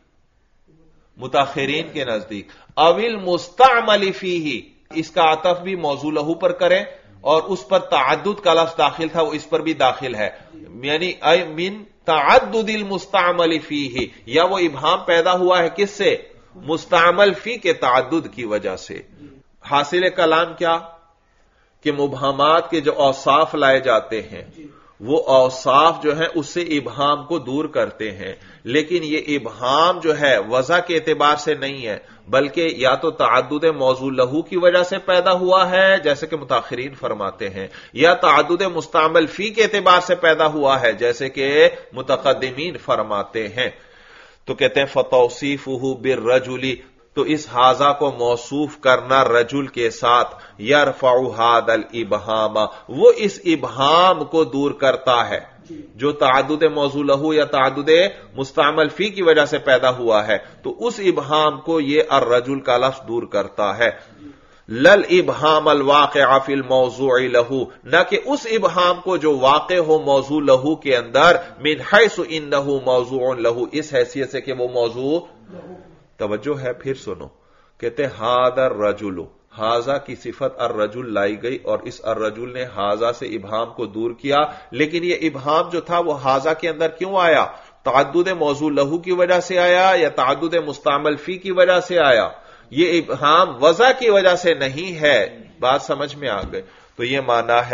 [SPEAKER 1] متاخرین کے نزدیک۔ او المستعمل فیہ، اس کا عطف بھی موضوع له پر کریں اور اس پر تعدد کا لفظ داخل تھا وہ اس پر بھی داخل ہے، یعنی من تعدد المستعمل فیہ، یا وہ ابہام پیدا ہوا ہے کس سے؟ مستعمل فی کے تعدد کی وجہ سے۔ حاصل کلام کیا کہ مبہمات کے جو اوصاف لائے جاتے ہیں وہ اوصاف جو ہے اس سے ابہام کو دور کرتے ہیں، لیکن یہ ابہام جو ہے وضع کے اعتبار سے نہیں ہے، بلکہ یا تو تعدد موضوع لہو کی وجہ سے پیدا ہوا ہے جیسے کہ متاخرین فرماتے ہیں، یا تعدد مستعمل فی کے اعتبار سے پیدا ہوا ہے جیسے کہ متقدمین فرماتے ہیں۔ تو کہتے ہیں فتوصیفہ بالرجل، تو اس ہاذا کو موصوف کرنا رجل کے ساتھ، یرفع ھذا الابہام، وہ اس ابہام کو دور کرتا ہے جو تعدد موضوع لہو یا تعدد مستعمل فی کی وجہ سے پیدا ہوا ہے، تو اس ابہام کو یہ الرجل کا لفظ دور کرتا ہے۔ لل ابہام الواقع فی الموضوع لہو، نہ کہ اس ابہام کو جو واقع ہو موضوع لہو کے اندر، من حیث انہ موضوع لہو، اس حیثیت سے کہ وہ موضوع۔ توجہ ہے، پھر سنو، کہتے ھذا الرجل، ہاذا کی صفت الرجل لائی گئی اور اس الرجل نے ہاذا سے ابہام کو دور کیا، لیکن یہ ابہام جو تھا وہ ہاذا کے اندر کیوں آیا؟ تعدد موضوع لہو کی وجہ سے آیا یا تعدد مستعمل فی کی وجہ سے آیا؟ یہ ابہام وضع کی وجہ سے نہیں ہے۔ بات سمجھ میں آ گئی؟ تو یہ معنی ہے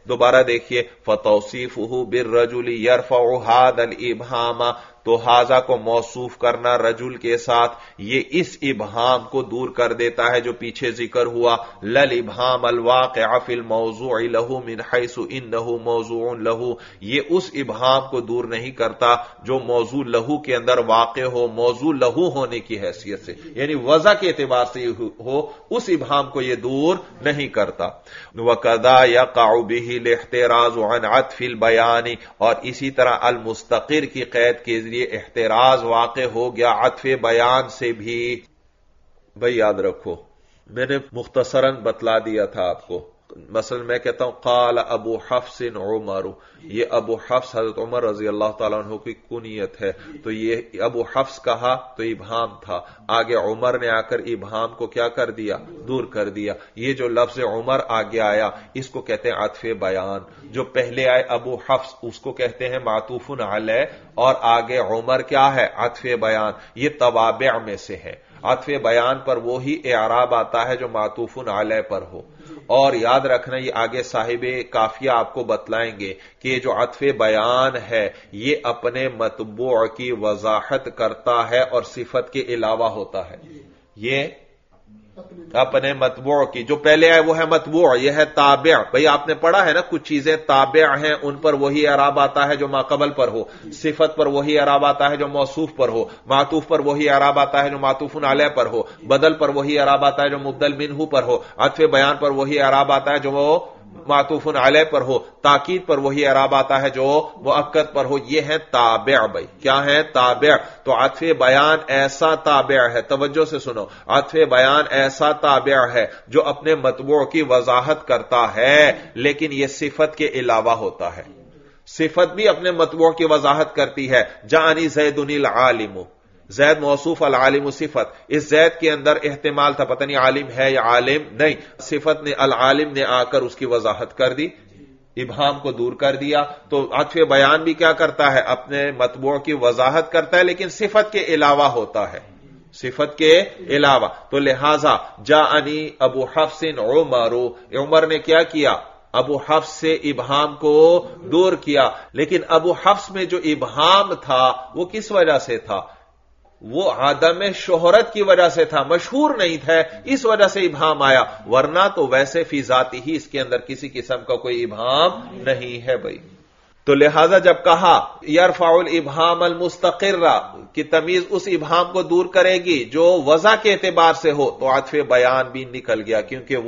[SPEAKER 1] دوبارہ دیکھیے فتوصیفہ بالرجل یرفع ھذا الابہام، تو حاضہ کو موصوف کرنا رجل کے ساتھ یہ اس ابہام کو دور کر دیتا ہے جو پیچھے ذکر ہوا، للابہام الواقع فی الموضوع لہ من حیث انہ موضوع لہ، یہ اس ابہام کو دور نہیں کرتا جو موضوع لہو کے اندر واقع ہو، موضوع لہو ہونے کی حیثیت سے، یعنی وضع کے اعتبار سے ہو، اس ابہام کو یہ دور نہیں کرتا۔ وَكَذَا يَقَعُ بِهِ الْاحْتِرَازُ عَنْ عَطْفِ الْبَيَانِ، اور اسی طرح المستقر کی قید کے ذریعے احتراز واقع ہو گیا عطف بیان سے بھی۔ بھئی یاد رکھو میں نے مختصراً بتلا دیا تھا آپ کو، مثلا میں کہتا ہوں قال ابو حفص عمر، یہ ابو حفص حضرت عمر رضی اللہ تعالیٰ عنہ کی کنیت ہے، تو یہ ابو حفص کہا تو ابہام تھا، آگے عمر نے آ کر ابہام کو کیا کر دیا؟ دور کر دیا۔ یہ جو لفظ عمر آگے آیا اس کو کہتے ہیں عطف بیان، جو پہلے آئے ابو حفص اس کو کہتے ہیں معطوف علیہ، اور آگے عمر کیا ہے؟ عطف بیان۔ یہ توابع میں سے ہے، عطف بیان پر وہی اعراب آتا ہے جو معطوف علیہ پر ہو۔ اور یاد رکھنا یہ آگے صاحب کافیہ آپ کو بتلائیں گے کہ یہ جو عطف بیان ہے یہ اپنے مطبوع کی وضاحت کرتا ہے اور صفت کے علاوہ ہوتا ہے، یہ اپنے مطبوع کی، جو پہلے ہے وہ ہے مطبوع، یہ ہے تابع۔ بھئی آپ نے پڑھا ہے نا کچھ چیزیں تابع ہیں ان پر وہی اعراب آتا ہے جو ما قبل پر ہو، صفت پر وہی اعراب آتا ہے جو موصوف پر ہو، معطوف پر وہی اعراب آتا ہے جو معطوف علیہ پر ہو، بدل پر وہی اعراب آتا ہے جو مبدل منہ پر ہو، عطف بیان پر وہی اعراب آتا ہے جو وہ معطوف علیہ پر ہو، تاکید پر وہی اعراب آتا ہے جو مؤکد پر ہو۔ یہ ہے تابع۔ بھائی کیا ہے؟ تابع۔ تو عطف بیان ایسا تابع ہے، توجہ سے سنو، عطف بیان ایسا تابع ہے جو اپنے مطبوع کی وضاحت کرتا ہے لیکن یہ صفت کے علاوہ ہوتا ہے۔ صفت بھی اپنے مطبوع کی وضاحت کرتی ہے، جانی زید العالم، زید موصوف العالم صفت، اس زید کے اندر احتمال تھا پتہ نہیں عالم ہے یا عالم نہیں، صفت نے العالم نے آ کر اس کی وضاحت کر دی، ابہام کو دور کر دیا۔ تو عطف بیان بھی کیا کرتا ہے؟ اپنے مطبوع کی وضاحت کرتا ہے لیکن صفت کے علاوہ ہوتا ہے، صفت کے علاوہ۔ تو لہذا جاءنی ابو حفص عمر، عمر نے کیا کیا؟ ابو حفص سے ابہام کو دور کیا، لیکن ابو حفص میں جو ابہام تھا وہ کس وجہ سے تھا؟ وہ عدم شہرت کی وجہ سے تھا، مشہور نہیں تھا، اس وجہ سے ابہام آیا، ورنہ تو ویسے فی ذاتی ہی اس کے اندر کسی قسم کا کوئی ابہام نہیں ہے۔ بھائی تو لہذا جب کہا یرفع الابہام المستقر کی تمیز اس ابہام کو دور کرے گی جو وضع کے اعتبار سے ہو، تو عطف بیان بھی نکل گیا، کیونکہ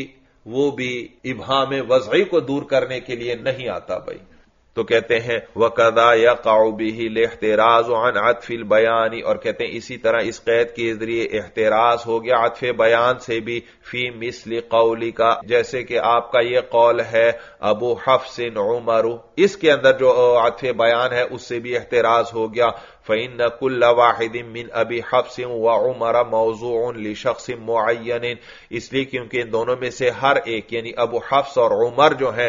[SPEAKER 1] وہ بھی ابہام وضعی کو دور کرنے کے لیے نہیں آتا۔ بھائی تو کہتے ہیں وَكَذَا يَقَعُ بِهِ الْاحْتِرَازُ عَنْ عَطْفِ الْبَيَانِ، اور کہتے ہیں اسی طرح اس قید کے ذریعے احتراز ہو گیا عطف بیان سے بھی، فی مثل قَوْلِكَ، جیسے کہ آپ کا یہ قول ہے ابو حفص عمر، اس کے اندر جو عطف بیان ہے اس سے بھی احتراز ہو گیا۔ فَإِنَّ كُلَّ وَاحِدٍ مِّنْ أَبِي حَفْصٍ وَعُمَرَ مَوْضُوعٌ لِشَخْصٍ مُعَيَّنٍ، اس لیے کیونکہ ان دونوں میں سے ہر ایک یعنی ابو حفص اور عمر جو ہیں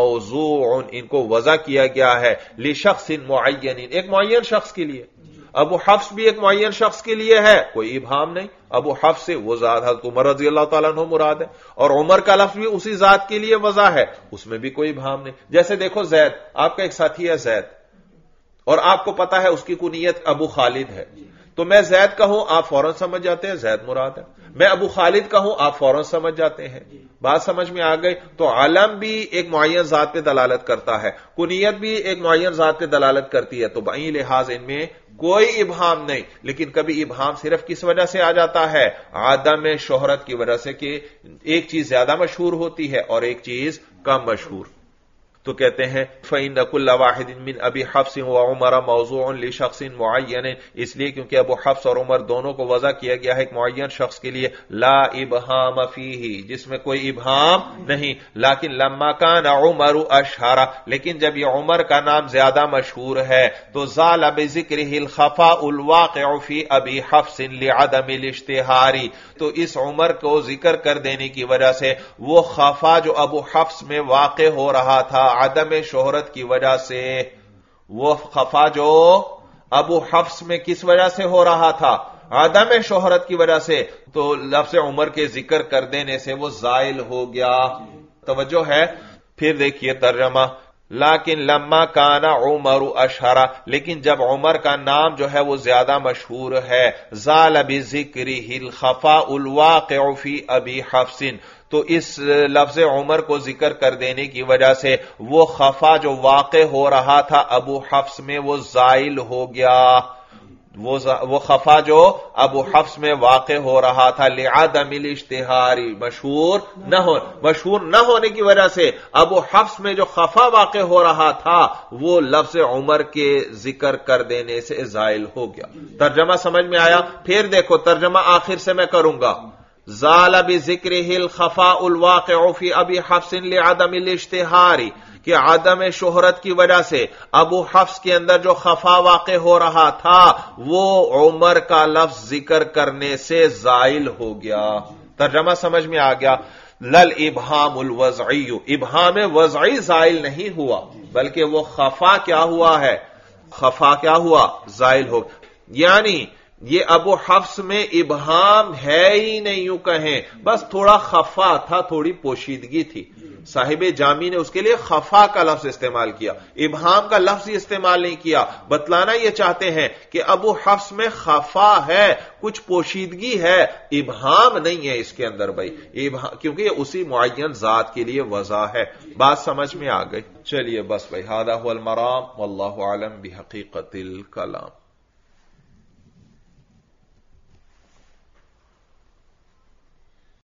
[SPEAKER 1] موضوع، ان کو وضع کیا گیا ہے لشخص معین، ایک معین شخص کے لیے۔ ابو حفص بھی ایک معین شخص کے لیے ہے، کوئی ابہام نہیں، ابو حفص سے وہ ذات حضرت عمر رضی اللہ تعالیٰ عنہ مراد ہے، اور عمر کا لفظ بھی اسی ذات کے لیے وضع ہے، اس میں بھی کوئی ابہام نہیں۔ جیسے دیکھو زید، آپ کا ایک ساتھی ہے زید، اور آپ کو پتا ہے اس کی کنیت ابو خالد ہے، تو میں زید کہوں آپ فوراً سمجھ جاتے ہیں زید مراد ہے، میں ابو خالد کہوں آپ فوراً سمجھ جاتے ہیں، بات سمجھ میں آ گئی۔ تو علم بھی ایک معین ذات پہ دلالت کرتا ہے، کنیت بھی ایک معین ذات پہ دلالت کرتی ہے، تو بئی لحاظ ان میں کوئی ابہام نہیں، لیکن کبھی ابہام صرف کس وجہ سے آ جاتا ہے؟ عدم شہرت کی وجہ سے، کہ ایک چیز زیادہ مشہور ہوتی ہے اور ایک چیز کم مشہور۔ تو کہتے ہیں فَإِنَّ كُلَّ وَاحِدٍ مِّنْ أَبِي حَفْصٍ وَعُمَرَ مَوْضُوعٌ لِشَخْصٍ مُعَيَّنٍ، اس لیے کیونکہ ابو حفص اور عمر دونوں کو وضع کیا گیا ہے ایک معین شخص کے لیے، لا ابہام فیہ، جس میں کوئی ابہام نہیں، لیکن لما کان عمر اشہر، لیکن جب یہ عمر کا نام زیادہ مشہور ہے تو زال بذکرہ الخفاء الواقع فی ابی حفص لعدم الاشتہار، تو اس عمر کو ذکر کر دینے کی وجہ سے وہ خفا جو ابو حفص میں واقع ہو رہا تھا عدم شہرت کی وجہ سے، وہ خفا جو ابو حفص میں کس وجہ سے ہو رہا تھا؟ عدم شہرت کی وجہ سے، تو لفظ عمر کے ذکر کر دینے سے وہ زائل ہو گیا۔ توجہ ہے؟
[SPEAKER 2] پھر دیکھیے ترجمہ، لیکن لما کان عمر اشہرا، لیکن جب عمر کا نام جو ہے وہ زیادہ مشہور ہے، زال بذکرہ الخفاء الواقع فی ابی حفص، تو اس لفظ عمر کو ذکر کر دینے کی وجہ سے وہ خفا جو واقع ہو رہا تھا ابو حفص میں وہ زائل ہو گیا، وہ خفا جو ابو حفص میں واقع ہو رہا تھا، لعدم الاشتہاری، مشہور نہ ہونے کی وجہ سے ابو حفص میں جو خفا واقع ہو رہا تھا وہ لفظ عمر کے ذکر کر دینے سے زائل ہو گیا۔ ترجمہ سمجھ میں آیا؟ پھر دیکھو ترجمہ آخر سے میں کروں گا، زال بذکرہ الخفاء الواقع فی ابی حفص لعدم الاشتہاری، کہ عدم شہرت کی وجہ سے ابو حفص کے اندر جو خفا واقع ہو رہا تھا وہ عمر کا لفظ ذکر کرنے سے زائل ہو گیا۔ ترجمہ سمجھ میں آ گیا؟ لل ابہام الوضعی، ابہام وضعی زائل نہیں ہوا بلکہ وہ خفا کیا ہوا ہے؟ خفا کیا ہوا؟ زائل ہو، یعنی یہ ابو حفص میں ابہام ہے ہی نہیں، یوں کہیں بس تھوڑا خفا تھا، تھوڑی پوشیدگی تھی۔ صاحب جامی نے اس کے لیے خفا کا لفظ استعمال کیا، ابہام کا لفظ ہی استعمال نہیں کیا۔ بتلانا یہ چاہتے ہیں کہ ابو حفص میں خفا ہے، کچھ پوشیدگی ہے، ابہام نہیں ہے اس کے اندر بھائی، کیونکہ یہ اسی معین ذات کے لیے وضع ہے۔ بات سمجھ میں آ گئی؟ چلیے بس بھائی، ھذا ھو المرام واللہ اعلم بحقیقت الکلام۔